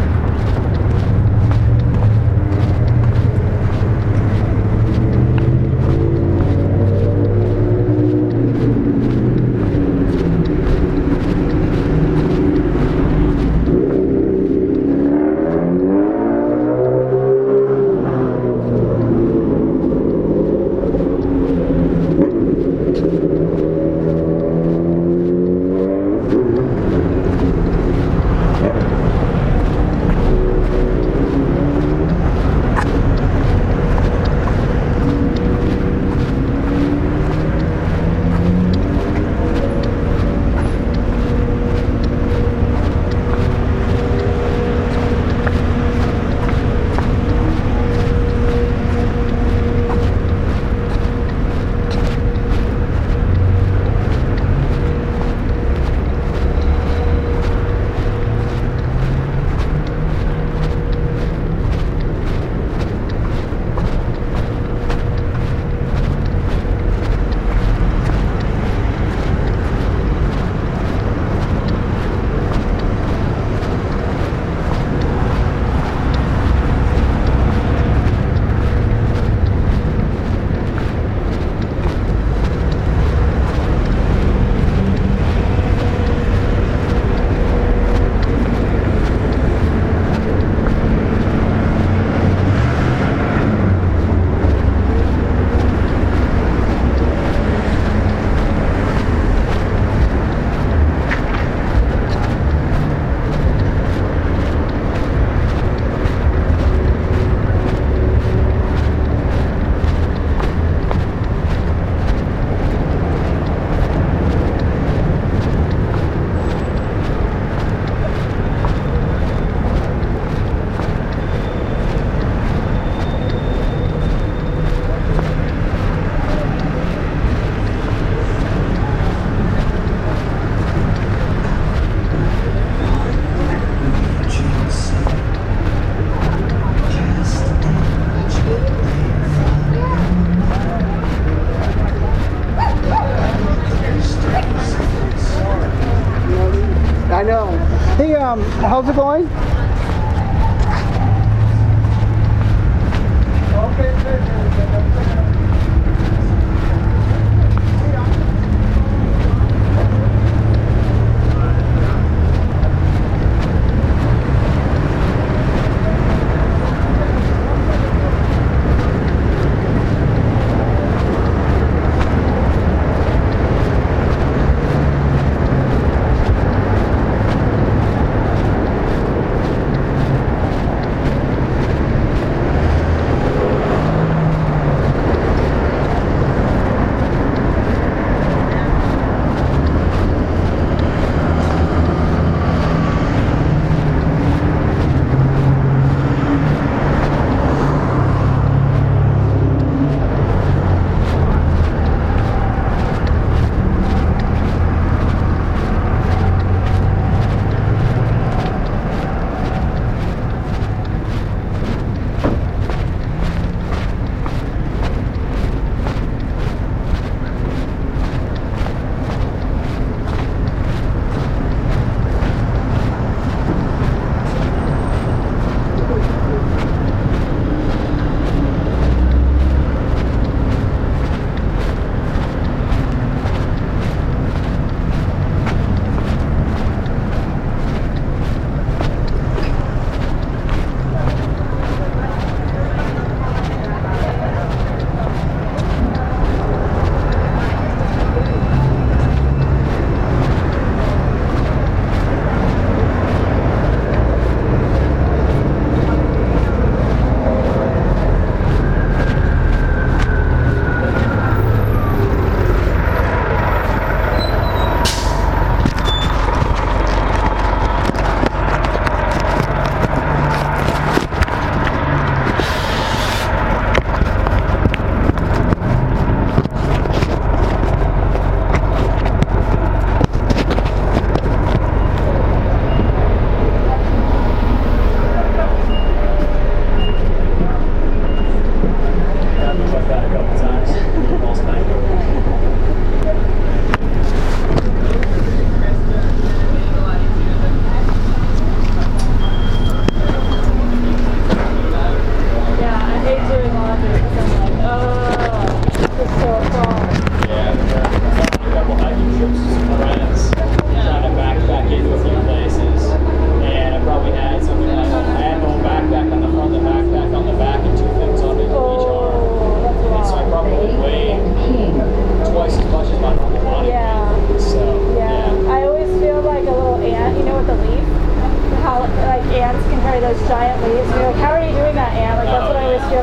I know. Hey, um, how's it going?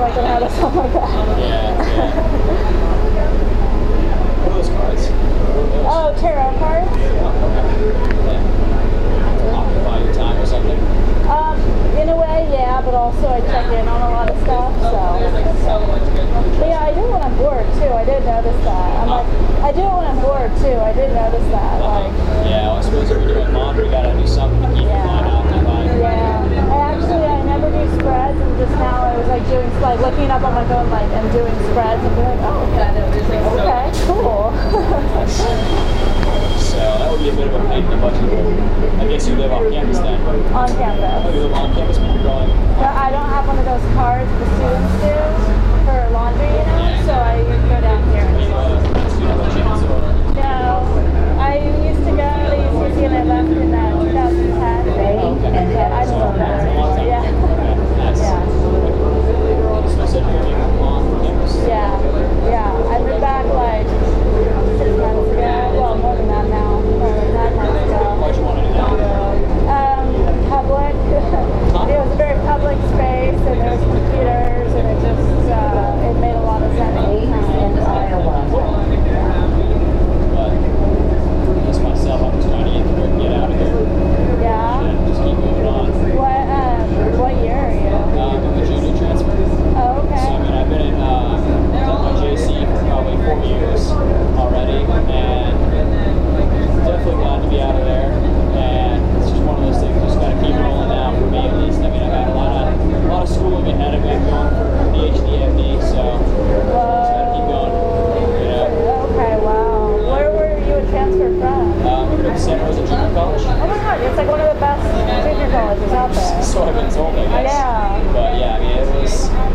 like to notice stuff like that. Yeah, yeah. What are those cards? Oh, tarot cards? Yeah. Occupy your time or something? Um, in a way, yeah, but also I check in on a lot of stuff, so. But yeah, I do it when I'm bored too. I did notice that. I'm like, I do it when I'm bored too. I did notice that. Like, yeah, well, I suppose if you're doing laundry, you gotta do something to keep your mind occupied. Yeah, I actually, I never do spreads, and just now I was like doing, like looking up on my phone, like, and doing spreads, and being like, oh, okay, cool. So that would be a bit of a pain in the butt. I guess you live off campus then. On campus. Oh, you live on campus when you're going? But I don't have one of those cards the students do for laundry, you know, yeah. So I go down here. Are you uh, a student by chance? Or? No, I used to go to U C C and I left in uh, two thousand ten. Oh, okay. And so I don't know that anymore. Yeah. Okay. Nice. Yeah. So you said you're going to on campus? Yeah, yeah. I moved back like six months ago. Well, more than that now. Or nine months ago. Why'd you want to do that? Um, public. It was a very public space, and there was computers, and it just uh, it made a lot of sense. But just myself, I'm just trying to get, get out of here. Yeah. And just keep moving on. What um, what year are you? Um, I'm a junior transfer. Oh, okay. So I mean, I've been in uh, my J C for probably four years already, and definitely glad to be out of there. And it's just one of those things, just gotta keep rolling now for me at least. I mean, I've got a lot of a lot of schooling ahead of me. I'm going for PhD, M D, so just gotta keep going. You know. Okay, wow. Where were you a transfer from? Um, we went to Santa Rosa Junior College. Oh my God, it's like one of the best junior colleges out there. So I've been told, I guess. Yeah. But yeah, I mean, it was.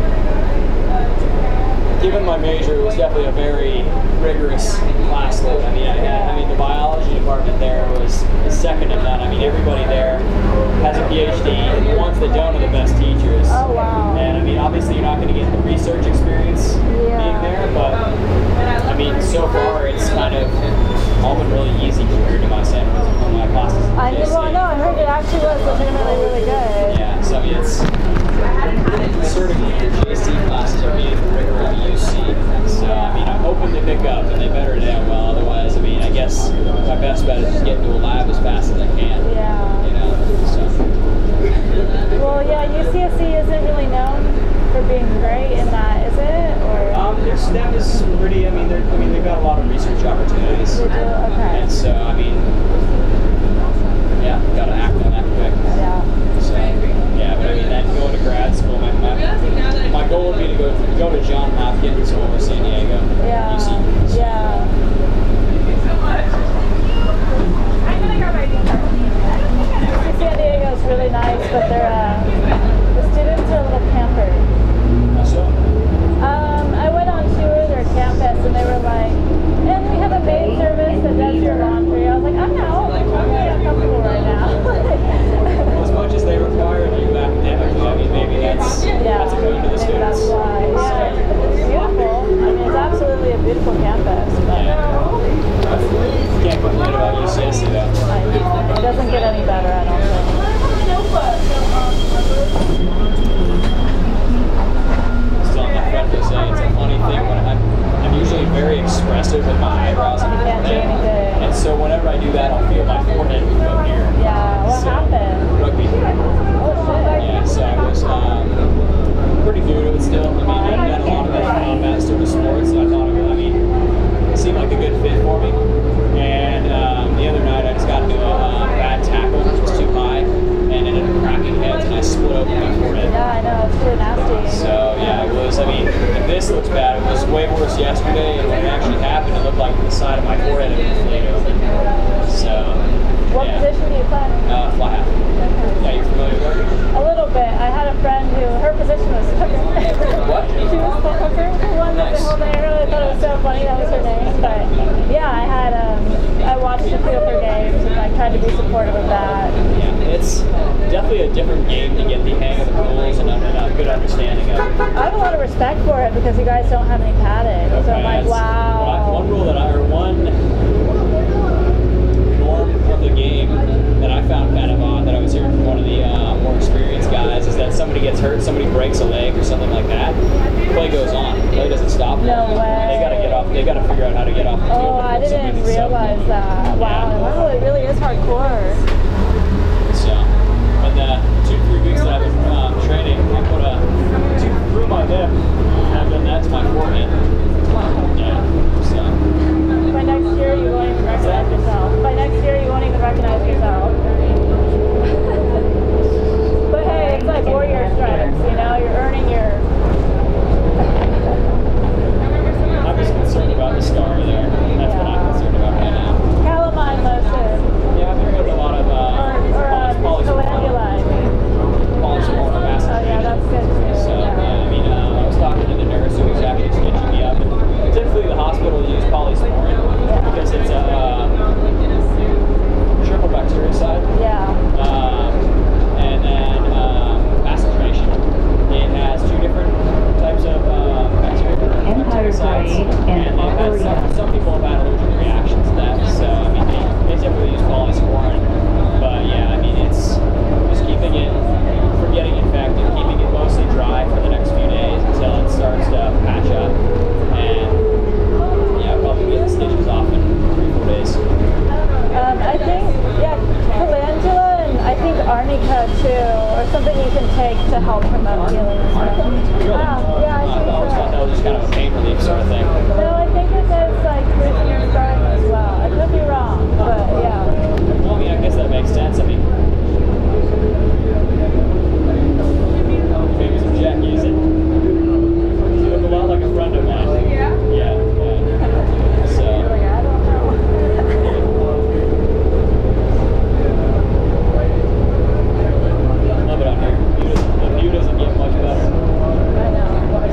Given my major, it was definitely a very rigorous class load. I mean, I had, I mean, the biology department there was second to none. I mean, everybody there has a PhD, and the ones that don't are the best teachers. Oh, wow. And I mean, obviously, you're not going to get the research experience yeah. being there, but I mean, so far, it's kind of all been really easy compared to my Santa Rosa, my classes. I did well, no, I heard it actually was legitimately really good. Yeah, so I mean, it's certainly the J C classes are being rigorous at U C. So I mean, I'm hoping they pick up and they better damn well. Otherwise, I mean, I guess my best bet is just get into a lab as fast as I can. Yeah. You know. So. Well, yeah, U C S C isn't really known for being great in that, is it? Or um, their STEM is pretty. I mean, they're. I mean, they've got a lot of research opportunities. They do. Okay. And so, I mean, yeah, gotta act on that quick. Yeah. So, yeah, but I mean, then going to grad school, my my, my goal would be to go to, go to John Hopkins or San Diego. Yeah. U C. Yeah. San Diego is really nice, but they're uh, the students are a little pampered. How so? Um, I went on tour their campus, and they were like, "And we have a maid service that does your laundry." I was like, "I'm out. I'm really uncomfortable right now." As much as they require you academically, I mean, maybe that's yeah, that's a boon to the maybe students. that's why. Yeah, it's beautiful. I mean, it's absolutely a beautiful campus. But Yeah. Can't complain about U C S C though. it doesn't get any better, I don't think. Still on that friend was saying it's a funny thing when I'm I'm usually very expressive with my eyebrows and You can't do everything. anything. And so whenever I do that, I'll feel my forehead move up here. Yeah, what So, happened? Rugby. Oh shit. Yeah, so I was um, pretty new to it still. I mean, I hadn't done a lot of the combat sort of sports, so I thought it would, I mean, it seemed like a good fit for me. And um, the other night I just got into a um, bad tackle, which was too high, and ended up cracking heads, and I split open my forehead. Yeah, I know, it's really nasty. So yeah, it was, I mean, if this looks bad, it was way worse yesterday, and when it actually happened, it looked like the side of my forehead had been flayed open. So, What yeah. position do you play? Uh, fly half. Yeah, you're familiar with rugby? A little bit. I had a friend who, her position was hooker. What? She was the hooker who won Nice. the whole day. I really thought it was so funny, that was her name. But yeah, I had, um, I watched a few of her games and I tried to be supportive of that. Yeah, it's definitely a different game to get the hang of the rules and a good understanding of it. I have a lot of respect for it because you guys don't have any padding. So I'm like, that's- wow. One rule that I, or one norm of the game that I found kind of odd that I was hearing from one of the uh, more experienced guys is that somebody gets hurt, somebody breaks a leg or something like that, realize that. Wow, wow, it really is hardcore. So, and the two, three weeks that I've been um, training, I put a tube through my hip, and I've done that to my forehead. Yeah, so. By next year, you won't even recognize yourself. By next year, you won't even recognize yourself. But hey, it's like warrior stripes, you know? You're earning your... I'm just concerned about the scar there. That's yeah. what I'm concerned about right now. Calamine lotion. Yeah, I've been with a lot of... Uh, or or uh, calendula. Polysporin acid. Oh yeah, that's good too. So, yeah. yeah, I mean, uh, I was talking to the nurse who was actually stitching me up. And typically the hospital uses polysporin yeah. because it's a uh, triple bactericide. Yeah. Um, and then um, macitration. It has two different types of uh, bacteria, bactericides, and they've had some, some people have had allergic reactions to that. So I mean, they, they typically use polysporin. But yeah, I mean, it's just keeping it from getting infected, keeping it mostly dry for the next few days until it starts to patch up. And yeah, probably get the stitches off in three, four days. Um, I think, yeah, calendula and I think arnica too, or something you can take to help promote healing as well. Really? Wow, yeah, I think I always so. thought that was just kind of a pain relief sort of thing. No, I think it does like loosen your scarring as well. I could be wrong, but yeah. Well, I mean, I guess that makes sense. I mean, maybe some Jack use it. You look a lot like a friend of mine. Yeah? Yeah. yeah. So. You're like, I don't know. Love it out here. View doesn't, the view doesn't get much better. I know.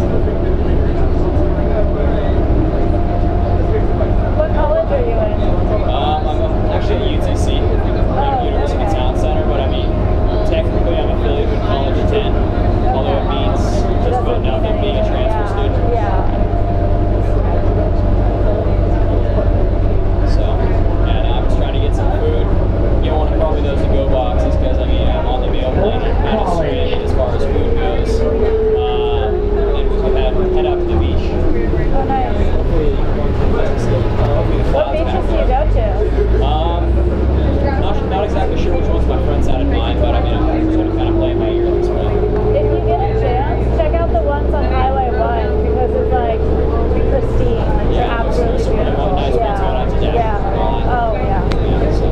What college are you in? Um, I'm actually at U T C, Oh, University okay. Town Center, but I mean, technically I'm affiliated with College of ten, although it means just about nothing being a transfer yeah. student. Yeah. So, and I'm just trying to get some food. You know, one of probably those to-go boxes because I mean, I'm on the meal plan and kind of straight as far as food goes. Um, and we head, head out to the beach. Oh, nice. Hopefully, hopefully the What clouds beaches back do you up. go to? Um, not, not exactly sure which ones my friends had in mind, but I mean, I'm just going to kind of play it by ear at this point. If you get a chance, check out the ones on Highway one because it's like pristine. Like Yeah, they're there's absolutely some really beautiful. nice ones going out to Denver. Yeah. Oh yeah. Yeah, so.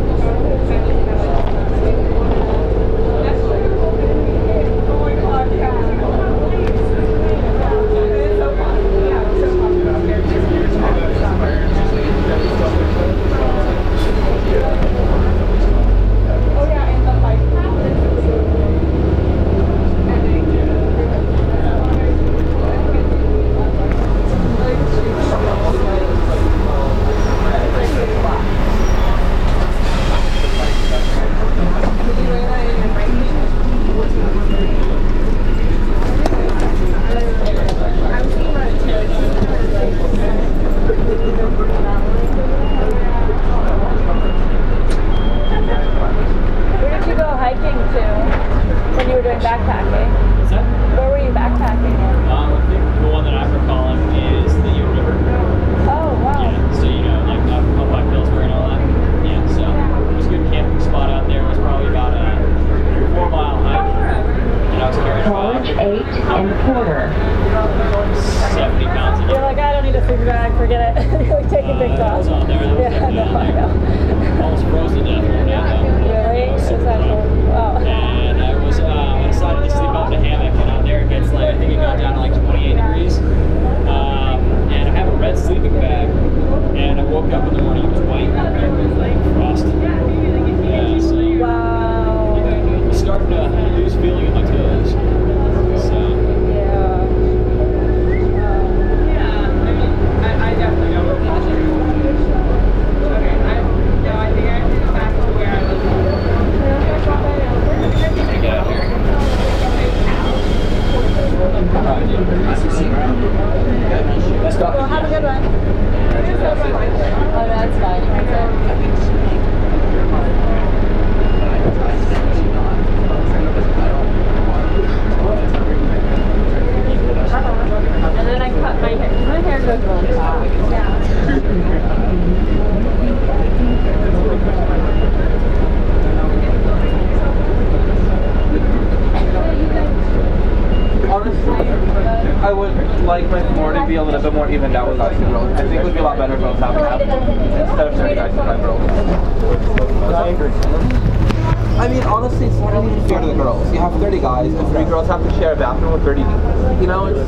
Where did you go hiking to when you were doing backpacking? What's that? Where were you backpacking in? Um, I think the one that I'm recalling is the Ute River. Oh wow. Yeah, so you know, like up, up by Pillsbury and all that. Yeah, so it was a good camping spot out there. It was probably about a four mile hike. And I was carrying about eight and a quarter. seventy pounds of You're like, I don't need a sleeping bag, forget it. You're like taking big That thoughts. was on there. That was Yeah, definitely no, on I there. know. Almost froze to death one day though. Really? Is that cool? Oh. And I was, uh, I decided to sleep out in a hammock, and out there it gets like, I think it got down to like twenty-eight degrees. Um, and I have a red sleeping bag, and I woke up in the morning, it was white, like frost. Yeah, so. Wow. I was starting to lose feeling in my toes. So. Yeah. I definitely know what it is. Okay, I, no, I think I have to pass where I live. Get out here. Let's go. Well, have a good one. Oh, that's fine. And then I cut my hair. My hair goes really fast. Yeah. more evened out with guys and girls. I think it would be a lot better if I was having half instead of thirty guys and five girls. I agree. I mean, honestly, it's not even fair to the girls. You have thirty guys, and three girls have to share a bathroom with thirty people. You know, it's...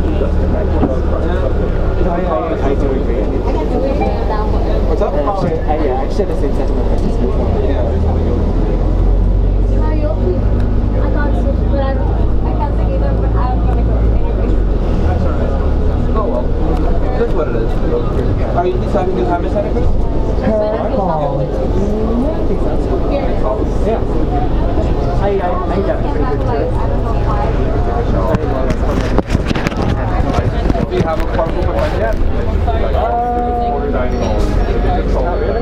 I, I, I do agree. What's up? Uh, sure, I, yeah, I share the same sentiment. Yeah. I can't sit, but I, I can't think either, but I'm gonna go anyway. That's alright. Oh well. It is what it is. Are you deciding to have a Santa Cruz? Yeah. I, I, I definitely agree with it. Do you have a portable with yet? Not really?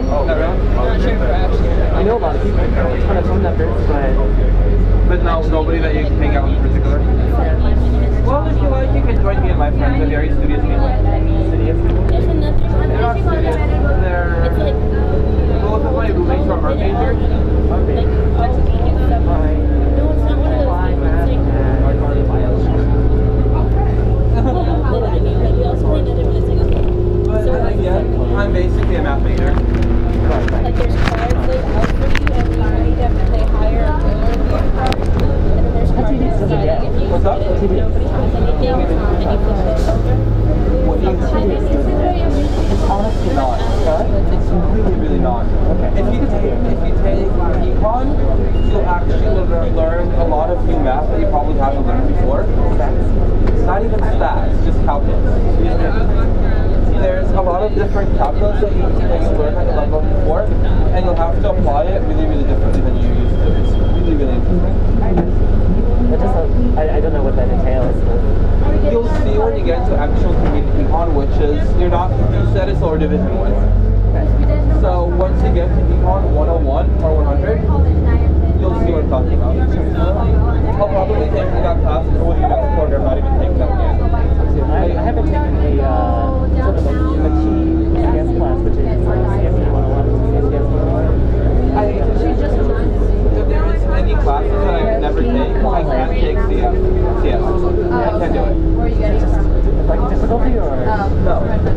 I know a lot of people. It's kind of phone numbers, but... But no, nobody that you can hang out with in particular? Well, if you like, you can join me and my friends. They're very studious people. Studious people? They're not studious. They're... Both of my roommates are art majors. Art majors? But again, I'm basically a math major. Like there's cards laid out for you and you definitely hire a girl and then there's cards deciding if you What's up? nobody has anything and you flip it over. What do you It's honestly not. It's really, really not. Okay. If you take if you take econ, you'll actually learn, learn a lot of new math that you probably haven't learned before. It's not even stats, just calculus. There's a lot of different calculus that you, that you learn at the level before, and you'll have to apply it really, really differently than you used to. It's really, really interesting. But just, uh, I, I don't know what that entails. You'll see when you get to actual community econ, which is, you're not, you said it's lower division one. So once you get to econ one oh one or one hundred, you'll see what I'm talking about. I'll probably take that class for you next quarter. I'm not even taking that yet. I, I haven't taken a uh, sort of a, a key C S class, which is uh, C S E one oh one, C S E one oh one. I, if there is any classes that I can never take, I can't take C S. C S. I can't do it. Like difficulty or? No.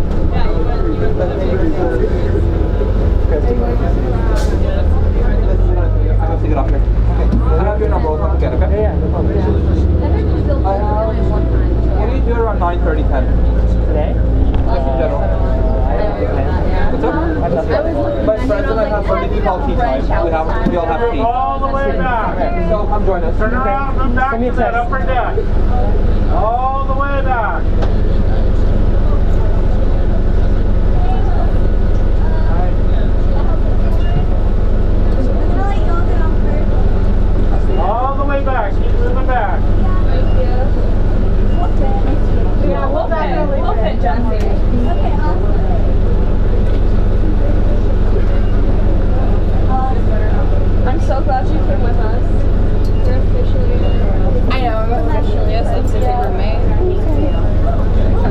I have to get off here. Okay. I have your number. We'll talk again, okay? Yeah, yeah, no problem. Uh, what do you do around nine thirty, ten? Today? Just in general. I have no plans. What's up? I have nothing. My friends and I have Monday call tea time. We have, we all have tea. All the way back. So come join us. Turn around, come back to that upper deck. All the way back. All the way back. Keep in the back. Thank you. Yeah, we'll definitely we'll fit Jesse. Okay, awesome. I'm so glad you came with us. We're officially. I know, I'm officially a substitute roommate.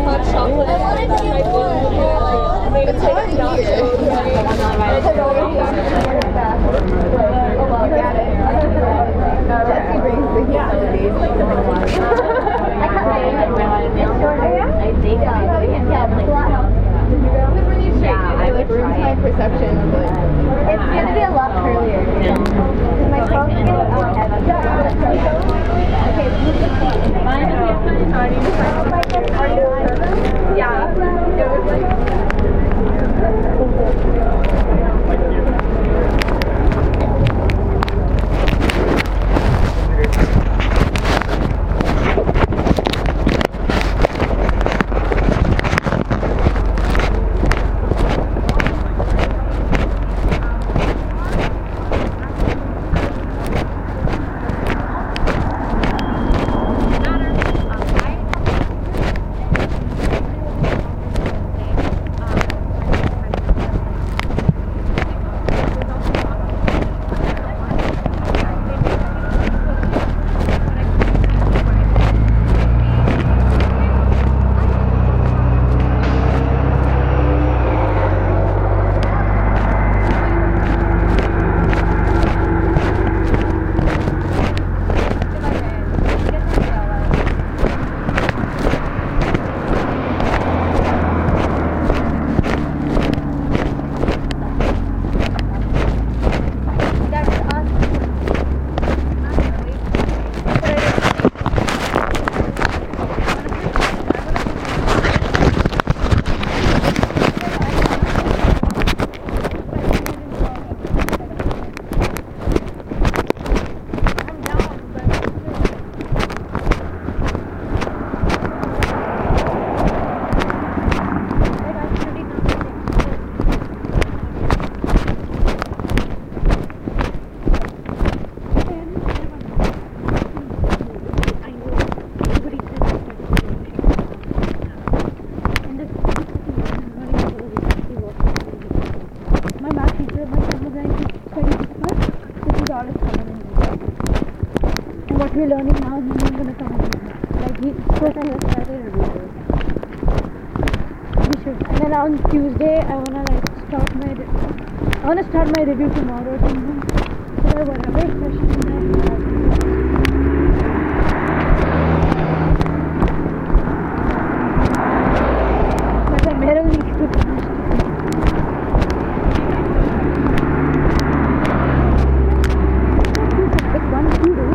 hot chocolate. I wanted to get made it take nachos. Jesse brings the utilities. Yeah, I would try my perception of it. It's going to be a lot curlier. Yeah. My phone is going to be okay, mine is Are you Yeah. It was like... We're learning now, and then I'm gonna come and like he first I have started a video. We should, and then on Tuesday I wanna like start my I wanna start my review tomorrow or something. So that whatever question I have. But I barely need to finish. But one video.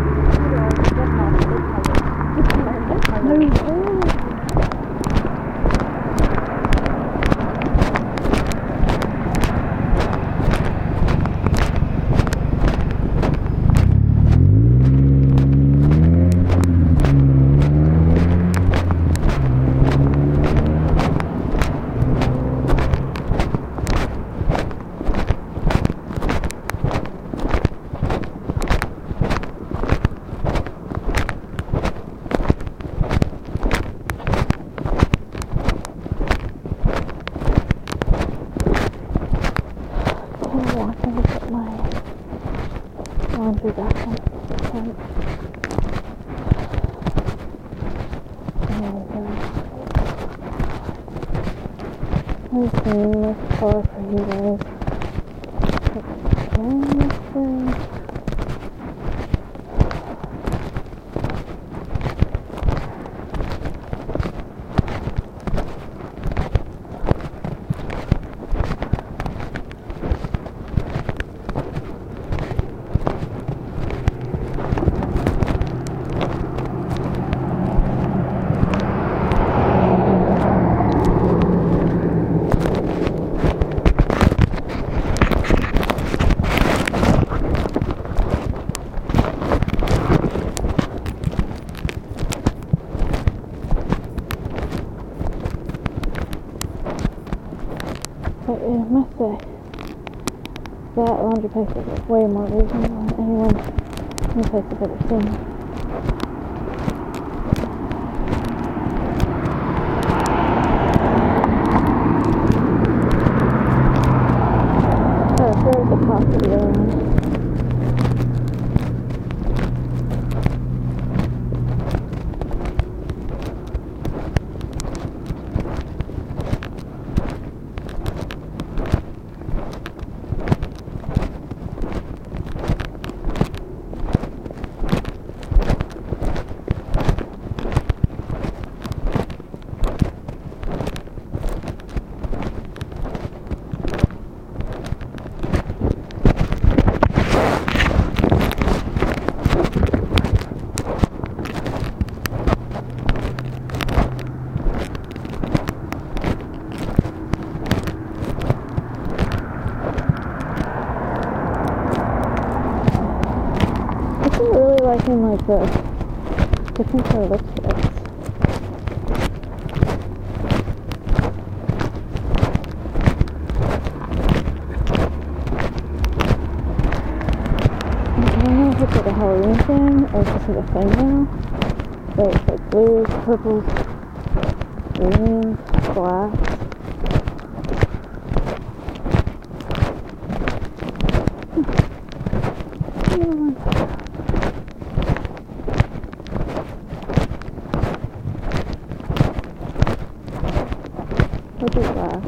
Laundry back on. I'm cleaning this car for you guys. But yeah, I must say, that laundry place is way more reasonable than anyone in the place I've ever seen. Oh, here's the top of the other one. even like the different color lipsticks. I don't know if it's like a Halloween thing or if it's like a thing now. But it's like blues, purples, greens, blacks. What is that?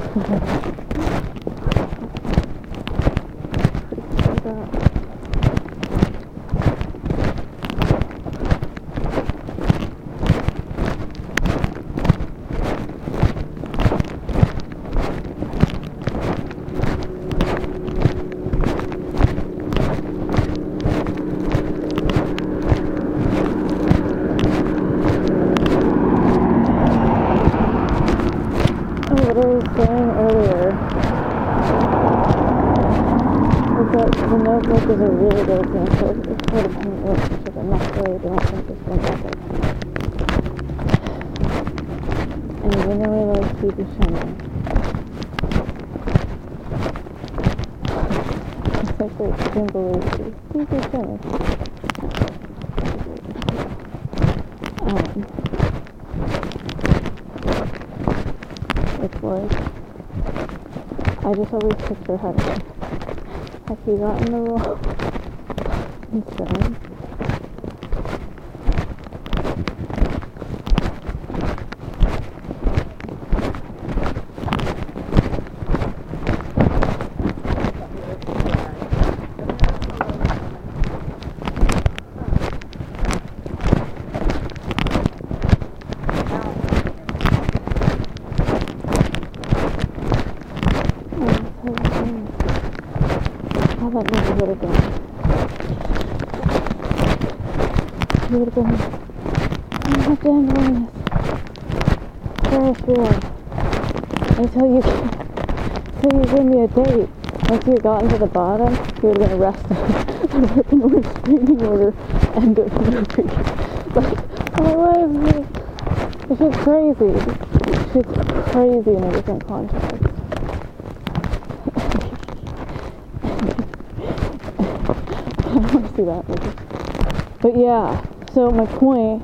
The Notebook is a really good example of this codependent relationship, and that's why I don't think it's been epic. And even though I like Steve Buscemi, it's like, wait, I can't believe Steve Buscemi. Um, it's like, I just always picture having Have you gotten the role? Insane. That never would have been. You would have been. I'm not damn doing this. Ferris wheel. Until you, until you gave me a date. Once you had gotten to the bottom, you would have been arrested. And written a restraining order. End of movie. Like, oh, what is this? This shit's crazy. This shit's crazy in a different context. I want to see that movie. But yeah, so my point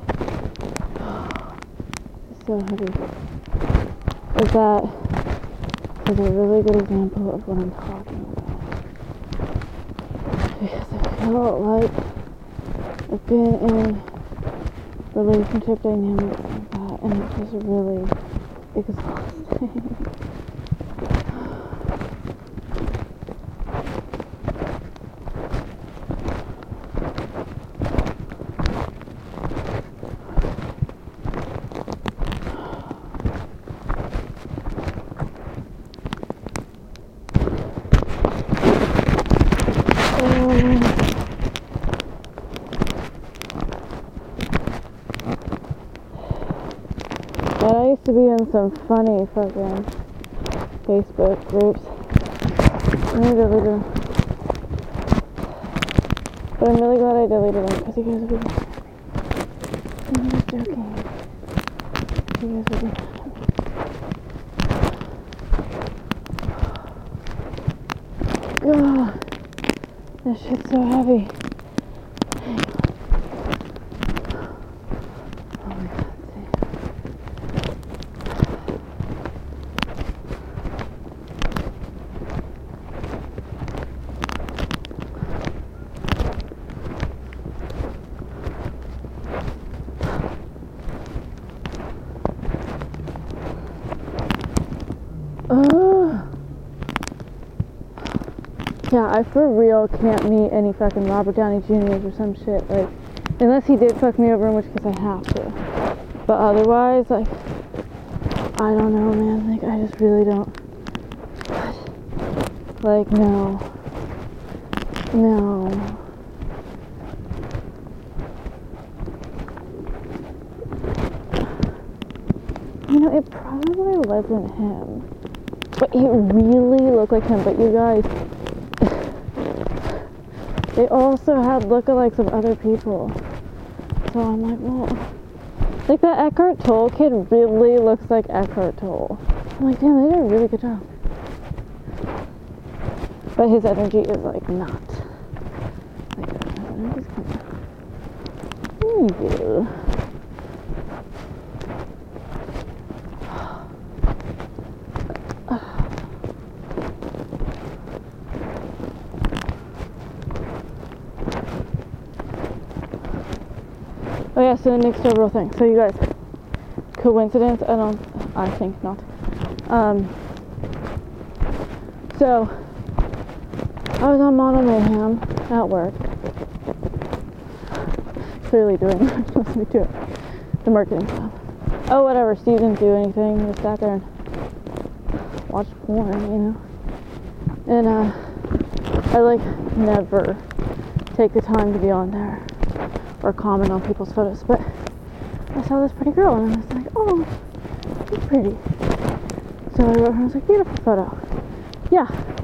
is so heavy. Is that is a really good example of what I'm talking about. Because I feel like I've been in relationship dynamics like that, and it's just really exhausting. But I used to be in some funny fucking Facebook groups. I deleted them. But I'm really glad I deleted them because you guys would be mad at me. I'm just joking. You guys would be mad at me. God, this shit's so heavy. Yeah, I for real can't meet any fucking Robert Downey Juniors or some shit, like, unless he did fuck me over, in which case I have to. But otherwise, like, I don't know, man, like, I just really don't, like, no, no. You know, it probably wasn't him, but it really looked like him, but you guys, they also had lookalikes of other people. So I'm like, well, like that Eckhart Tolle kid really looks like Eckhart Tolle. I'm like, damn, they did a really good job. But his energy is like not. Like, his energy's kind of evil. Oh yeah, so the Nick Dobrow thing. So you guys, coincidence? I don't, I think not. Um, so, I was on Model Mayhem at work. Clearly doing what I'm supposed to be doing. The marketing stuff. Oh, whatever, Steve didn't do anything. He just sat there and watched porn, you know. And, uh, I, like, never take the time to be on there or comment on people's photos, but I saw this pretty girl and I was like, oh, she's pretty. So I wrote her, I was like, beautiful photo. Yeah.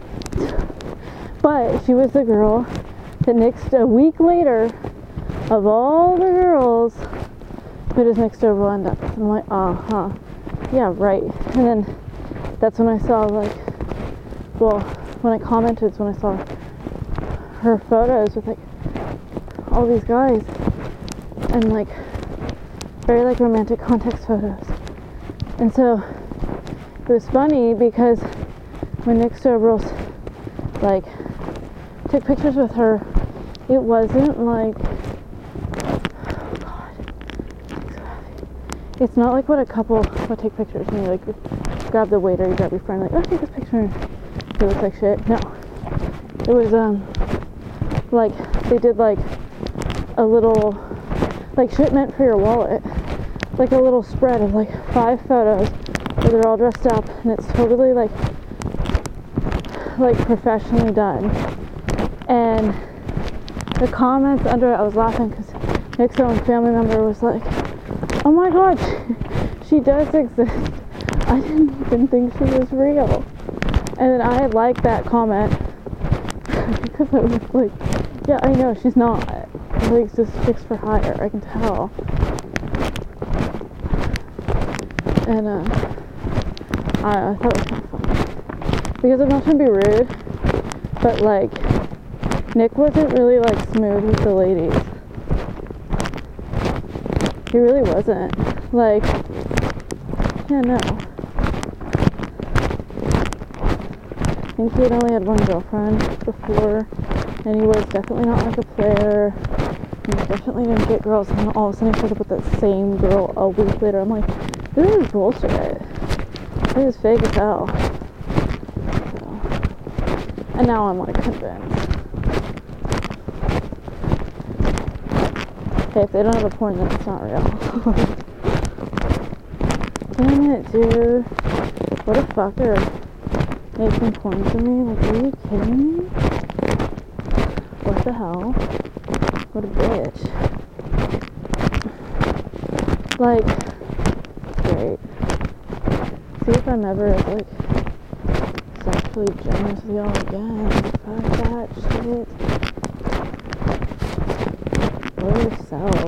But she was the girl that next, a week later, of all the girls, who does Nick Dobrow end up with? And I'm like, uh-huh. Yeah, right. And then that's when I saw, like, well, when I commented, is when I saw her photos with, like, all these guys and like very like romantic context photos. And so it was funny because when Nick Dobrow like took pictures with her, it wasn't like, oh god, it's not like what a couple would take pictures and you like grab the waiter, you grab your friend, like, oh, take this picture and it looks like shit. No, it was um like they did like a little, like shit meant for your wallet, like a little spread of like five photos where they're all dressed up and it's totally like, like professionally done. And the comments under it, I was laughing because Nick's own family member was like, oh my god, she, she does exist. I didn't even think she was real. And then I liked that comment because I was like, yeah, I know, she's not. Like, this chicks for hire, I can tell. And, uh, I, I thought it was kind of funny. Because I'm not trying to be rude, but, like, Nick wasn't really, like, smooth with the ladies. He really wasn't. Like, yeah, no. I think he had only had one girlfriend before, and he was definitely not, like, a player. He definitely didn't get girls, and then all of a sudden he showed up with that same girl a week later. I'm like, this is bullshit. This is fake as hell. So, and now I'm like convinced. Hey, if they don't have a porn, then it's not real. Damn it, dude. What a fucker. Making porn to me? Like, are you kidding me? What the hell? What a bitch. Like, great. See if I'm ever, like, sexually generous with y'all again. Fuck that shit. Go yourself.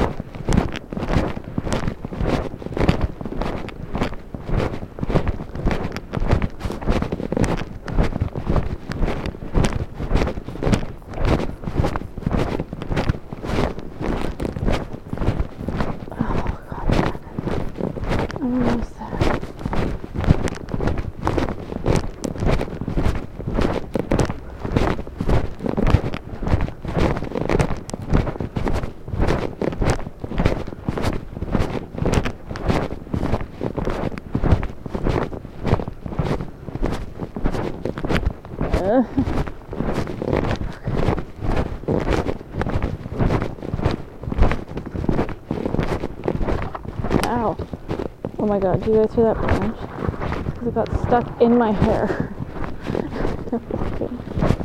Ow. Oh my god, do you guys hear that branch? Because it got stuck in my hair. I kept walking.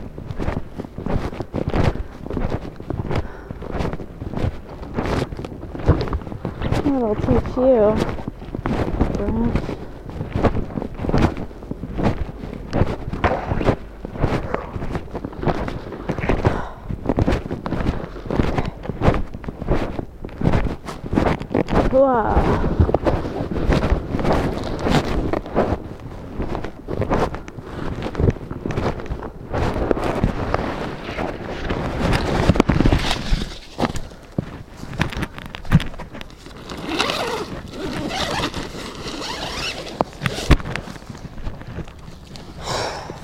That'll teach you. Branch.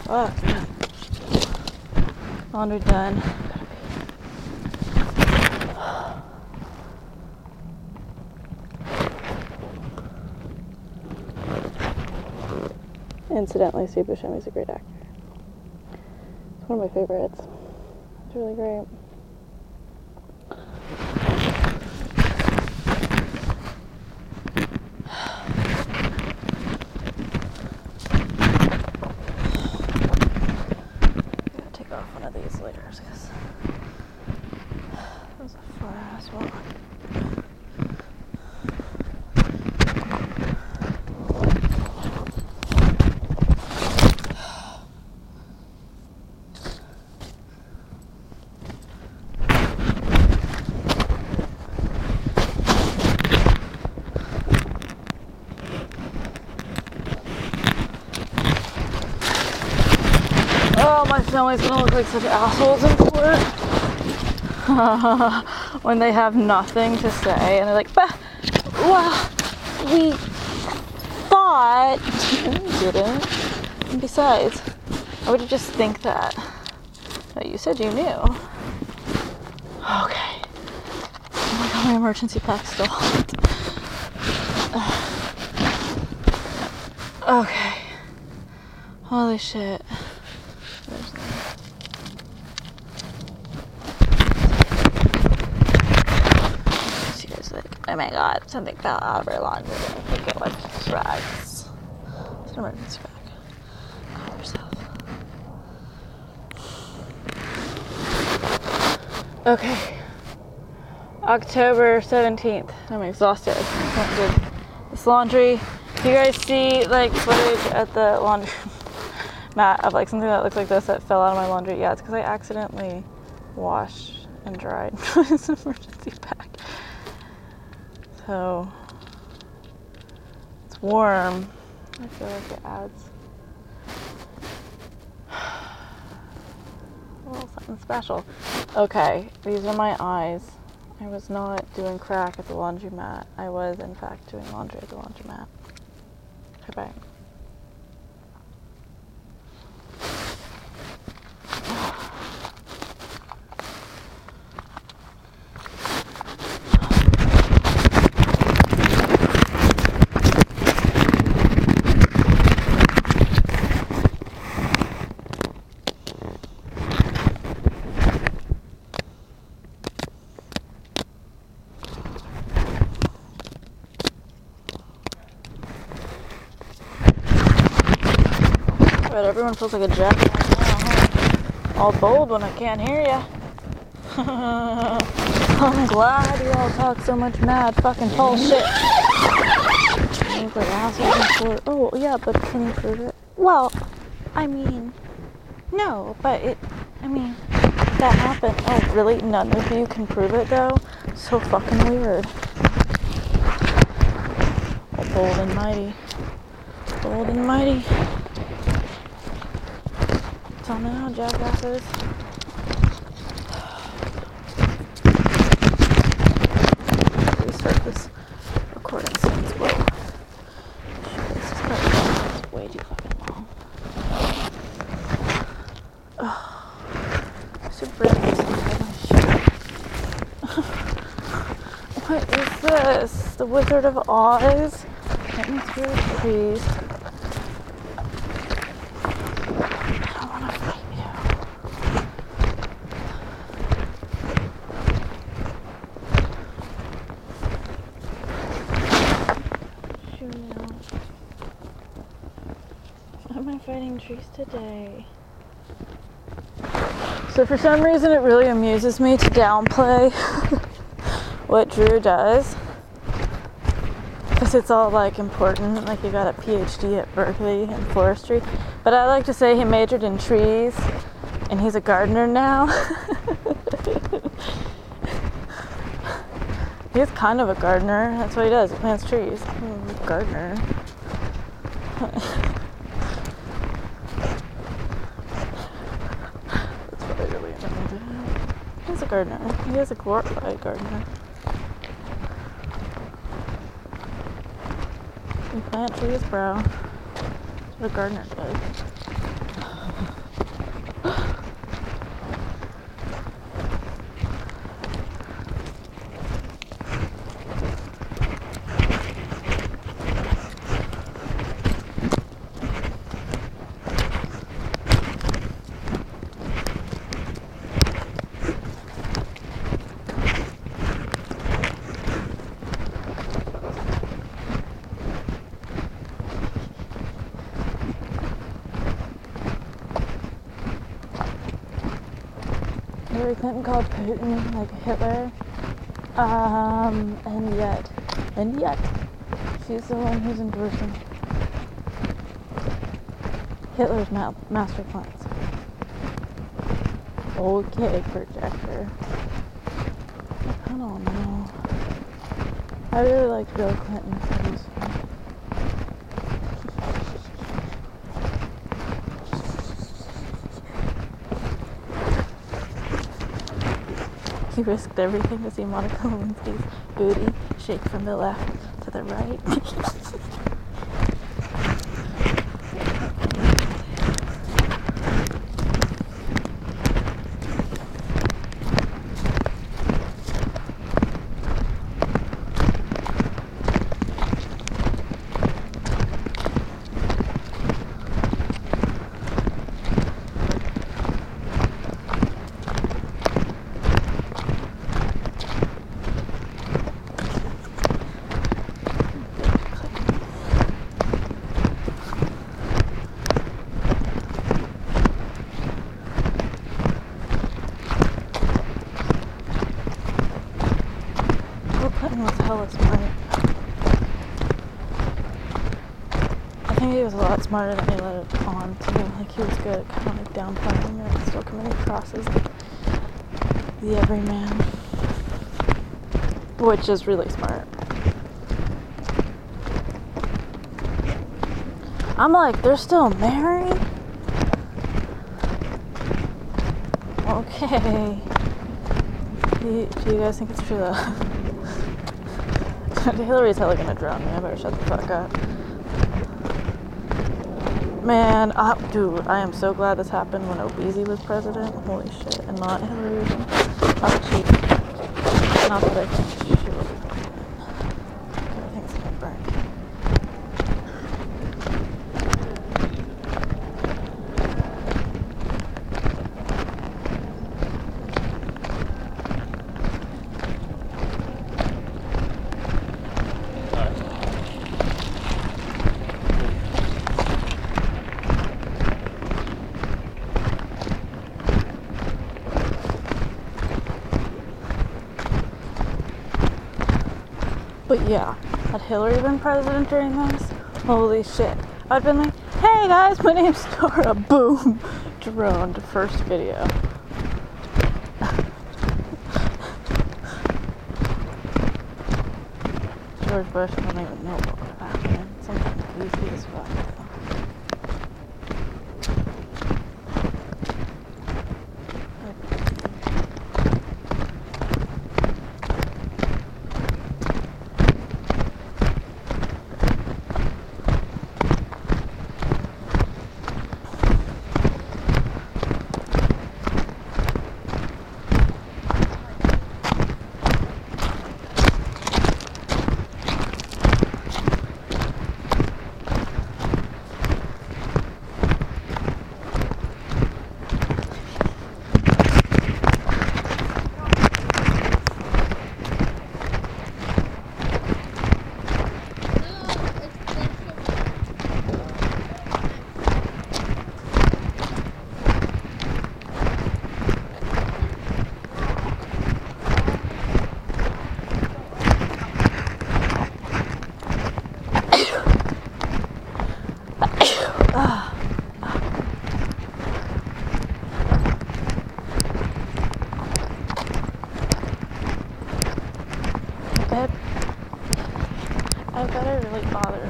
Fuck, man. Laundry done. Incidentally, Steve Buscemi's a great actor. It's one of my favorites. It's really great. Gotta take off one of these later because that was a far ass walk. Oh, my family's gonna look like such assholes in court when they have nothing to say and they're like, bah, well, we thought, and we didn't. And besides, I would just think that. But you said you knew. Okay. Oh my god, my emergency pack stalled. Okay. Holy shit. She was like, oh my god, something fell out of her laundry. I think it was rags. It's an emergency bag. Calm yourself. Okay. October seventeenth. I'm exhausted. I did this laundry. Do you guys see like footage at the laundry mat of like something that looks like this that fell out of my laundry? Yeah, it's because I accidentally washed and dried this emergency pack. So it's warm. I feel like it adds a little something special. Okay, these are my eyes. I was not doing crack at the laundromat. I was in fact doing laundry at the laundromat. Okay, bye. But everyone feels like a jackass now, huh? All bold when I can't hear ya. I'm glad you all talk so much mad fucking bullshit. You look like assholes in court. Oh, yeah, but can you prove it? Well, I mean, no, but it, I mean, that happened. Oh, really? None of you can prove it, though? So fucking weird. Oh, bold and mighty. Bold and mighty. Tell me now, jackasses. Restart this recording since, whoa. Shit, this is probably way too fucking long. Oh, I should break this inside my shit. What is this? The Wizard of Oz? Let me through the trees. Trees today. So for some reason it really amuses me to downplay what Drew does, because it's all like important, like he got a P H D at Berkeley in forestry, but I like to say he majored in trees and he's a gardener now. He's kind of a gardener. That's what he does. He plants trees. Mm, gardener. He's a gardener. He is a glorified gardener. You plant trees, bro. That's what a gardener does. Hillary Clinton called Putin like Hitler. Um, and yet, and yet, she's the one who's endorsing Hitler's ma- master plans. Okay, projector. I don't know. I really liked Bill Clinton. So he was fun. He risked everything to see Monica Lewinsky's booty shake from the left to the right. Was hella smart. I think he was a lot smarter than he let it on too. Like he was good at kind of like downplaying it and still coming across as the, the everyman, which is really smart. I'm like, they're still married? Okay. Do you, do you guys think it's true though? Hillary's hella gonna drown me. I better shut the fuck up. Man, uh, dude, I am so glad this happened when Obeezy was president. Holy shit. And not Hillary. Not cheap. Not that I think she would. Everything's gonna burn. But yeah, had Hillary been president during this, holy shit. I'd been like, hey guys, my name's Nora. Boom. Droned first video. George Bush, I don't even know what would happen. Something goofy as fuck. I better really bother.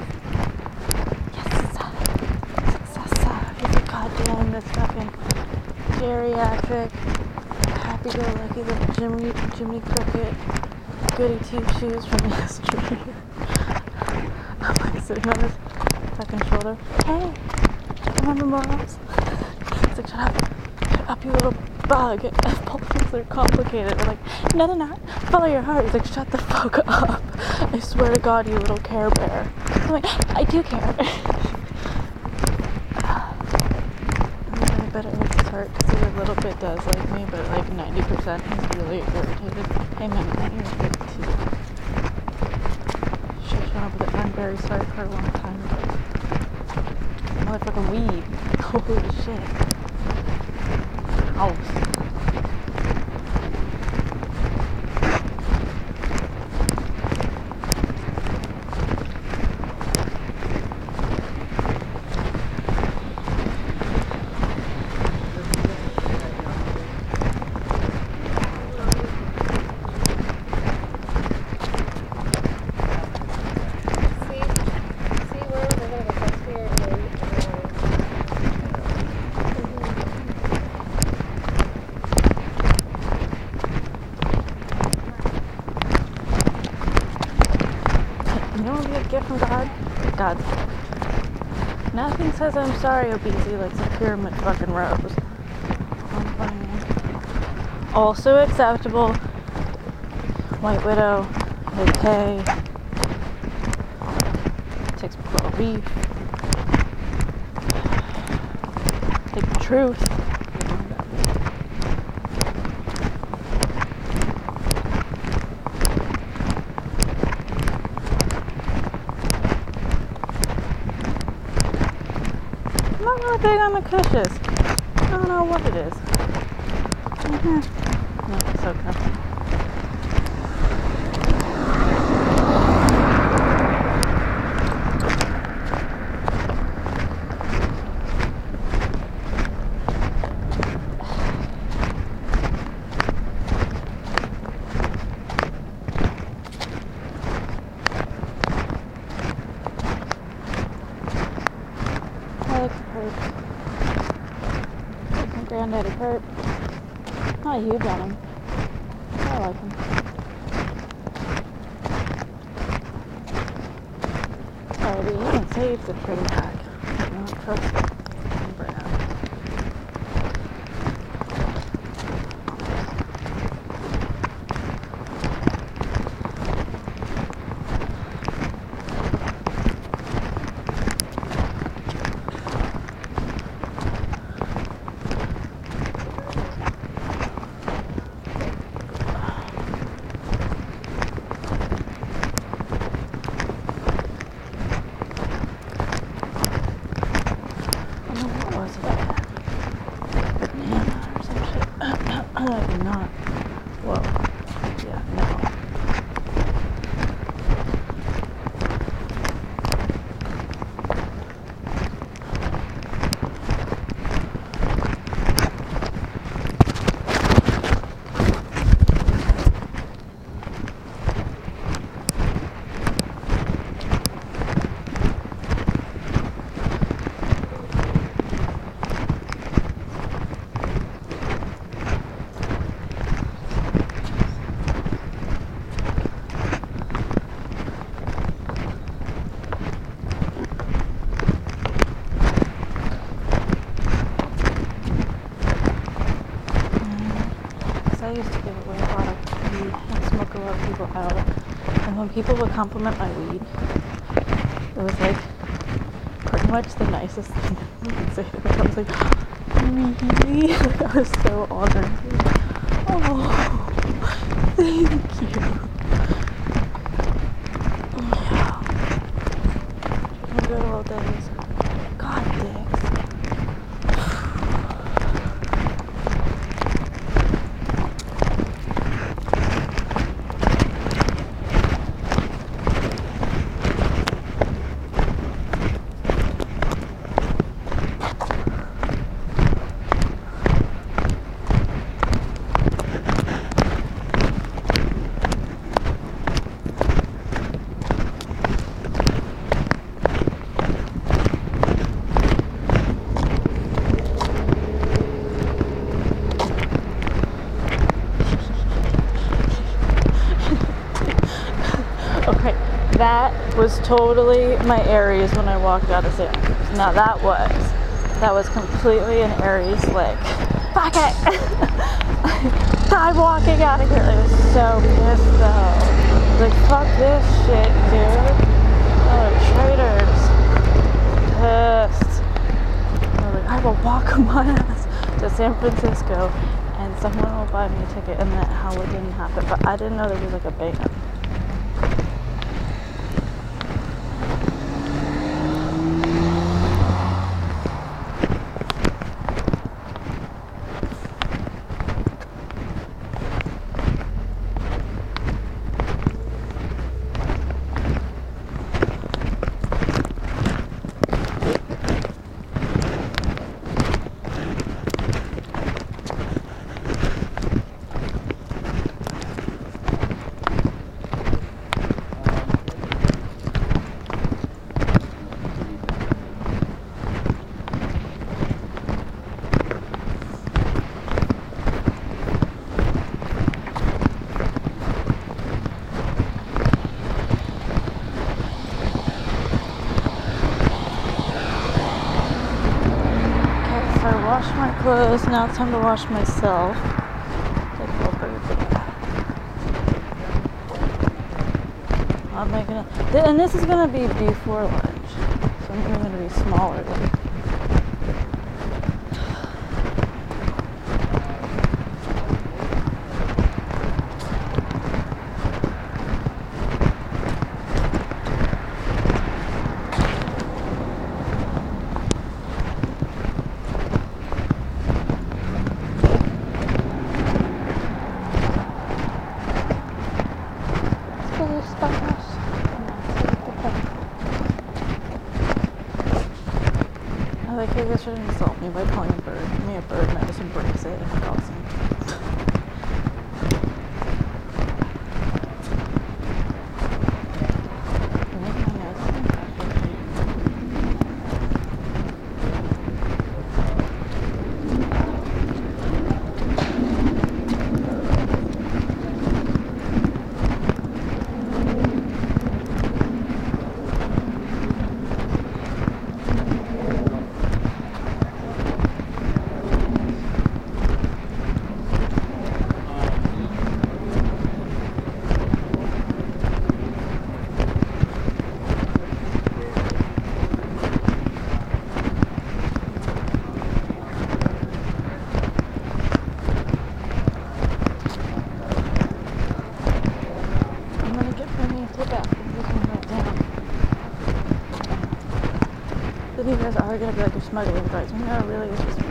Yes, success. He's a goddamn this fucking geriatric, happy-go-lucky little Jimmy, Jimmy Cricket, goody two-shoes from yesterday. I'm like sitting on his fucking shoulder. Hey, remember morals? It's like, shut up, shut up, you little bug. Politics are complicated. We're like, no, they're not. Follow your heart. He's like, shut the fuck up. I swear to God, you little Care Bear. I'm like, I do care. I bet it hurts his heart because he a little bit does like me, but like ninety percent he's really irritated. Hey man, I'm irritated too. Shit, shut up with it. I'm very sorry for a long time ago. Motherfucking weed. Holy shit. Ow. don't be a gift from God? God's gift. Nothing says I'm sorry, obesity, like some pyramid fucking rose. Also acceptable. White Widow, A K, Six Pro Beef, Take the Truth. I'm not really big on the cushions. I don't know what it is. Mm-hmm. No, it's okay. Granddaddy Kurt. Not huge on him. I like him. Sorry, but you can say it's a pretty pack. You know, trust the brand. Not. Whoa. Yeah, no. I used to give away a lot of weed and smoke a lot of people out. And when people would compliment my weed, it was like pretty much the nicest thing you could say to me. I was like, really? Like, I was so honored. Oh, thank you. Yeah. Good old days. God, dicks. That was totally my Aries when I walked out of Santa Cruz. Now that was, that was completely an Aries, like, fuck it! I'm walking out of here. I was so pissed though. Like, fuck this shit, dude. Oh, traitors. Pissed. I was like, I will walk my ass to San Francisco and someone will buy me a ticket, and that hell it didn't happen. But I didn't know there was like a ban. clothes. Now it's time to wash myself. Take a little bird. I'm making it. And this is going to be before lunch. So I'm going to be smaller than. I like how you guys should insult me by calling a bird me a bird and I just embrace it. It's awesome. You guys are gonna be like, you're smuggling drugs. No, really, it's just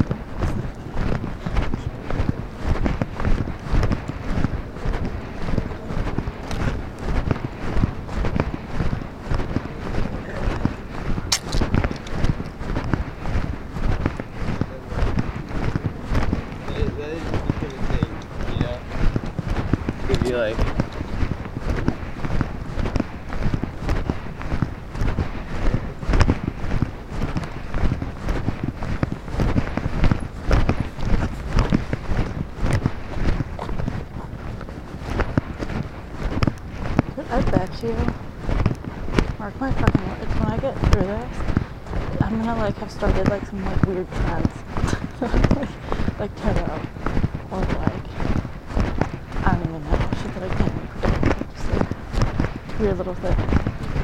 Could be like. I bet you, mark my fucking words, when I get through this, I'm gonna like have started like some like weird trends. like, like Tito, or like, I don't even know, shit that I can't even predict, just like, weird little things.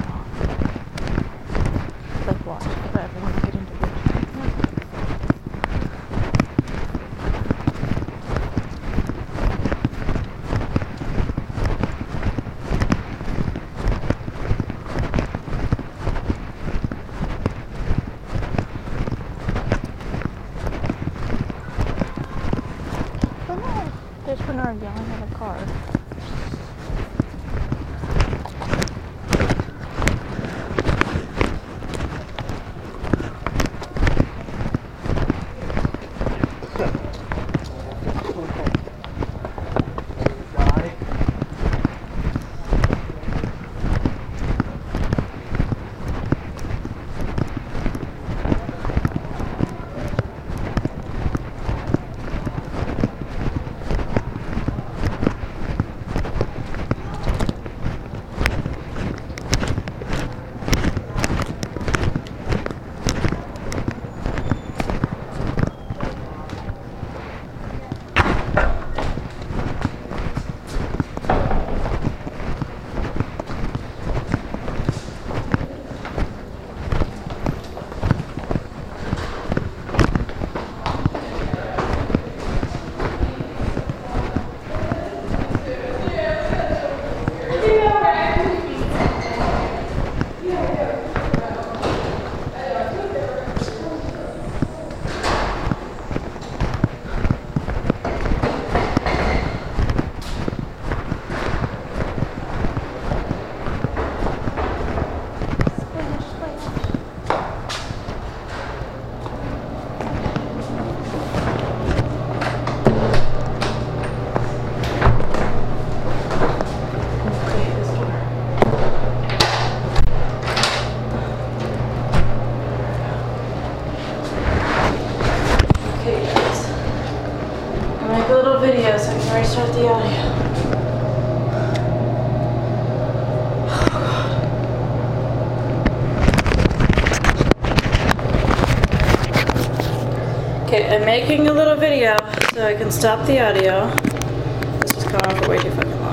Like watch, if I ever want to get into weird trends. There's Bernard yelling at a car. Video so I can restart the audio. Okay, I'm making a little video so I can stop the audio. This is going on for way too fucking